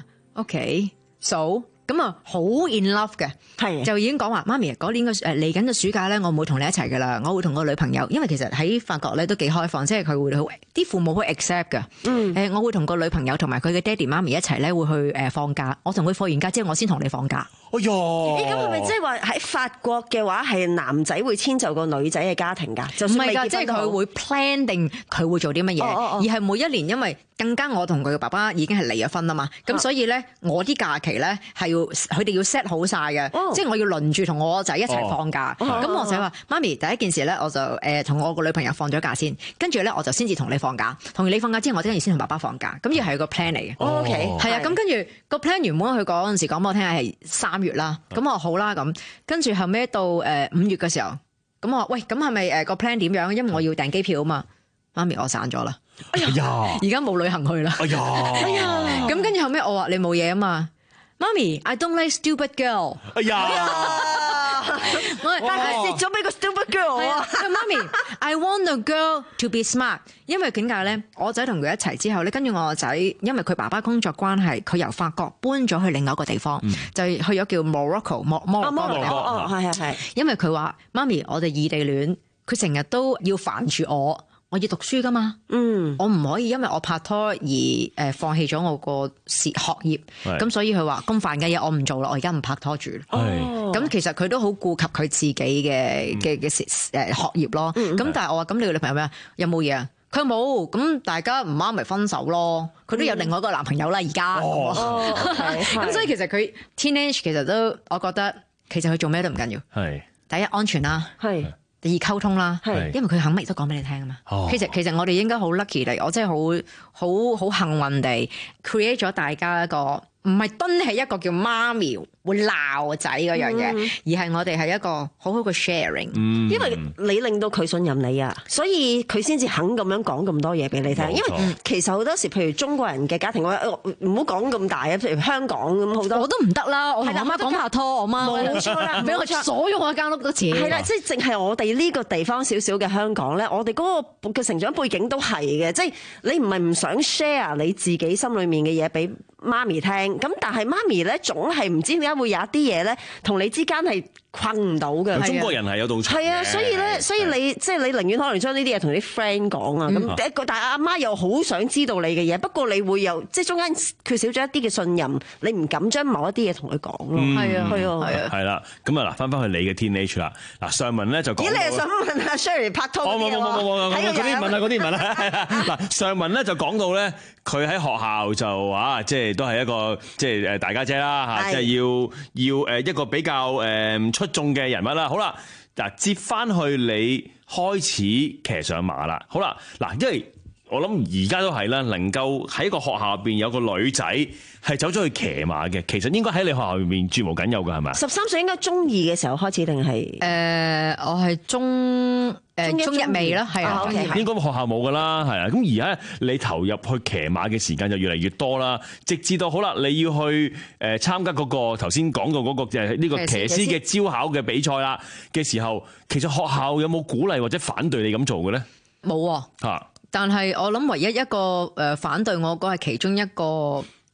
，OK。So 咁啊，好 in love 嘅，係就已經講話媽咪嗰年嘅誒嚟緊嘅暑假咧，我唔會同你一齊噶啦，我會同個女朋友，因為其實喺法國咧都幾開放，即係佢會好啲父母會 accept 噶。嗯，誒我會同個女朋友同埋佢嘅爹哋媽咪一齊咧會去誒放假，我同佢放完假之後，我先同你放假。 哎呀，咁係咪即係話喺法國嘅話係男仔會遷就個女仔嘅家庭㗎？ 唔係㗎，即係佢會 plan 定佢會做啲乜嘢，而係每一年因為更加我同佢嘅爸爸已經係離咗婚啦嘛，咁所以咧我啲假期咧係要佢哋要 set 好晒嘅，即係我要輪住同我仔一齊放假。咁我仔話：媽咪第一件事咧，我就誒同我個女朋友放咗假先，跟住咧我就先至同你放假，同完你放假之後，我跟住先同爸爸放假。咁要係個 plan 嚟嘅。O K，係啊，咁跟住個 plan 原本佢嗰陣時講俾我聽係三月啦，咁我話好啦咁，跟住後尾到誒五月嘅時候，咁我話喂，咁係咪誒個 plan 點樣？因為我要訂機票啊嘛，媽咪我散咗啦。哎呀，而家冇旅行去啦。哎呀，哎呀，咁跟住後尾我話你冇嘢啊嘛，媽咪 I don't like stupid girl。哎呀，我但係蝕咗俾個 stupid girl 啊。媽咪 I want a girl to be smart， 因為點解咧？我仔同佢一齊之後咧，跟住我個仔，因為佢爸爸工作關係，佢由法國搬咗去另外一個地方，嗯、就係去咗叫 Morocco 摩摩洛哥。哦，係係係。因為佢話媽咪，我哋異地戀，佢成日都要煩住我。我要讀書噶嘛，嗯，我唔可以因為我拍拖而誒放棄咗我個學業，咁所以佢話咁煩嘅嘢我唔做啦，我而家唔拍拖住。哦，咁其實佢都好顧及佢自己嘅嘅嘅誒學業咯。咁、嗯、但係我話咁你個女朋友咩？有冇嘢啊？佢冇，咁大家唔啱咪分手咯。佢都有另外一個男朋友啦，而家。哦，咁所以其實佢 teenage 其實都，我覺得其實佢做咩都唔緊要。係第一安全啦。係。第二溝通啦，係因為佢肯乜都講俾你聽啊嘛。哦、其實其實我哋應該好 lucky 地，我真係好好好幸運地 create 咗大家一個唔係蹲係一個叫媽咪會鬧仔嗰樣嘢，嗯、而係我哋係一個好好嘅 sharing。嗯、因為你令到佢信任你啊，所以佢先至肯咁樣講咁多嘢俾你聽。冇錯。因為其實好多時，譬如中國人嘅家庭，我唔好講咁大啊。譬如香港咁好多，我都唔得啦。我同阿媽講拍拖，我媽冇錯啦，俾我鎖咗我間屋都似。係啦，即係淨係我哋呢個地方少少嘅香港咧，我哋嗰個嘅成長背景都係嘅，即係你唔係唔想 share 你自己心裏面嘅嘢俾媽咪聽，咁但係媽咪咧總係唔知點解會有一啲嘢咧，同你之間係困唔到嘅。 中國人係有道理。係啊，所以咧，所以你即係你寧願可能將呢啲嘢同啲 friend 講啊，咁一個但係阿媽又好想知道你嘅嘢，不過你會有即係中間缺少咗一啲嘅信任，你唔敢將某一啲嘢同佢講咯。係啊，係啊，係啊。係啦，咁啊嗱，翻返去你嘅 teenage 啦。嗱，上文咧就講。咦，你係想問阿 Sherry 拍拖嗰啲啊？冇冇冇冇冇，嗰啲問啊，嗰啲問啊。嗱，上文咧就講到咧，佢喺學校就啊，即係都係一個即係誒大家姐啦嚇，即係要要誒一個比較誒出眾嘅人物啦。好啦，嗱接翻去你開始騎上馬啦。好啦，嗱，因為我諗而家都係啦，能夠喺個學校入邊有個女仔係走咗去騎馬嘅，其實應該喺你學校入面絕無僅有㗎，係咪？十三歲應該中二嘅時候開始定係？誒，我係中誒中一尾啦，係啊，應該學校冇㗎啦，係啊。咁而家你投入去騎馬嘅時間就越嚟越多啦，直至到好啦，你要去誒參加嗰個頭先講到嗰個就係呢個騎師嘅招考嘅比賽啦嘅時候，其實學校有冇鼓勵或者反對你咁做嘅咧？冇啊。但係我諗唯一一個誒反對我嗰係其中一個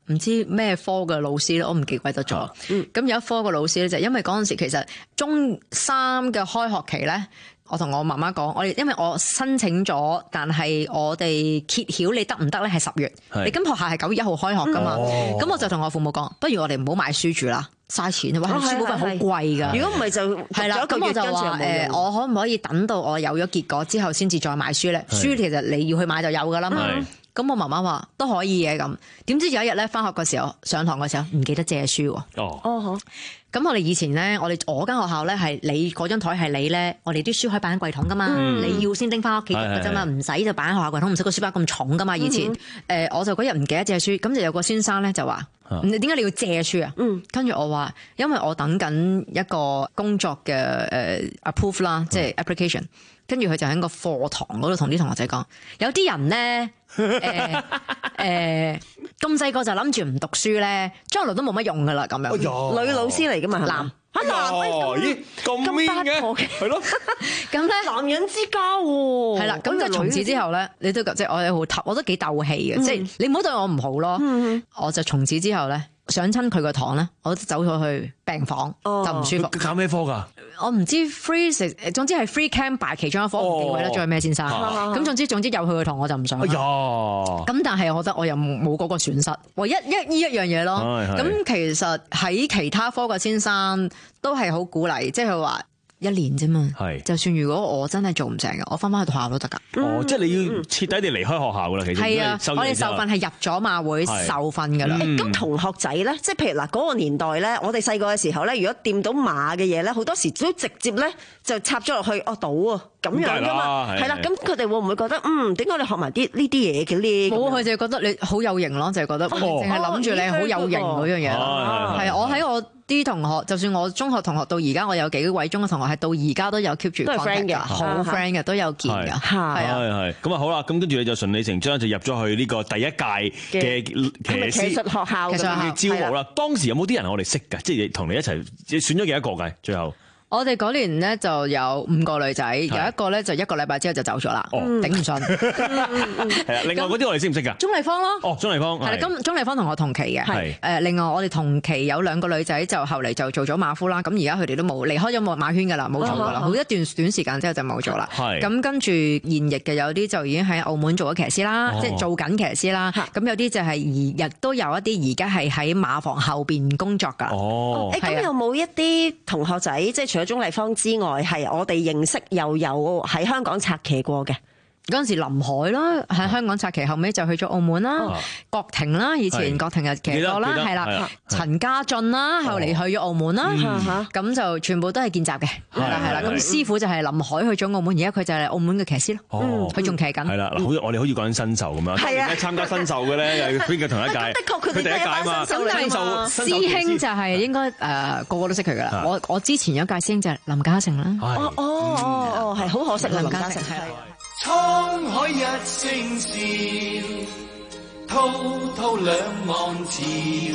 唔知咩科嘅老師咧，我唔記鬼得咗。咁、嗯、有一科嘅老師咧，就因為嗰陣時其實中三嘅開學期咧，我同我媽媽講，我哋因為我申請咗，但係我哋揭曉你得唔得咧係十月，你今學校係九月一號開學噶嘛，咁、嗯、我就同我父母講，不如我哋唔好買書住啦。嘥錢，哇！書本費好貴㗎。如果唔係就係啦，咁我就話誒，我可唔可以等到我有咗結果之後先至再買書咧？書其實你要去買就有㗎啦嘛。咁我媽媽話都可以嘅咁。點知有一日咧，返學嘅時候上堂嘅時候唔記得借書喎。哦。哦好。咁我哋以前咧，我哋我間學校咧係你嗰張台係你咧，我哋啲書可以擺喺櫃桶㗎嘛。嗯、你要先拎返屋企㗎啫嘛，唔使就擺喺學校櫃桶，唔使個書包咁重㗎嘛。以前誒、嗯呃，我就嗰日唔記得借書，咁就有個先生咧就話。你點解你要借書啊？嗯，跟住我話，因為我等緊一個工作嘅誒 approve 啦，即係 application。跟住佢就喺個課堂嗰度同啲同學仔講，有啲人咧誒誒咁細個就諗住唔讀書咧，將來都冇乜用噶啦咁樣。女老師嚟噶嘛？男嚇男咦咁 mean 嘅係咯？咁咧男人之家喎。係啦，咁就從此之後咧，你都即係我哋好鬥，我都幾鬥氣嘅，即係你唔好對我唔好咯。我就從此之後咧。上親佢個堂咧，我都走咗去病房，哦、就唔舒服。 考咩科㗎？ 我唔知 free， 總之係 free camp by 其中一科，唔記得咗係咩先生。咁、哦、總之總之有佢個堂我就唔上。哎呀！咁但係我覺得我又冇嗰個損失，唯一一呢一樣嘢咯。咁其實喺其他科嘅先生都係好鼓勵，即係話。一年啫嘛，就算如果我真係做唔成嘅，我翻返去學校都得㗎。 哦，嗯、即係你要徹底地離開學校㗎啦，其實。係啊， 我哋受訓係入咗馬會受訓㗎啦。咁、嗯、同學仔咧，即係譬如嗱嗰個年代咧，我哋細個嘅時候咧，如果掂到馬嘅嘢咧，好多時都直接咧就插咗落去哦賭啊咁樣㗎嘛。係啦，咁佢哋會唔會覺得嗯點解你學埋啲呢啲嘢嘅咧？冇，佢就係覺得你好有型咯，就係、是、覺得淨係諗住你好有型嗰樣嘢。係啊，我喺我。啲同學，就算我中學同學到而家，我有幾位中學同學係到而家都有 keep 住 contact 嘅，好 friend 嘅，都有見㗎。係啊，係咁啊，好啦，咁跟住你就順理成章就入咗去呢個第一屆嘅騎師學校嘅招募啦。當時有冇啲人我哋識㗎？即係同你一齊選咗幾多個㗎？最後。我哋嗰年咧就有五個女仔，有一個咧就一個禮拜之後就走咗啦，頂唔順。係啊，另外嗰啲我哋識唔識㗎？鍾麗芳咯。哦，鍾麗芳係啦，咁鍾麗芳同我同期嘅。係誒，另外我哋同期有兩個女仔就後嚟就做咗馬夫啦。咁而家佢哋都冇離開咗馬圈㗎啦，冇做㗎啦。好一段短時間之後就冇做啦。係。咁跟住現役嘅有啲就已經喺澳門做咗騎師啦，即係做緊騎師啦。咁有啲就係而亦都有一啲而家係喺馬房後邊工作㗎。哦。誒，咁有冇一啲同學仔即係除鍾麗芳之外，係我哋認識又有喺香港策騎過嘅。嗰陣時林海啦，喺香港策騎，後尾就去咗澳門啦。郭婷啦，以前郭婷又騎過啦，係啦。陳家俊啦，後嚟去咗澳門啦。咁就全部都係見習嘅，係啦係啦。咁師傅就係林海去咗澳門，而家佢就係澳門嘅騎師咯。佢仲騎緊。係啦，好似我哋好似講緊新秀咁樣。係啊，參加新秀嘅咧，又邊個同一屆？的確佢哋第一屆啊嘛。新秀師兄就係應該誒個個都識佢噶啦。我我之前有屆師兄就係林嘉誠啦。哦哦哦哦，係好可惜啊，林嘉誠係。 滄海一聲笑，滔滔兩岸潮，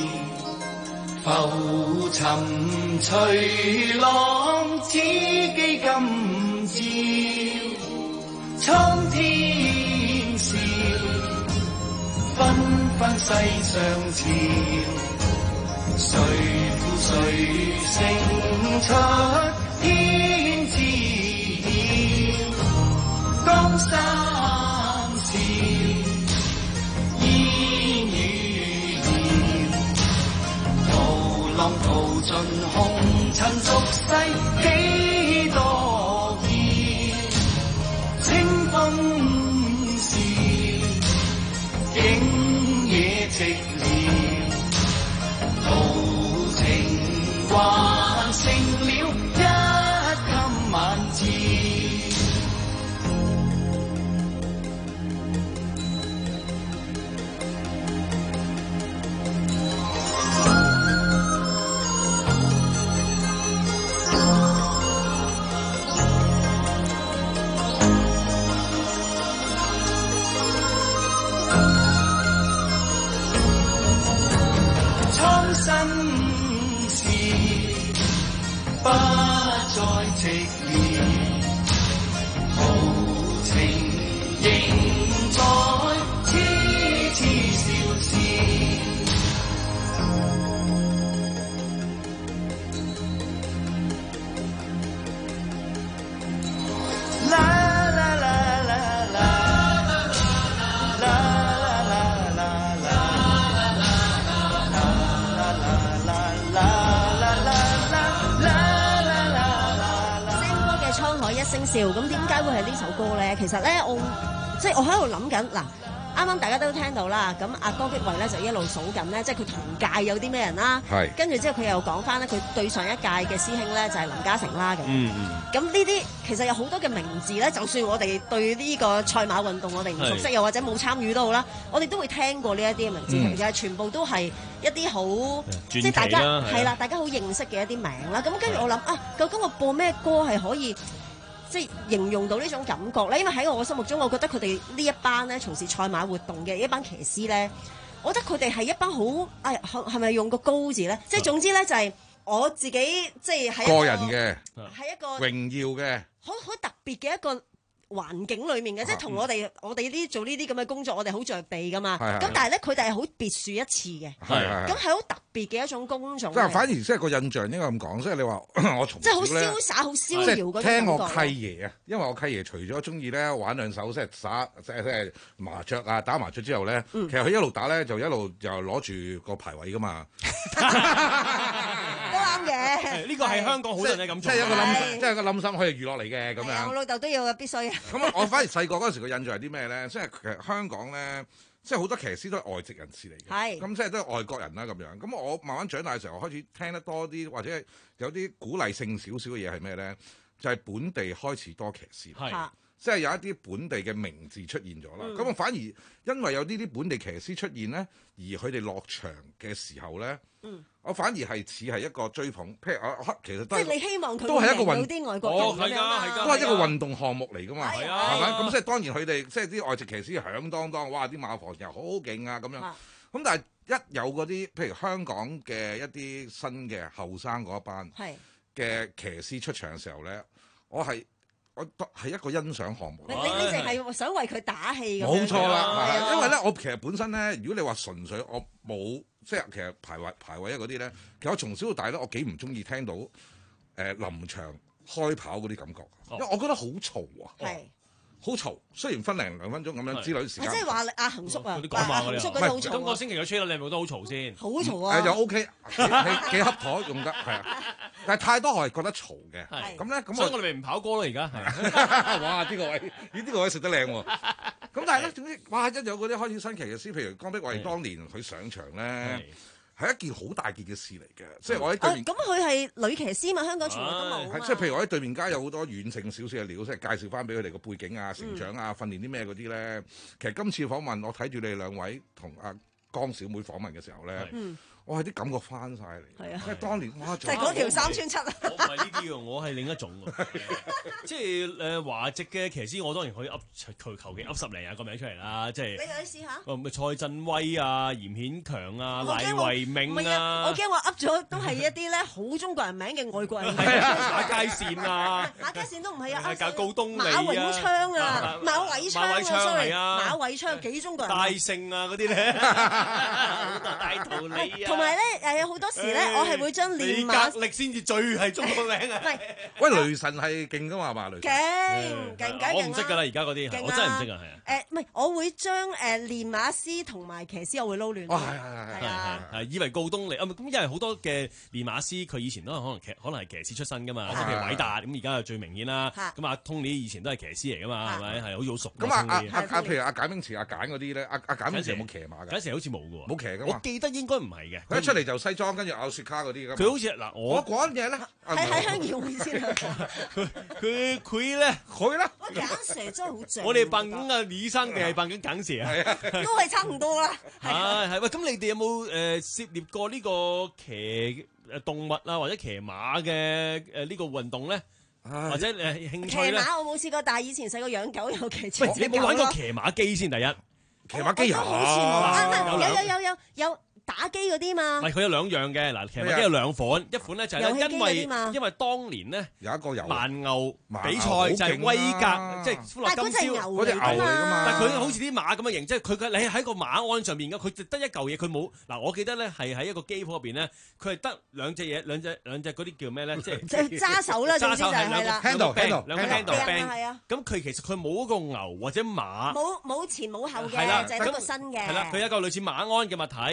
浮沉隨浪，此際今朝，蒼天笑，紛紛世上潮，誰負誰勝出天知曉。江山笑，煙雨遙，濤浪淘盡紅塵俗世幾多變，清風笑，景野寂寥，豪情還剩了一襟晚照。身事不再寂寥，豪情仍在，痴痴笑笑， 笑，咁點解會係呢首歌咧？其實咧，我即係我喺度諗緊嗱。啱啱大家都聽到啦，咁阿江碧惠咧就一路數緊咧，即係佢同屆有啲咩人啦。係。跟住之後佢又講翻咧，佢對上一屆嘅師兄咧就係林嘉誠啦咁。嗯嗯。咁呢啲其實有好多嘅名字咧，就算我哋對呢個賽馬運動我哋唔熟悉，又或者冇參與都好啦，我哋都會聽過呢一啲嘅名字，其實全部都係一啲好即係大家係啦，大家好認識嘅一啲名啦。咁跟住我諗啊，究竟我播咩歌係可以？即係形容到呢種感覺咧，因為喺我心目中，我覺得佢哋呢一班咧從事賽馬活動嘅一班騎師咧，我覺得佢哋係一班好，哎係咪用個高字咧？即係總之咧，就係我自己即係喺個人嘅， 係一個榮耀嘅， 好好特別嘅一個環境裏面嘅，即係同我哋我哋呢做呢啲咁嘅工作，我哋好着地噶嘛。咁但係咧，佢哋係好別樹一幟嘅，咁係好特別嘅一種工種。 即係反而即係個印象應該咁講，即係你話我從即係好瀟灑、好逍遙嗰種感覺。 聽我契爺啊，因為我契爺除咗中意咧玩兩手即係耍即係即係麻雀啊，打麻雀之後咧，其實佢一路打咧就一路就攞住個排位噶嘛。 都啱嘅， 呢個係香港好多人都咁做， 即係一個冧，即係個冧心，佢係娛樂嚟嘅咁樣。 我老豆都要必須。 咁我反而細個嗰陣時個印象係啲咩咧？即係其實香港咧，即係好多騎師都係外籍人士嚟嘅。係。咁即係都係外國人啦咁樣。咁我慢慢長大嘅時候，我開始聽得多啲，或者有啲鼓勵性少少嘅嘢係咩咧？就係本地開始多騎師。係。即係有一啲本地嘅名字出現咗啦。咁我反而因為有呢啲本地騎師出現咧，而佢哋落場嘅時候咧。嗯，我反而係似係一個追捧，譬如我其實都係即係你希望佢都係一個運啲外國人咁樣啦， 都係一個運動項目嚟噶嘛，係啊， 係咪？咁即係當然佢哋即係啲外籍騎師響當當，哇！啲馬房又好勁啊咁樣。咁但係一有嗰啲譬如香港嘅一啲新嘅後生嗰一班嘅騎師出場嘅時候咧，我係我係一個欣賞項目。 你你你淨係想為佢打氣咁樣？ 冇錯啦，因為咧我其實本身咧，如果你話純粹我冇。即係其實排位排位啊嗰啲咧，其實我從小到大咧，我幾唔中意聽到誒、呃、臨場開跑嗰啲感覺，因為我覺得好嘈啊，係好嘈。雖然分零兩分鐘咁樣之類時間， 即係話阿恒叔啊， 阿恒叔嗰啲好嘈。 今個星期嘅 trailer 你係咪覺得好嘈先？ 好嘈啊！ 誒又 OK，幾幾恰妥用得係啊，但係太多我係覺得嘈嘅。係咁咧，咁所以我哋咪唔跑歌咯而家。 係哇！呢、呢個位呢、呢個位食得靚喎。咁但係咧，總之哇！一有嗰啲開始新奇嘅師，譬如江碧惠當年佢上場咧，係一件好大件嘅事嚟嘅。即係我喺對面。 咁佢係女騎師嘛？香港從來都冇。 即係譬如我喺對面街有好多軟性少少嘅料，即係介紹翻俾佢哋個背景啊、成長啊、訓練啲咩嗰啲咧。其實今次訪問我睇住你哋兩位同阿江小妹訪問嘅時候咧。我係啲感覺翻晒嚟，因為當年哇， 就係嗰條三穿七啊！ 我唔係呢啲喎，我係另一種喎，即係誒華籍嘅騎師，我當然可以噏求求其噏十零廿個名出嚟啦，即係你去試下。 哦，咪蔡振威啊、嚴顯強啊、黎維銘啊， 我驚我噏咗都係一啲咧好中國人名嘅外國人。 馬佳善啊， 馬佳善都唔係啊， 教高東尼馬永昌啊，馬偉昌啊，sorry，馬偉昌幾中國人。 大勝啊嗰啲咧，大道理啊。 同埋咧，誒好多時咧，我係會將練馬李格力先至最係中國名啊！ 喂，雷神係勁噶嘛？嘛雷神勁勁勁！ 我唔識㗎啦，而家嗰啲我真係唔識啊，係啊！ 誒唔係，我會將誒練馬師同埋騎師我會撈亂。 哦，係係係係係以為告東尼啊，咁因為好多嘅練馬師佢以前都係可能騎可能係騎師出身㗎嘛，即係譬如偉達咁，而家就最明顯啦。咁阿 Tony 以前都係騎師嚟㗎嘛，係咪係好似好熟？ 咁啊阿阿譬如阿簡冰池阿簡嗰啲咧，阿阿簡冰池有冇騎馬㗎？ 簡池好似冇㗎喎， 冇騎㗎嘛？ 我記得應該唔係嘅。 佢一出嚟就西裝，跟住咬雪卡嗰啲咁。 佢好似嗱，我我講嘢咧， 喺喺鄉議會先啊。 佢佢咧， 佢咧， 我簡蛇真係好正。 我哋扮緊阿李生定係扮緊簡蛇啊？ 都係差唔多啦。 係係喂，咁你哋有冇誒涉獵過呢個騎誒動物啊，或者騎馬嘅誒呢個運動咧？或者誒興趣咧？ 騎馬我冇試過，但係以前細個養狗有騎。 喂，你冇玩過騎馬機先？第一， 騎馬機有有有有有有。打機嗰啲嘛， 唔係佢有兩樣嘅嗱，騎馬機有兩款，一款咧就係因為因為當年咧有一個有蠻牛比賽就係威格，即係歡樂今宵嗰隻牛嚟㗎嘛， 但係佢好似啲馬咁嘅形，即係佢嘅你喺個馬鞍上面嘅，佢得一嚿嘢，佢冇嗱，我記得咧係喺一個機鋪入邊咧，佢係得兩隻嘢，兩隻兩隻嗰啲叫咩咧，即係揸手啦，總之就係啦 ，handle handle 兩個 handle band 係啊， 咁佢其實佢冇嗰個牛或者馬， 冇冇前冇後嘅，就係一個新嘅， 係啦，佢有一個類似馬鞍嘅物體，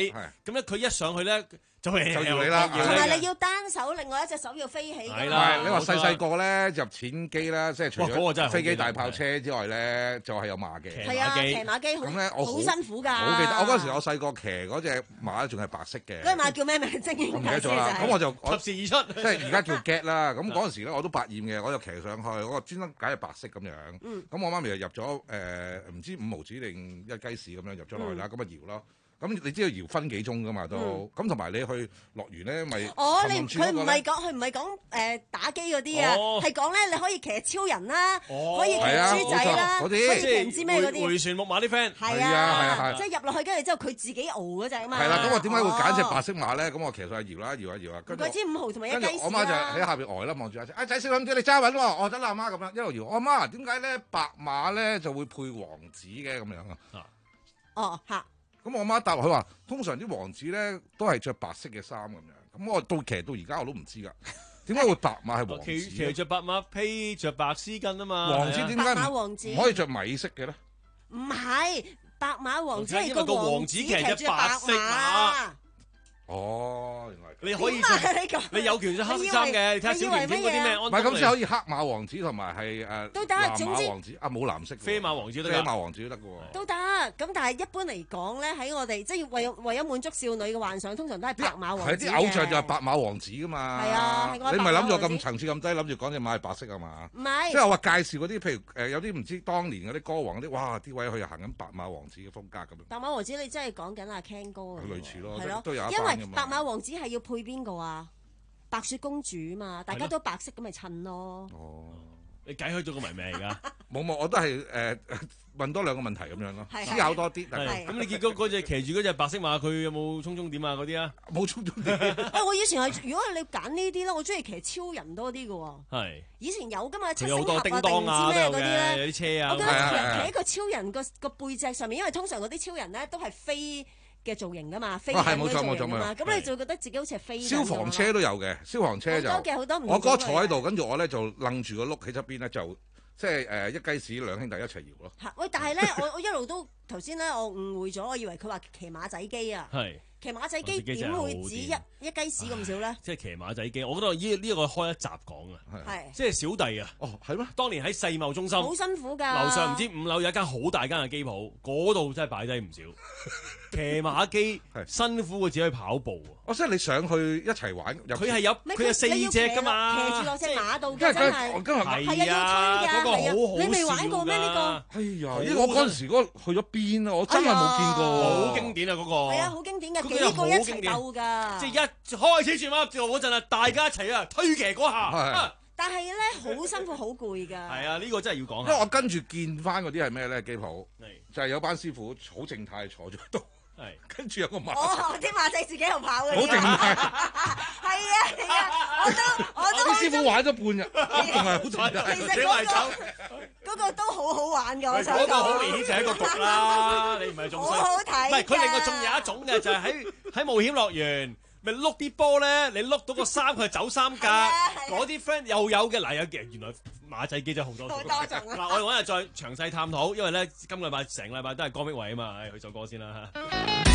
咁咧佢一上去咧就係就搖你啦， 同埋你要單手，另外一隻手要飛起。 係啦，你話細細個咧入錢機啦，即係除咗飛機大炮車之外咧，就係有馬嘅。 係啊，騎馬機咁咧，我好辛苦㗎。 好記得，我嗰時我細個騎嗰隻馬仲係白色嘅。 嗰隻馬叫咩名？精英我唔記得咗啦。咁我就及時而出， 即係而家叫 get 啦。咁嗰陣時咧我都百厭嘅，我就騎上去，我專登揀係白色咁樣。咁我媽咪就入咗誒唔知五毫子定一雞屎咁樣入咗落去啦，咁啊搖咯。咁你知道搖分幾鐘噶嘛都，咁同埋你去樂園咧咪？ 哦，你佢唔係講佢唔係講誒打機嗰啲啊，係講咧你可以騎超人啦，可以騎豬仔啦，可以騎唔知咩嗰啲。 迴旋木馬啲 friend 係啊係啊，即係入落去跟住之後佢自己熬嗰隻啊嘛。 係啦，咁我點解會揀隻白色馬咧？咁我騎上去搖啦搖一搖啊，跟住唔知五毫同埋一雞屎啦。 我媽就喺下邊呆啦，望住阿仔，阿仔小心啲，你揸穩喎。我得啦，阿媽咁樣一路搖。我媽點解咧白馬咧就會配王子嘅咁樣啊？ 哦嚇。 咁我媽答佢話：通常啲王子咧都係着白色嘅衫咁樣。咁我到騎到而家我都唔知㗎，點解會白馬係王子？ 騎騎著白馬，披着白絲巾啊嘛。 王子點解唔可以着米色嘅咧？ 唔係白馬王子係個王子騎隻白色馬。 哦，原來你可以你有權着黑色衫嘅，你睇下小甜甜嗰啲咩？ 唔係咁先可以黑馬王子同埋係誒都得， 藍馬王子啊冇藍色， 啡馬王子都得， 啡馬王子都得嘅喎。 都得，咁但係一般嚟講咧，喺我哋即係為為咗滿足少女嘅幻想，通常都係白馬王子。 係啲偶像就係白馬王子噶嘛。 係啊， 你唔係諗住咁層次咁低，諗住講隻馬係白色啊嘛？ 唔係， 即係我話介紹嗰啲，譬如誒有啲唔知當年嗰啲歌王嗰啲，哇啲位佢又行緊白馬王子嘅風格咁樣。 白馬王子你真係講緊阿 Ken 哥啊？ 類似咯， 係咯， 都有因為白馬王子係要配邊個啊？白雪公主嘛，大家都白色咁咪襯咯。 哦， 你解開咗個謎咩而家？ 冇冇，我都係誒問多兩個問題咁樣咯，思考多啲。 咁你結果嗰隻騎住嗰隻白色馬，佢有冇衝衝點啊嗰啲啊？ 冇衝衝點。 誒，我以前係如果你揀呢啲咧，我中意騎超人多啲嘅喎。 係。 以前有㗎嘛，七星俠啊定唔知咩嗰啲咧，有啲車啊。 我覺得騎喺個超人個個背脊上面，因為通常嗰啲超人咧都係飛嘅造型噶嘛，飛嘅造型噶嘛，咁你就覺得自己好似係飛。 消防車都有嘅，消防車就好多嘅好多唔同。 我哥坐喺度，跟住我咧就楞住個轆喺側邊咧，就即係誒一雞屎兩兄弟一齊搖咯。 嚇！喂，但係咧，我我一路都頭先咧，我誤會咗，我以為佢話騎馬仔機啊。係。騎馬仔機點會止一一雞屎咁少咧？ 即係騎馬仔機，我覺得呢呢一個開一集講啊，係即係小弟啊。 哦，係咩？ 當年喺世貿中心， 好辛苦㗎。 樓上唔知五樓有一間好大間嘅機鋪，嗰度真係擺低唔少騎馬機，辛苦過自己去跑步啊！ 哦，即係你上去一齊玩， 佢係有佢有四隻㗎嘛， 騎住落隻馬度嘅真係，係啊，要推㗎， 嗰個好好你未玩過咩呢個？ 哎呀，因為我嗰陣時嗰去咗邊啊，我真係冇見過， 好經典啊嗰個。 係啊，好經典嘅，幾個一齊鬥㗎。 即係一開始轉彎入嗰陣啊，大家一齊啊推騎嗰下。 但係咧好辛苦好攰㗎。係啊，呢個真係要講。 因為我跟住見翻嗰啲係咩咧？機鋪就係有班師傅好靜態坐咗喺度。係，跟住有個馬， 哦，啲馬仔自己喺度跑嘅， 好靜態。 係啊係啊，我都我都。 啲師傅玩咗半日，仲係好靜態。 其實嗰個嗰個都好好玩㗎，我想講。 嗰個好明顯就係一個局啦，你唔係仲衰。 好好睇。 唔係，佢另外仲有一種嘅，就係喺喺冒險樂園，咪碌啲波咧，你碌到個衫佢走三格，嗰啲 friend 又有嘅。嗱，有嘅原來馬仔機真係好多種。 好多種啊！ 嗱，我哋揾日再詳細探討，因為咧今個禮拜成個禮拜都係江碧惠啊嘛，誒，去首歌先啦嚇。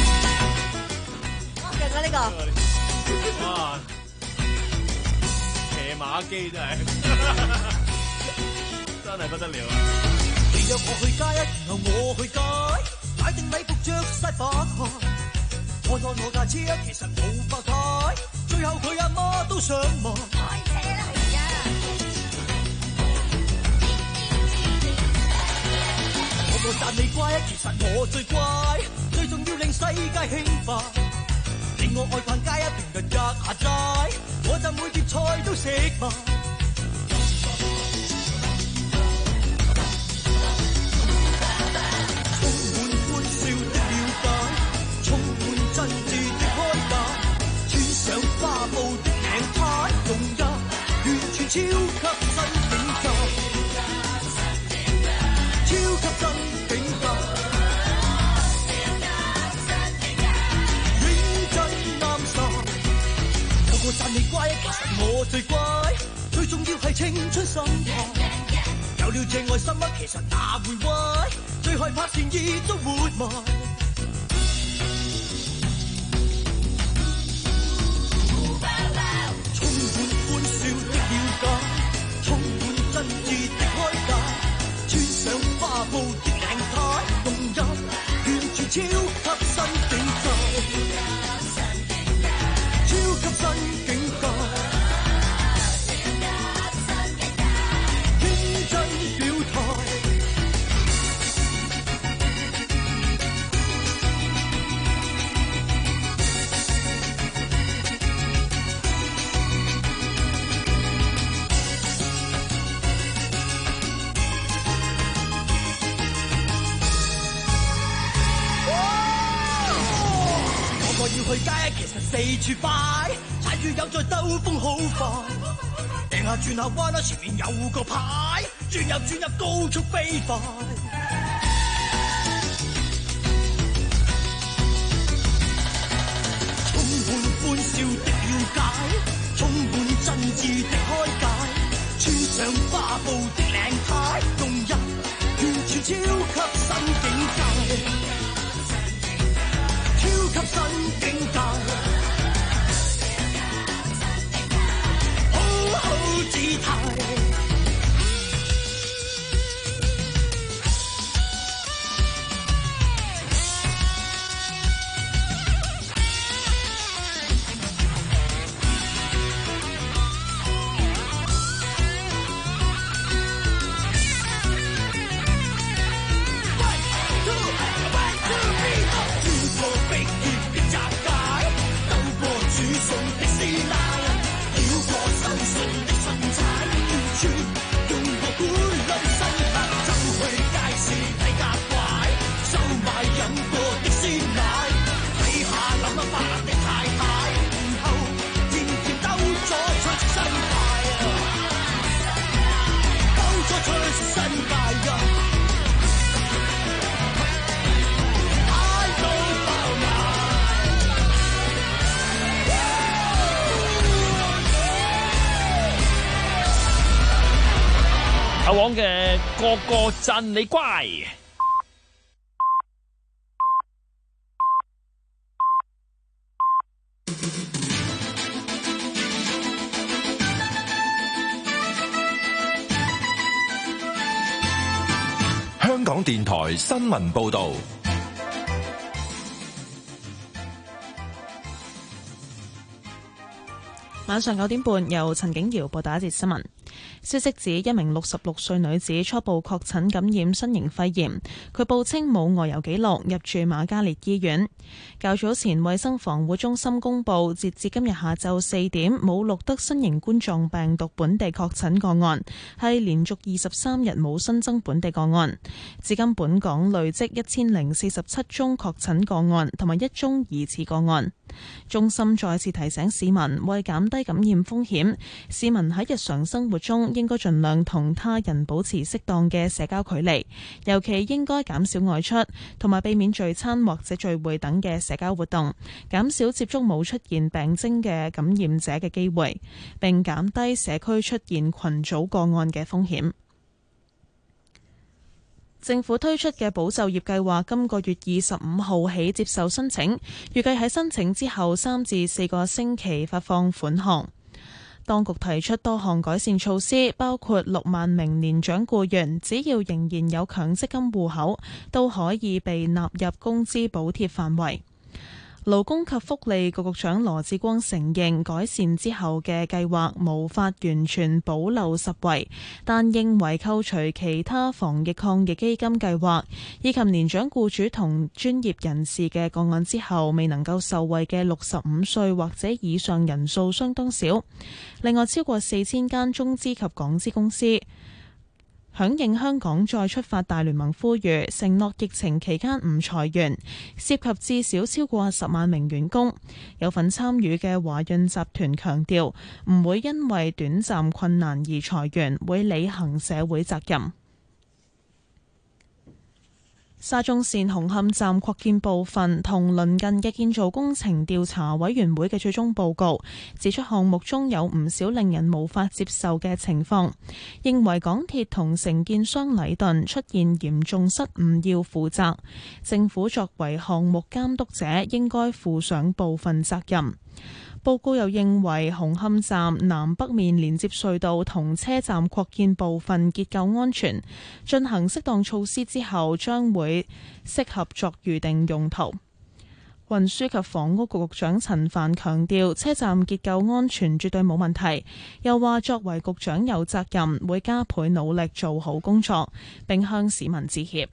勁啊呢個！ 哇，騎馬機真係真係不得了啊！ 你約我去街，然後我去街，買定禮服着晒白鞋，看看我架車其實冇白胎，最後佢阿媽都想買。開車啦而家！我個讚你乖，其實我最乖，最重要令世界興奮。令我愛逛街，平日吔下齋，我就每碟菜都食埋。充滿歡笑的了解，充滿真摯的開解，穿上花布的領呔，融入完全超級新境界，超級新境界。我讚你乖，其實我最乖，最重要係青春心態。有了這愛心啊，其實哪會壞？最害怕善意都活埋。 布的領呔，動入完全超級新境界，超級新境界，認真表態。要去街，其實四處快，踩住有在兜風好快，掟下轉下彎啦，前面有個牌，轉入轉入高速飛快，充滿歡笑的了解，充滿真摯的開解，穿上花布的領呔，動入完全超級新境界。超級新境界，好好姿態。 阿黃嘅個個讚你乖。 香港電台新聞報導。 晚上九點半，由陳景瑤報道一節新聞。消息指一名六十六歲女子初步確診感染新型肺炎，佢報稱冇外遊記錄，入住瑪嘉烈醫院。較早前衛生防護中心公佈，截至今日下晝四點，冇錄得新型冠狀病毒本地確診個案，係連續二十三日冇新增本地個案。至今本港累積一千零四十七宗確診個案，同埋一宗疑似個案。中心再次提醒市民，為減低感染風險，市民喺日常生活中應該盡量同他人保持適當嘅社交距離，尤其應該減少外出，同埋避免聚餐或者聚會等嘅社交活動，減少接觸冇出現病徵嘅感染者嘅機會，並減低社區出現群組個案嘅風險。政府推出嘅保就業計劃今個月二十五號起接受申請，預計喺申請之後三至四個星期發放款項。當局提出多項改善措施，包括六萬名年長僱員只要仍然有強積金戶口，都可以被納入工資補貼範圍。勞工及福利局局長羅致光承認改善之後嘅計劃無法完全保留實惠，但認為扣除其他防疫抗疫基金計劃以及年長僱主同專業人士嘅個案之後，未能夠受惠嘅六十五歲或者以上人數相當少。另外，超過四千間中資及港資公司響應香港再出發大聯盟呼籲，承諾疫情期間唔裁員，涉及至少超過十萬名員工。有份參與嘅華潤集團強調，唔會因為短暫困難而裁員，會履行社會責任。沙中線紅磡站擴建部分同鄰近嘅建造工程調查委員會嘅最終報告指出，項目中有唔少令人無法接受嘅情況，認為港鐵同承建商禮頓出現嚴重失誤要負責，政府作為項目監督者應該負上部分責任。 報告又認為紅磡站南北面連接隧道同車站擴建部分結構安全，進行適當措施之後將會適合作預定用途。運輸及房屋局局長陳帆強調，車站結構安全絕對冇問題，又話作為局長有責任，會加倍努力做好工作，並向市民致歉。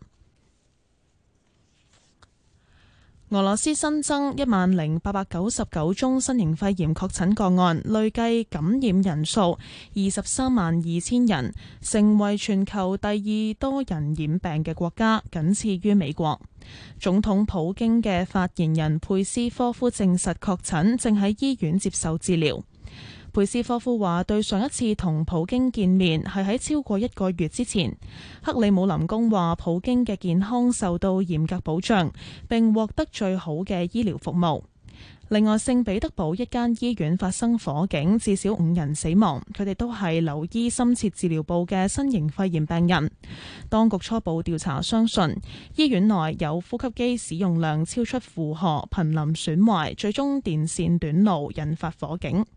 俄羅斯新增一萬零八百九十九宗新型肺炎確診個案，累計感染人數二十三萬二千人，成為全球第二多人染病嘅國家，僅次於美國。總統普京嘅發言人佩斯科夫證實確診，正喺醫院接受治療。佩斯科夫話：對上一次同普京見面係喺超過一個月之前。克里姆林宮話普京嘅健康受到嚴格保障，並獲得最好嘅醫療服務。另外，聖彼得堡一間醫院發生火警，至少五人死亡，佢哋都係留醫深切治療部嘅新型肺炎病人。當局初步調查相信，醫院內有呼吸機使用量超出負荷，瀕臨損壞，最終電線短路引發火警。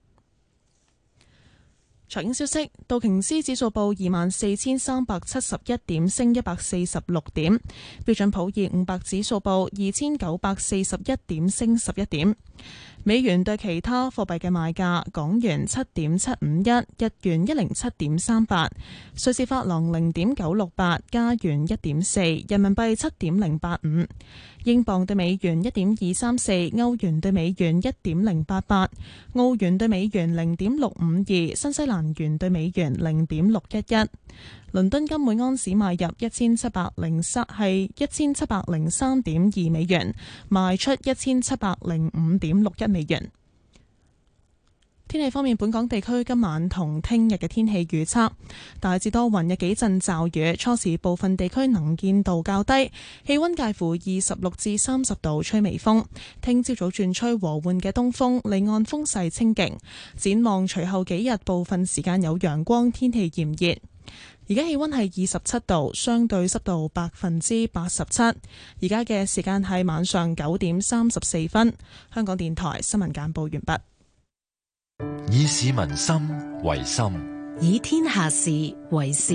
財經消息，道瓊斯指數報二萬四千三百七十一點，升一百四十六點；標準普爾五百指數報二千九百四十一點，升十一點。美元對其他貨幣嘅賣價：港元七點七五一，日元一零七點三八，瑞士法郎零點九六八，加元一點四，人民幣七點零八五，英鎊對美元一點二三四，歐元對美元一點零八八，澳元對美元零點六五二，新西蘭元對美元零點六一一。倫敦金每安士買入一千七百零三係一千七百零三點二美元，賣出一千七百零五點六一美元。天氣方面，本港地區今晚同聽日嘅天氣預測大致多雲，有幾陣驟雨，初時部分地區能見度較低，氣溫介乎二十六至三十度，吹微風。聽朝早轉吹和緩嘅東風，離岸風勢清勁。展望隨後幾日，部分時間有陽光，天氣炎熱。而家氣溫係二十七度，相對濕度百分之八十七。而家嘅時間係晚上九點三十四分。香港電台新聞簡報完畢。 以市民心為心， 以天下事為事。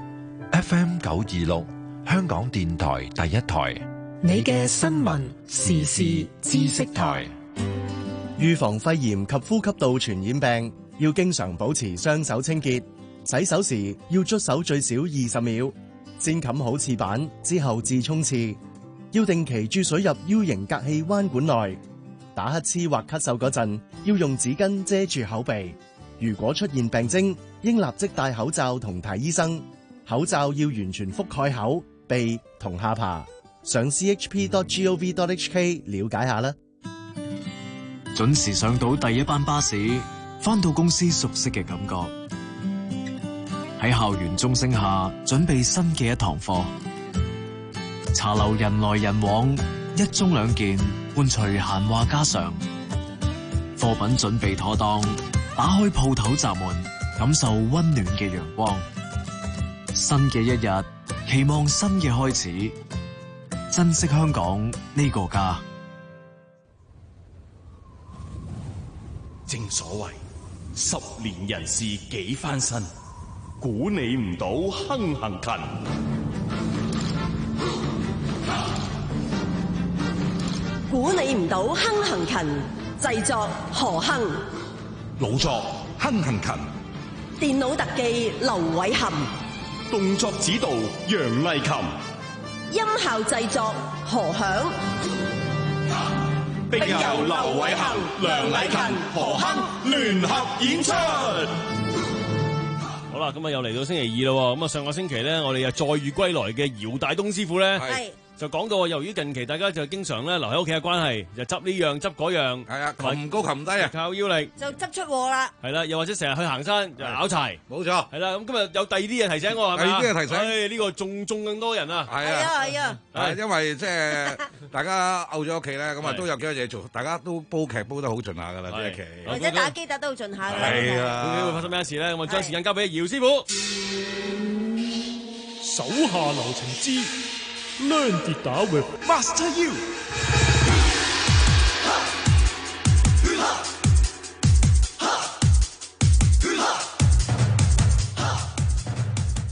F M 九二六，香港電台第一台， 你嘅新聞時事知識台。 預防肺炎及呼吸道傳染病，要經常保持雙手清潔。洗手時要捽手最少二十秒，先冚好廁板之後至沖廁。要定期注水入 U 型隔氣彎管內。打乞嗤或咳嗽嗰陣，要用紙巾遮住口鼻。如果出現病徵，應立即戴口罩同睇醫生。口罩要完全覆蓋口、鼻同下巴。上 c h p dot gov dot h k 了解下啦。 準時上到第一班巴士，返到公司熟悉嘅感覺。喺校園鐘聲下，準備新嘅一堂課。茶樓人來人往，一盅兩件，伴隨閒話家常。貨品準備妥當，打開鋪頭閘門，感受溫暖嘅陽光。新嘅一日，期望新嘅開始，珍惜香港呢個家。 正所謂十年人事幾翻身，估你唔到亨行勤。 估你唔到亨行勤，製作何亨， 老作亨行勤， 電腦特技劉偉含， 動作指導楊麗琴， 音效製作何響， 並由劉偉含、梁麗琴、何亨聯合演出。好啦，咁啊又嚟到星期二咯，咁啊上個星期咧，我哋又再遇歸來嘅姚大東師傅咧。係。就講到，由於近期大家就經常咧留喺屋企嘅關係，就執呢樣執嗰樣，係啊，擒高擒低啊，靠腰力就執出禍啦。係啦，又或者成日去行山就拗柴， 冇錯。係啦，咁今日有第二啲嘢提醒我係咪啊？ 第二啲嘢提醒， 誒呢個仲仲更多人啊！ 係啊係啊， 係因為即係大家漚咗屋企咧，咁啊都有幾多嘢做，大家都煲劇煲得好盡下㗎啦呢一期， 或者打機打得好盡下㗎。 係啊， 究竟會發生咩事咧？咁我將時間交俾姚師傅。 手下留情之。Learn 跌打 with Master You。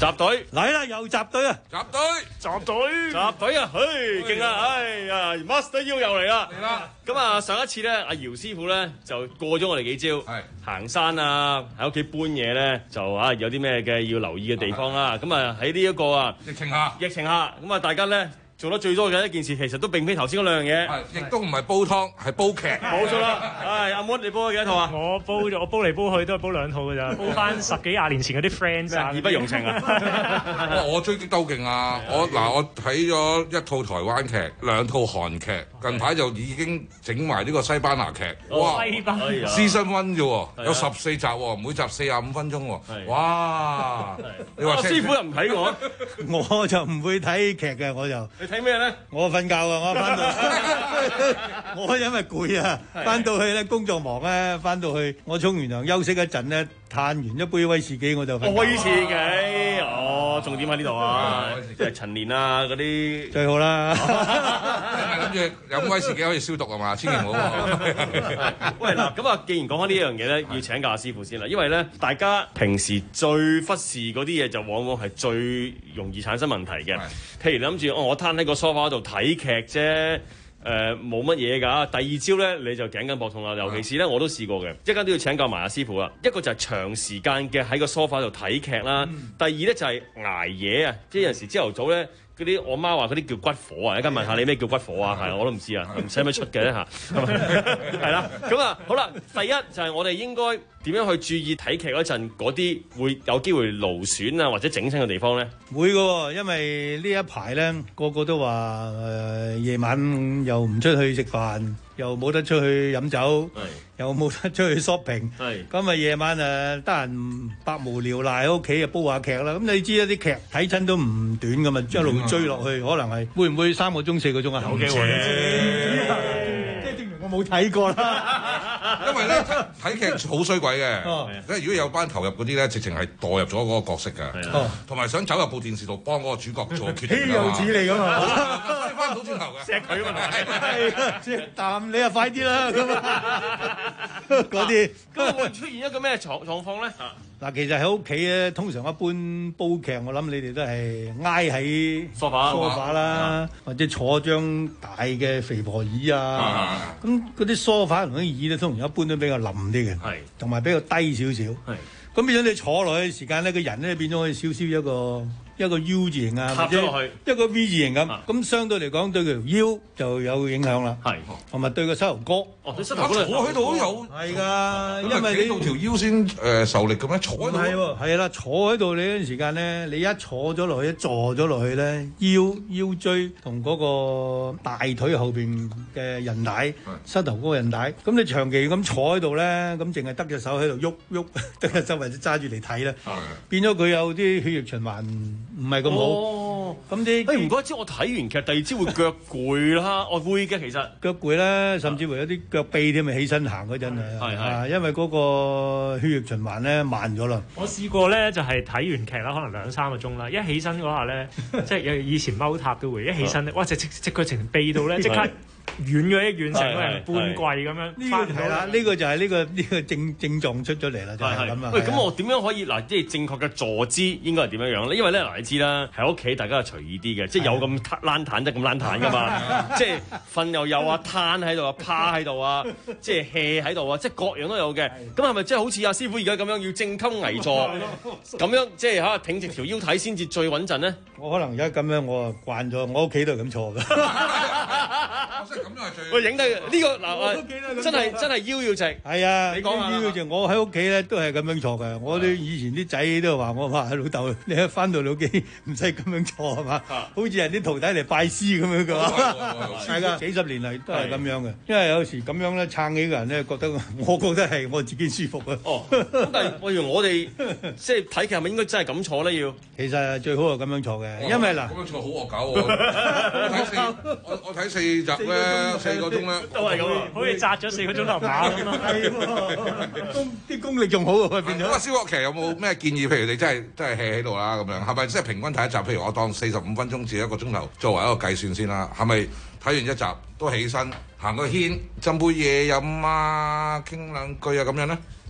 集隊嚟啦，又集隊啊！ 集隊， 集隊，集隊啊！嘿，勁啊！哎呀 ，Master U 又嚟啦！ 嚟啦！ 咁啊，上一次咧，阿姚師傅咧就過咗我哋幾招，行山啊，喺屋企搬嘢咧，就啊有啲咩嘅要留意嘅地方啦。咁啊喺呢一個啊疫情下， 疫情下，咁啊大家咧做得最多嘅一件事，其實都並非頭先嗰兩樣嘢， 係亦都唔係煲湯，係煲劇。 冇錯啦！唉，阿 Mon 你煲咗幾多套啊？ 我煲咗，我煲嚟煲去都係煲兩套㗎咋，煲翻十幾廿年前嗰啲 friends 啊， 義不容情啊！ 我追擊都勁啊！我嗱我睇咗一套台灣劇，兩套韓劇，近排就已經整埋呢個西班牙劇。哇！ 西班牙 Season One 啫喎，有十四集喎，每集四十五分鐘喎。哇！你話師傅又唔睇我， 我就唔會睇劇嘅，我就。 你睇咩咧？ 我瞓覺啊！我翻到，我因為攰啊，翻到去咧工作忙咧，翻到去我沖完涼休息一陣咧，嘆完一杯威士忌我就瞓。 威士忌，哦，重點喺呢度啊，即係陳年啊嗰啲最好啦。 諗住飲威士忌可以消毒啊嘛，千祈唔好。 喂嗱，咁啊，既然講開呢樣嘢咧，要請教阿師傅先啦，因為咧大家平時最忽視嗰啲嘢，就往往係最容易產生問題嘅。譬如你諗住哦，我攤喺個梳化度睇劇啫，誒冇乜嘢㗎。第二朝咧你就頸筋膊痛啦，尤其是咧我都試過嘅，一間都要請教埋阿師傅啦。一個就係長時間嘅喺個梳化度睇劇啦，嗯、第二咧就係捱夜啊，即係有陣時朝頭早咧。嗰啲我媽話嗰啲叫骨火啊！一陣問下你咩叫骨火啊？係我都唔知啊，唔使乜出嘅咧嚇，係啦。咁啊，好啦，第一就係我哋應該點樣去注意睇劇嗰陣嗰啲會有機會勞損啊或者整親嘅地方咧？ 會嘅喎，因為呢一排咧個個都話誒夜晚又唔出去食飯，又冇得出去飲酒，又冇得出去 shopping，咁啊夜晚誒得閒百無聊賴喺屋企啊煲下劇啦。咁你知一啲劇睇親都唔短噶嘛，一路追落去，可能係會唔會三個鐘四個鐘啊？ 有機會， 即係證明我冇睇過啦。 因為咧睇劇好衰鬼嘅，即係如果有班投入嗰啲咧，直情係墮入咗嗰個角色㗎，同埋想走入部電視度幫嗰個主角做決定㗎嘛。 豈有此理㗎嘛！ 翻唔到轉頭嘅， 錫佢啊嘛， 係啖你啊快啲啦咁啊！嗰啲咁會出現一個咩狀狀況咧？ 嗱，其實喺屋企咧，通常一般煲劇，我諗你哋都係挨喺梳化梳化啦，或者坐張大嘅肥婆椅啊。咁嗰啲梳化同啲椅咧，通常一般都比較冧啲嘅，同埋比較低少少。咁變咗你坐落去時間咧，個人咧變咗可以少少一個一個 U 字形啊，或者一個 V 字形咁。咁相對嚟講，對佢條腰就有影響啦。係，同埋對個膝頭哥。 哦，對膝頭哥坐喺度都有。 係㗎，因為你到條腰先誒受力咁樣坐喺度。 係喎，係啦，坐喺度你嗰陣時間咧，你一坐咗落去，一坐咗落去咧，腰腰椎同嗰個大腿後邊嘅韌帶、膝頭哥韌帶，咁你長期咁坐喺度咧，咁淨係得隻手喺度喐喐，得隻手或者揸住嚟睇咧，變咗佢有啲血液循環唔係咁好。 哦， 咁啲誒唔怪之我睇完劇第二朝會腳攰啦，我會嘅其實腳攰啦，甚至乎有啲腳痹添，咪起身行嗰陣啊，係係，因為嗰個血液循環咧慢咗啦。 我試過咧就係睇完劇啦，可能兩三個鐘啦，一起身嗰下咧，即係以前踎塔都會，一起身咧，哇！隻隻隻腳情痹到咧，即刻軟咗一軟，成個人半跪咁樣。 呢個係啦，呢個就係呢個呢個症症狀出咗嚟啦，就係咁啊。 喂，咁我點樣可以嗱，即係正確嘅坐姿應該係點樣樣咧？因為咧嗱，你知啦，喺屋企大家係隨意啲嘅，即係有咁懶彈得咁懶彈噶嘛，即係瞓又有啊，攤喺度啊，趴喺度啊，即係 hea 喺度啊，即係各樣都有嘅。咁係咪即係好似阿師傅而家咁樣要正襟危坐咁樣，即係嚇挺直條腰體先至最穩陣咧？ 我可能而家咁樣，我啊慣咗，我屋企都係咁坐㗎。 即係咁樣係最。 喂，影低呢個嗱，真係真係腰要直。 係啊， 你講下。 腰要直，我喺屋企咧都係咁樣坐㗎。我啲以前啲仔都話我話老豆，你一翻到你屋企唔使咁樣坐係嘛？好似人啲徒弟嚟拜師咁樣㗎。係㗎，幾十年嚟都係咁樣嘅。因為有時咁樣咧撐起個人咧，覺得我覺得係我自己舒服啊。 哦，咁但係我以為我哋即係睇劇係咪應該真係咁坐咧？要其實最好係咁樣坐嘅，因為嗱咁樣坐好惡搞喎。我睇四我我睇四集咧，四個鐘咧， 都係咁， 好似紮咗四個鐘頭馬咁咯。 係喎，功啲功力仲好喎，變咗。 咁啊，蕭岳琪有冇咩建議？譬如你真係真係 hea 喺度啦，咁樣係咪即係平均睇一集？譬如我當四十五分鐘至一個鐘頭作為一個計算先啦，係咪睇完一集都起身行個圈，斟杯嘢飲啊，傾兩句啊咁樣咧？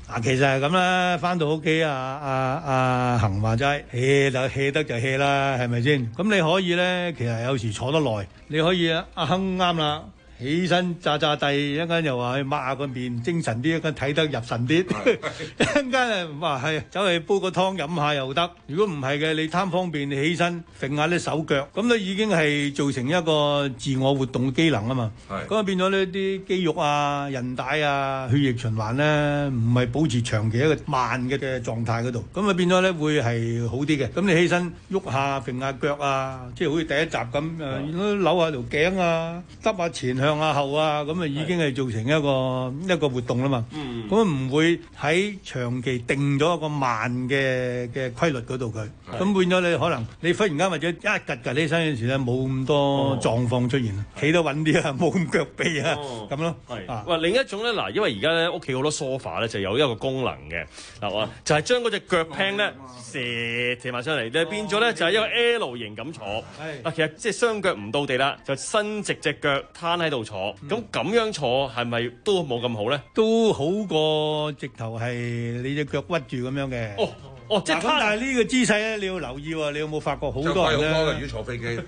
嗱，其實係咁啦，翻到屋企啊啊啊行話齋 hea 就 hea 得就 hea 啦，係咪先？咁你可以咧，其實有時坐得耐，你可以啊阿亨啱啦。起身炸炸地，一陣間又話去抹下個面，精神啲，一陣睇得入神啲。一陣間啊話係走去煲個湯飲下又得。如果唔係嘅，你貪方便，你起身揈下啲手腳，咁都已經係造成一個自我活動嘅機能啊嘛。咁啊變咗呢啲肌肉啊、韌帶啊、血液循環咧，唔係保持長期一個慢嘅嘅狀態嗰度。咁啊變咗咧會係好啲嘅。咁你起身喐下揈下腳啊，即係好似第一集咁誒，扭下條頸啊，耷下前向。啊後啊，咁啊已經係造成一個一個活動啦嘛。咁啊唔會喺長期定咗一個慢嘅嘅規律嗰度佢。咁變咗你可能你忽然間或者一趌趌起身嗰陣時咧，冇咁多狀況出現，企得穩啲啊，冇咁腳痹啊，咁咯。 係。哇，另一種咧嗱，因為而家咧屋企好多 sofa 咧就有一個功能嘅嗱話，就係將嗰隻腳 pan 咧射射埋上嚟，你變咗咧就係一個 L 型咁坐。係。嗱，其實即係雙腳唔到地啦，就伸直隻腳攤喺度坐，咁咁、嗯、樣坐係咪都冇咁好咧？ 都好過直頭係你隻腳屈住咁樣嘅。哦哦，即係但係呢個姿勢咧，你要留意喎。你有冇發覺好多人咧？ 好多嘅，如果坐飛機，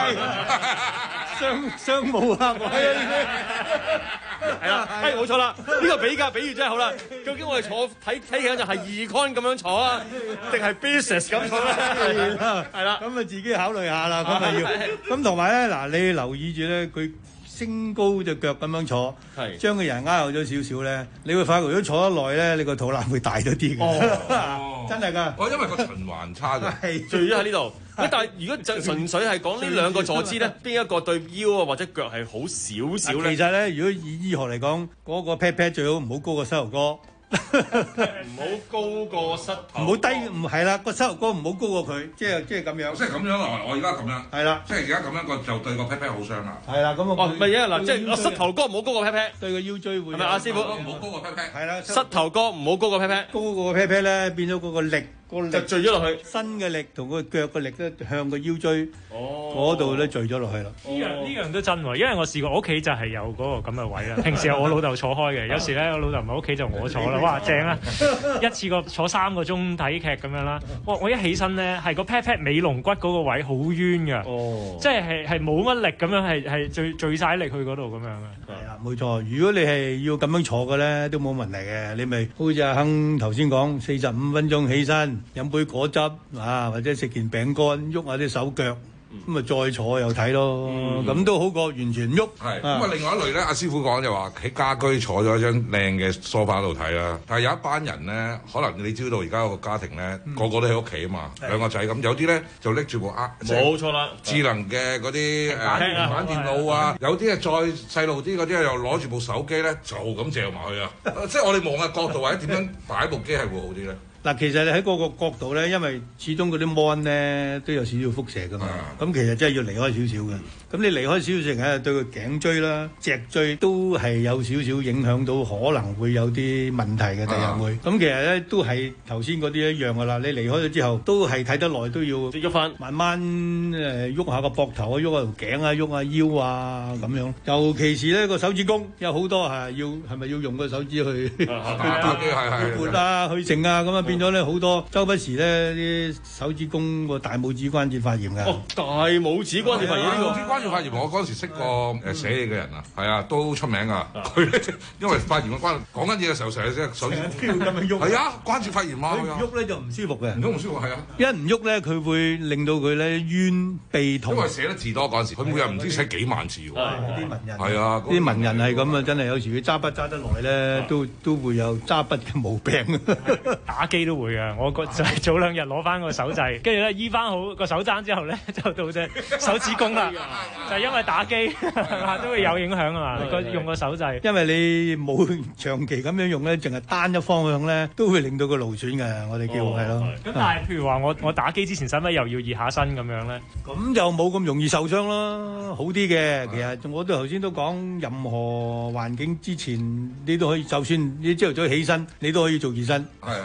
商商務客位啊！ 係啦，係冇錯啦。呢個比較比喻真係好啦。究竟我哋坐睇睇嘅就係 econ 咁樣坐啊，定係 business 咁坐咧？係啦， 咁啊自己考慮下啦。咁啊要咁同埋咧嗱，你留意住咧佢。升高隻腳咁樣坐，將個人壓後咗少少咧，你會發覺如果坐得耐咧，你個肚腩會大咗啲嘅。哦，真係㗎。 哦，因為個循環差嘅。 係， 最咗喺呢度。但係如果就純粹係講呢兩個坐姿咧，邊一個對腰啊或者腳係好少少咧？ 其實咧，如果以醫學嚟講，嗰個 pat pat 最好唔好高過膝頭哥。 唔好高過膝頭， 唔好低，唔係啦，個膝頭哥唔好高過佢，即係即係咁樣。 即係咁樣啊！我而家咁樣。係啦，即係而家咁樣個就對個 pat pat 好傷啦。 係啦，咁啊。 哦，唔係啊，嗱，即係膝頭哥唔好高過 pat pat， 對個腰椎會。 係咪阿師傅？ 唔好高過 pat pat。 係啦， 膝頭哥唔好高過 pat pat， 高過 pat pat 咧，變咗嗰個力。個力就墜咗落去， 身嘅力同個腳嘅力咧向個腰椎嗰度咧墜咗落去啦。 呢樣呢樣都真喎，因為我試過我屋企就係有嗰個咁嘅位啦。平時係我老豆坐開嘅，有時咧我老豆唔喺屋企就我坐啦。哇，正啊！一次過坐三個鐘睇劇咁樣啦。哇！我一起身咧係個 pat pat 尾龍骨嗰個位好冤㗎，哦、即係係係冇乜力咁樣，係係聚聚曬力去嗰度咁樣嘅。 係啊，冇錯。如果你係要咁樣坐嘅咧，都冇問題嘅。你咪好似阿亨頭先講，四十五分鐘起身。飲杯果汁啊，或者食件餅乾，喐下啲手腳，咁啊再坐又睇咯，咁、嗯、都好過完全唔喐。 係咁啊，另外一類咧，阿師傅講就話喺家居坐咗一張靚嘅梳化度睇啦。但係有一班人咧，可能你知道而家個家庭咧，嗯、個個都喺屋企啊嘛，兩個仔咁，有啲咧就拎住部呃， 冇錯啦， 智能嘅嗰啲誒平板電腦啊，有啲係再細路啲嗰啲又攞住部手機咧，就咁嚼埋去啊！即係我哋望嘅角度或者點樣擺部機係會好啲咧？ 嗱，其實你喺嗰個角度咧，因為始終嗰啲 mon 咧都有少少輻射噶嘛，咁、嗯、其實真係要離開少少嘅。咁你離開少少嘅，對個頸椎啦、脊椎都係有少少影響到，可能會有啲問題嘅，第日會。咁、嗯、其實咧都係頭先嗰啲一樣噶啦。你離開咗之後，都係睇得耐都要喐翻，慢慢誒喐下個膊頭啊，喐下條頸啊，喐下腰啊咁樣。尤其是咧個手指公，有好多係要係咪要用個手指去去撥啊、去剩啊咁啊。變咗咧好多，周不時咧啲手指公個大拇指關節發炎㗎。 哦，大拇指關節發炎呢個？ 大拇指關節發炎，我嗰陣時識個誒寫嘢嘅人啊，係啊，都好出名㗎。佢咧因為發炎嘅關係，講緊嘢嘅時候成日隻手指咁樣喐。係啊，關節發炎嘛。 佢唔喐咧就唔舒服嘅。 唔喐唔舒服係啊。 一唔喐咧，佢會令到佢咧冤鼻痛。 因為寫得字多嗰陣時，佢每日唔知寫幾萬字喎。 啲文人係啊， 啲文人係咁啊，真係有時佢揸筆揸得耐咧，都都會有揸筆嘅毛病。 打機都會嘅，我個就係早兩日攞翻個手掣，跟住咧醫翻好個手踭之後咧，就到隻手指公啦。就係因為打機都會有影響啊嘛，個用個手掣。 因為你冇長期咁樣用咧，淨係單一方向咧，都會令到個勞損嘅。我哋叫係咯。 咁但係譬如話我我打機之前使唔使又要熱下身咁樣咧？ 咁就冇咁容易受傷啦，好啲嘅。其實我都頭先都講，任何環境之前你都可以，就算你朝頭早起身，你都可以做熱身。係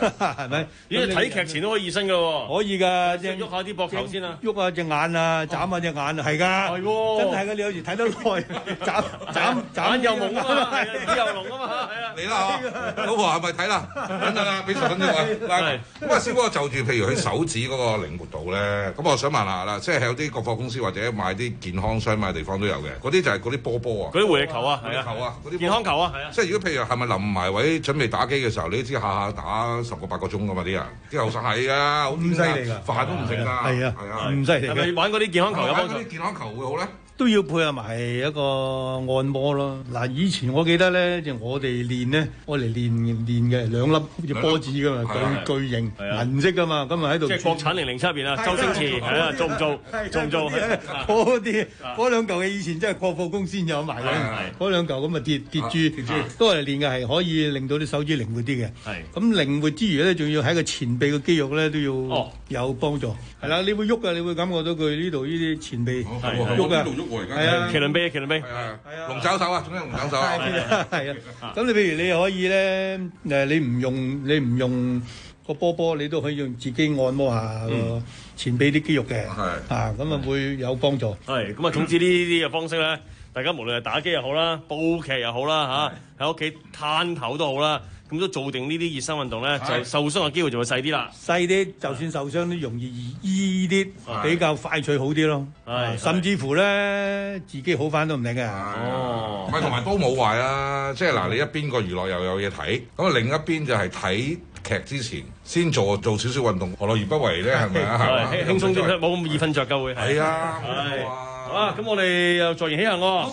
係咪？ 咦，睇劇前都可以熱身㗎喎。 可以㗎，即係喐下啲膊頭先啊， 喐下隻眼啊，眨下隻眼啊，係㗎， 係喎， 真係㗎，你有時睇得耐，眨眨眨眼又朦啊嘛，耳又聾啊嘛，係啊， 嚟啦嚇，老婆係咪睇啦？等陣啦，俾十分鐘啊。嗱，咁啊，師傅就住譬如佢手指嗰個靈活度咧，咁我想問下啦，即係有啲國貨公司或者買啲健康商買嘅地方都有嘅，嗰啲就係嗰啲波波啊， 嗰啲回力球啊， 回力球啊，嗰啲健康球啊，係啊， 即係如果譬如係咪臨埋位準備打機嘅時候，你都知下下打十個八個鐘噶嘛啲人，啲後生係啊，好咁犀利㗎， 飯都唔食㗎， 係啊， 係啊， 咁犀利。 係咪玩嗰啲健康球有幫助？ 嗰啲健康球會好咧？ 都要配合埋一個按摩咯。嗱，以前我記得咧，就我哋練咧，我嚟練練嘅兩粒好似波子噶嘛，巨巨型銀色噶嘛，咁啊喺度。 即係國產零零七入邊啊，周星馳係啊，做唔做？做唔做？ 嗰啲嗰兩嚿嘅以前真係國貨公司先有賣嘅，嗰兩嚿咁啊跌跌珠都係練嘅，係可以令到啲手指靈活啲嘅。係咁靈活之餘咧，仲要喺個前臂嘅肌肉咧都要有幫助。係啦，你會喐㗎，你會感覺到佢呢度呢啲前臂喐㗎。 係啊，麒麟臂，麒麟臂， 係啊，龍爪手啊，總之龍爪手啊， 係啊，咁你譬如你可以咧，誒，你唔用你唔用個波波，你都可以用自己按摩下個前臂啲肌肉嘅，係啊，咁啊會有幫助。 係，咁啊，總之呢啲嘅方式咧，大家無論係打機又好啦，煲劇又好啦，嚇喺屋企攤頭都好啦。咁都做定呢啲熱身運動咧，就受傷嘅機會就會細啲啦。 細啲，就算受傷都容易醫啲，比較快脆好啲咯。係，甚至乎咧自己好翻都唔定嘅。 哦，唔係同埋都冇壞啊！即係嗱，你一邊個娛樂又有嘢睇，咁啊另一邊就係睇劇之前先做做少少運動，何樂而不為咧？係咪啊？ 係輕鬆啲，冇咁易瞓着㗎會。 係啊， 係好啊！咁我哋又坐言起行喎。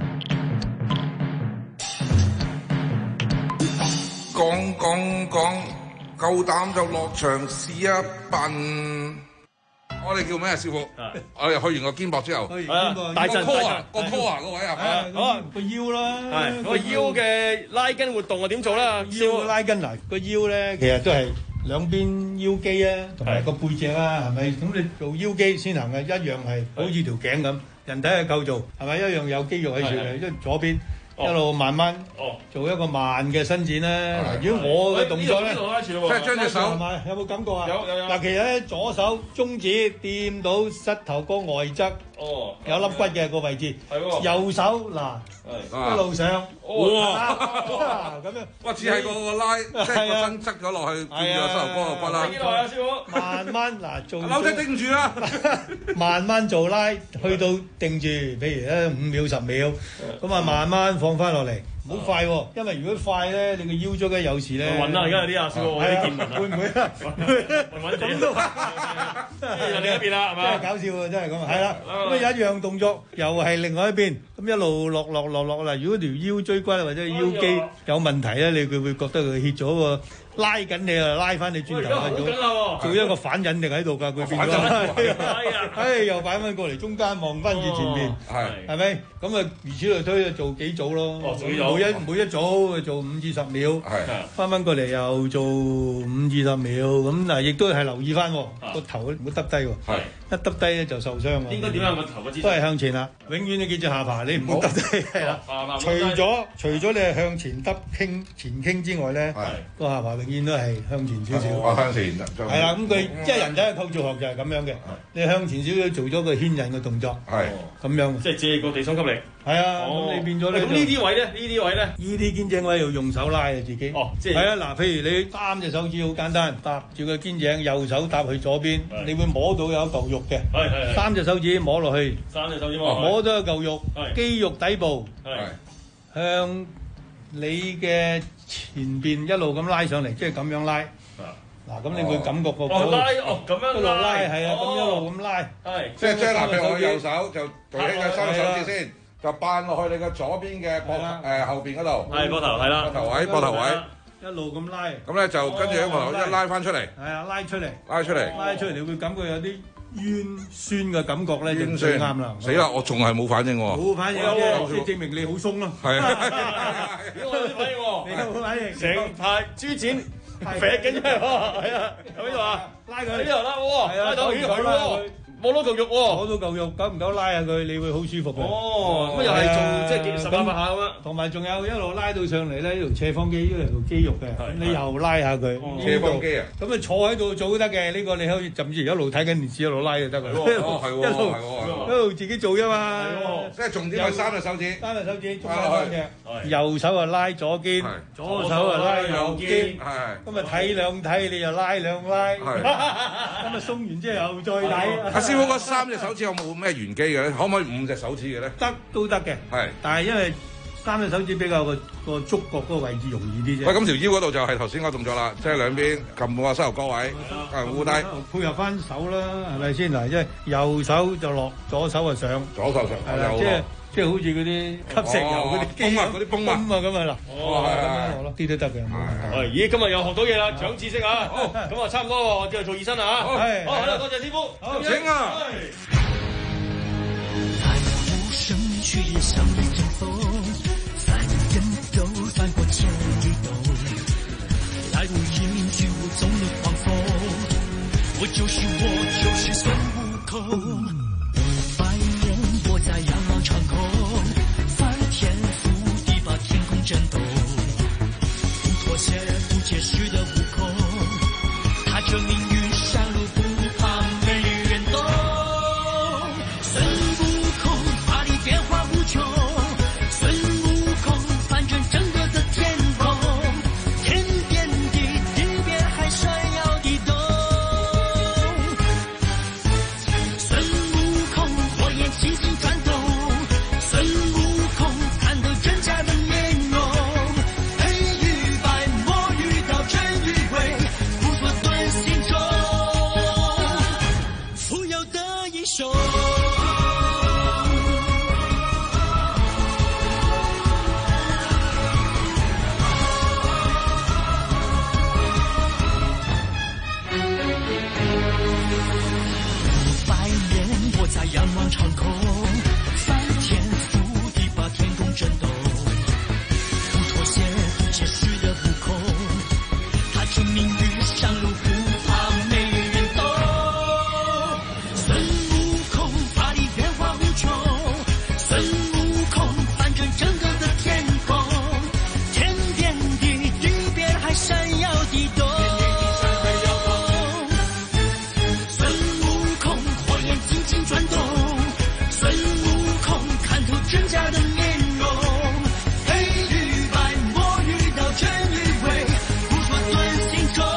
講講講，夠膽就落場試一笨。我哋叫咩啊，師傅？我哋去完個肩膊之後， 大陣個 core 個 core 個位啊， 好啊，個腰啦， 係個腰嘅拉筋活動啊，點做啦？ 腰拉筋嗱，個腰咧其實都係兩邊腰肌啊，同埋個背脊啊，係咪？咁你做腰肌先行嘅，一樣係好似條頸咁，人體嘅構造係咪一樣有肌肉喺處嘅？因為左邊。一路慢慢做一個慢嘅伸展咧。如果我嘅動作咧， 即係將隻手係咪有冇感覺啊？ 有有有。嗱， 其實咧左手中指掂到膝頭哥外側，哦，有粒骨嘅個位置。係喎。右手嗱一路上，哇咁樣， 哇似係個拉，即係個身側咗落去，掂咗膝頭哥個骨啦。 幾耐啊，師傅？ 慢慢嗱做。 扭仔定住啦， 慢慢做拉，去到定住，譬如咧五秒十秒，咁啊慢慢放翻落嚟，唔好快喎，因為如果快咧，你個腰椎咧有時咧暈啦，而家有啲啊，師傅，我啲見暈啊， 會唔會啊？ 暈暈地都係另一邊啦，係嘛？ 真係搞笑喎，真係咁，係啦，咁啊有一樣動作又係另外一邊，咁一路落落落落啦。如果條腰椎骨或者腰肌有問題咧，你佢會覺得佢歇咗喎。拉緊你啊，拉翻你轉頭啊，做做一個反引力喺度㗎，佢變咗，哎又擺翻過嚟中間望翻住前面，係係咪？咁啊，如此類推，做幾組咯，每一每一組做五至十秒，係翻翻過嚟又做五至十秒，咁嗱亦都係留意翻個頭唔好耷低喎，係一耷低咧就受傷喎。 應該點樣個頭嘅姿勢？ 都係向前啦，永遠你記住下巴，你唔好耷低係啦。除咗除咗你係向前耷傾前傾之外咧，個下巴永遠都係向前少少。 我向前。 係啦，咁佢即係人體嘅構造學就係咁樣嘅。你向前少少做咗個牽引嘅動作，係咁樣。 即係借個地心吸力。 係啊，咁你變咗咧。 咁呢啲位咧？呢啲位咧？ 呢啲肩頸位要用手拉啊自己。 哦，即係。 係啊，嗱，譬如你三隻手指好簡單，搭住個肩頸，右手搭去左邊，你會摸到有一嚿肉嘅。係係。三隻手指摸落去。 三隻手指摸。 摸到一嚿肉，肌肉底部。係。向你嘅前邊一路咁拉上嚟，即係咁樣拉。嗱，咁你會感覺個拉哦咁樣一路拉係啊，咁一路咁拉。係。 即係即係嗱，譬如我右手就舉起個雙手指先，就扮落去你嘅左邊嘅膊誒後邊嗰度。 係膊頭係啦。 膊頭位，膊頭位。 一路咁拉。 咁咧就跟住喺膊頭一拉翻出嚟。 係啊，拉出嚟。 拉出嚟。 拉出嚟，你會感覺有啲冤酸嘅感覺咧，就最啱啦。 死啦！我仲係冇反應喎。 冇反應啫，即係證明你好鬆咯。 係啊。 我有啲反應喎。 你有冇反應？ 成排豬展。肥緊出嚟喎，係啊，喺邊度啊？拉佢，呢度拉喎，拉到，咦係喎，摸到嚿肉喎， 摸到嚿肉，久唔久拉下佢，你會好舒服嘅。 哦，咁又係做即係十八下咁樣。 同埋仲有一路拉到上嚟咧，呢條斜方肌呢條肌肉嘅，咁你又拉下佢。 斜方肌啊！ 咁啊坐喺度做都得嘅，呢個你可以甚至一路睇緊電視一路拉就得㗎。 哦，係喎，係喎， 一路自己做啫嘛。 即係重點係三隻手指， 三隻手指中間三隻，右手啊拉左肩，左手啊拉右肩。係。咁啊睇兩睇，你又拉兩拉。係。咁啊鬆完之後又再睇。 阿師傅嗰三隻手指有冇咩玄機嘅咧？可唔可以五隻手指嘅咧？ 得都得嘅。係。但係因為三隻手指比較個個觸覺嗰個位置容易啲啫。 喂，咁條腰嗰度就係頭先嗰個動作啦，即係兩邊撳個膝頭哥位，啊護低， 配合翻手啦，係咪先嗱？即係右手就落，左手就上， 左手上， 係啦，即係即係好似嗰啲吸石油嗰啲泵啊，嗰啲泵啊， 泵啊咁啊嗱， 哦係係係， 啲都得嘅。 係，咦，今日又學到嘢啦，長知識啊！好，咁啊差唔多喎，我之後做熱身啦嚇。好，好啦，多謝師傅。 好，請啊！ 生却也像一阵风，凡人都翻过千里洞，来无影去无踪的狂风，我就是我就是孙悟空，五百年我在仰望长空，翻天覆地把天空震动，不妥协不解释的悟空，踏着命运山路不怕没人懂，孙悟空变化无穷，孙悟空翻转整个的天空，天边地地边还闪耀地动，孙悟空火焰轻轻转动，孙悟空看透真假的面容，黑与白魔与道真与伪，不做断心中，富有的一手。在仰望长空，翻天覆地把天空震动，不妥协不解释的悟空，踏着命运上路不怕没人懂，孙悟空法力变化无穷，孙悟空翻转整个的天空，天边地地边还闪耀地动，孙悟空火焰紧紧转动，孙悟空看透真假的面容，黑与白魔与道真与伪，不说断心中，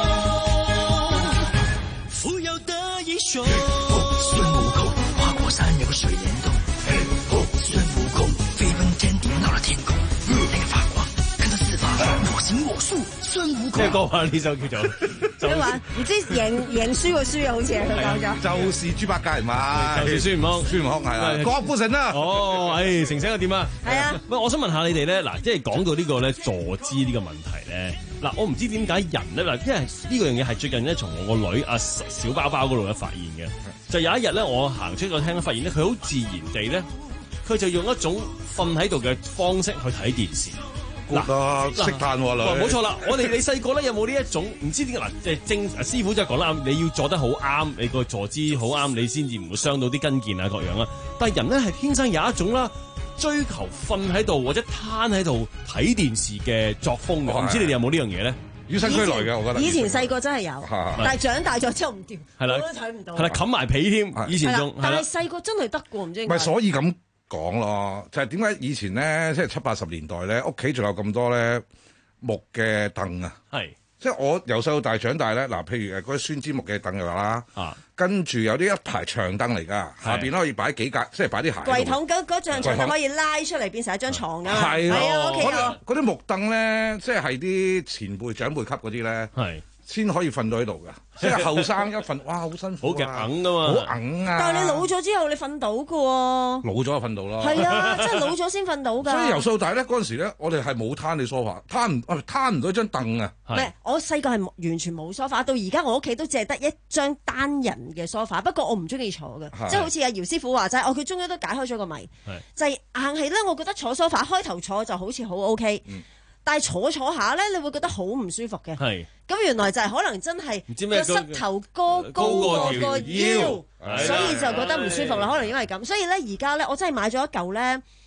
富有的一手。孙悟空跨过山有个水帘洞，孙悟空飞奔天地闹了天宫，那个发光看到四方我行我素，孫悟空。 咩歌啊？呢首叫做你話唔知贏贏輸個輸啊，好似係佢講咗。 就是豬八戒嘛， 就是孫悟空， 孫悟空係啦，郭富城啦。 哦，誒，成成又點啊？ 係啊。 喂，我想問下你哋咧，嗱，即係講到呢個咧坐姿呢個問題咧，嗱，我唔知點解人咧，嗱，因為呢個樣嘢係最近咧從我個女阿小包包嗰度咧發現嘅，就有一日咧，我行出個廳咧，發現咧佢好自然地咧，佢就用一種瞓喺度嘅方式去睇電視。 嗱，識嘆喎女， 冇錯啦！我哋你細個咧有冇呢一種唔知點解嗱？即係正師傅就講得啱，你要坐得好啱，你個坐姿好啱，你先至唔會傷到啲筋腱啊各樣啦。但係人咧係天生有一種啦，追求瞓喺度或者攤喺度睇電視嘅作風嘅。我唔知你哋有冇呢樣嘢咧？ 與生俱來嘅，我覺得。 以前細個真係有，但係長大咗之後唔掂，我都睇唔到。 係啦，冚埋被添，以前仲。 但係細個真係得過，唔知點解。 唔係，所以咁講咯，就係點解以前咧，即係七八十年代咧，屋企仲有咁多咧木嘅凳啊。係。即係我由細到大長大咧，嗱，譬如誒嗰啲酸枝木嘅凳嘅話啦，啊，跟住有啲一排長凳嚟㗎，下邊可以擺幾格，即係擺啲鞋。 櫃桶嗰嗰張長凳可以拉出嚟變成一張床㗎嘛。 係啊，屋企有。 嗰啲木凳咧，即係係啲前輩長輩級嗰啲咧。係。先可以瞓到喺度㗎，即係後生一瞓，哇，好辛苦， 好硬㗎嘛， 好硬啊！ 但係你老咗之後，你瞓到㗎喎。 老咗就瞓到啦。 係啊，真係老咗先瞓到㗎。 所以由細到大咧，嗰陣時咧，我哋係冇攤你梳化，攤唔啊攤唔到一張凳啊。 唔係，我細個係完全冇梳化，到而家我屋企都淨係得一張單人嘅梳化。不過我唔中意坐嘅，即係好似阿姚師傅話齋，哦，佢終於都解開咗個謎，就係硬係咧。我覺得坐梳化開頭坐就好似好 OK。但係坐坐下咧，你會覺得好唔舒服嘅。係。咁原來就係可能真係個膝頭哥高過個腰，所以就覺得唔舒服啦。可能因為咁，所以咧而家咧，我真係買咗一嚿咧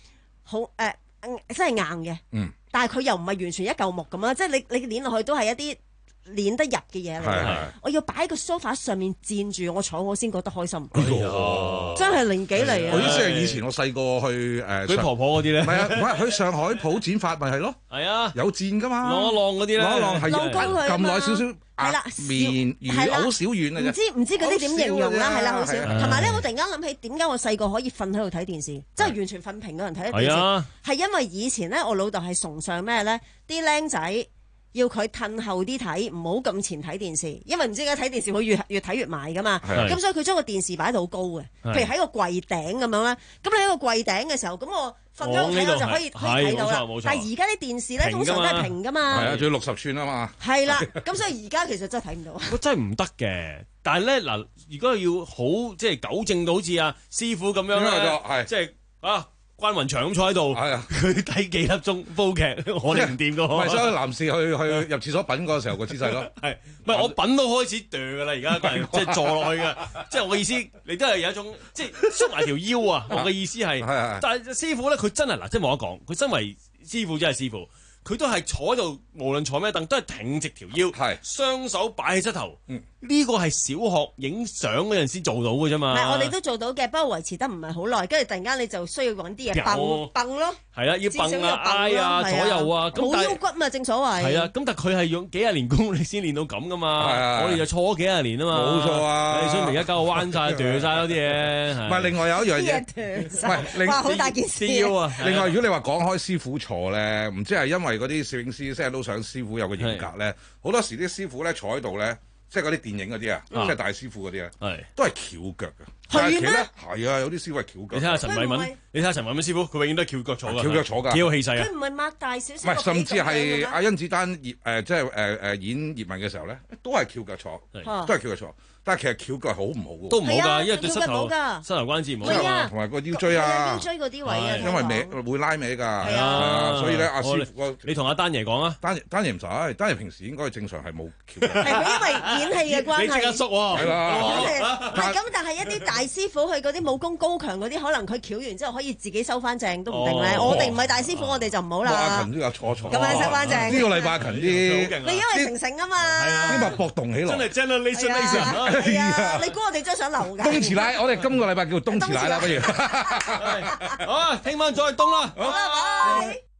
好誒、呃、真係硬嘅，嗯、但係佢又唔係完全一嚿木咁啦，即係你你捏落去都係一啲捏得入嘅嘢嚟。我要擺喺個 sofa 上面墊住我坐，我先覺得開心。哎呀，真係零幾嚟啊！ 我意思係以前我細個去誒， 佢婆婆嗰啲咧， 唔係啊，唔係去上海普剪髮咪係咯， 係啊， 有墊噶嘛， 晾一晾嗰啲咧， 晾一晾係要撳耐少少。 係啦， 面魚好少軟嘅啫， 唔知唔知嗰啲點形容啦，係啦，好少。同埋咧， 啊我突然間諗起點解我細個可以瞓喺度睇電視，即係完全瞓平嗰人睇電視， 係係因為以前咧，我老豆係崇尚咩咧？啲僆仔要佢褪後啲睇，唔好咁前睇電視，因為唔知點解睇電視會越越睇越埋噶嘛。咁所以佢將個電視擺到好高嘅，譬如喺個櫃頂咁樣啦。咁你喺個櫃頂嘅時候，咁我瞓咗度睇我就可以可以睇到啦。但係而家啲電視咧通常都係平噶嘛。 係啊，仲要六十寸啊嘛。 係啦，咁所以而家其實真係睇唔到。 我真係唔得嘅，但係咧嗱，如果要好即係糾正到好似阿師傅咁樣咧，即係啊。關雲長咁坐喺度，佢睇幾粒鐘煲劇，我哋唔掂噶。 唔係，所以男士去去入廁所品嗰時候個姿勢咯。 係，唔係我品都開始墮噶啦，而家係即係坐落去嘅。即係我嘅意思，你都係有一種即係縮埋條腰啊！我嘅意思係，但係師傅咧，佢真係嗱，即係冇得講。佢身為師傅真係師傅，佢都係坐喺度，無論坐咩凳，都係挺直條腰，係雙手擺喺膝頭。呢個係小學影相嗰陣先做到嘅啫嘛。 唔係，我哋都做到嘅，不過維持得唔係好耐，跟住突然間你就需要揾啲嘢蹦蹦咯。 係啦，要蹦啊、挨啊、左右啊， 冇腰骨嘛，正所謂。 係啊，咁但係佢係用幾廿年功力先練到咁噶嘛。我哋就錯咗幾廿年啊嘛。 冇錯啊， 所以而家搞到彎晒、斷晒嗰啲嘢。 唔係，另外有一樣嘢， 唔係，哇，好大件事啊！ 另外，如果你話講開師傅坐咧，唔知係因為嗰啲攝影師成日都想師傅有個嚴格咧，好多時啲師傅咧坐喺度咧。即係嗰啲電影嗰啲啊，即係大師傅嗰啲啊，都係翹腳嘅。係咩？係啊，有啲師傅係翹腳。 你睇下陳偉敏，你睇下陳偉敏師傅，佢永遠都係翹腳坐㗎。 翹腳坐㗎， 幾有氣勢啊！ 佢唔係擘大少少。 唔係，甚至係阿甄子丹葉誒，即係誒誒演葉問嘅時候咧，都係翹腳坐，都係翹腳坐。但係其實翹腳好唔好㗎？ 都唔好㗎，因為對膝頭膝頭關節唔好。 同埋個腰椎啊， 腰椎嗰啲位啊， 因為歪會拉歪㗎。係啊， 所以咧，阿師傅你同阿丹爺講啊， 丹丹爺唔使，丹爺平時應該正常係冇翹腳。 係佢因為演戲嘅關係。 你即刻縮喎， 係啦。 唔係咁，但係一啲大師傅去嗰啲武功高強嗰啲，可能佢翹完之後可以自己收翻正都唔定咧。我哋唔係大師傅，我哋就唔好啦。 阿勤都有坐坐。 咁樣收翻正。 呢個禮拜阿勤啲， 你因為成成啊嘛。 啲脈搏動起來。 真係 generation 係啊！你估我哋張相流㗎？ 冬池奶，我哋今個禮拜叫冬池奶啦，不如。 好啊，聽晚再冬啦。 好啦，拜。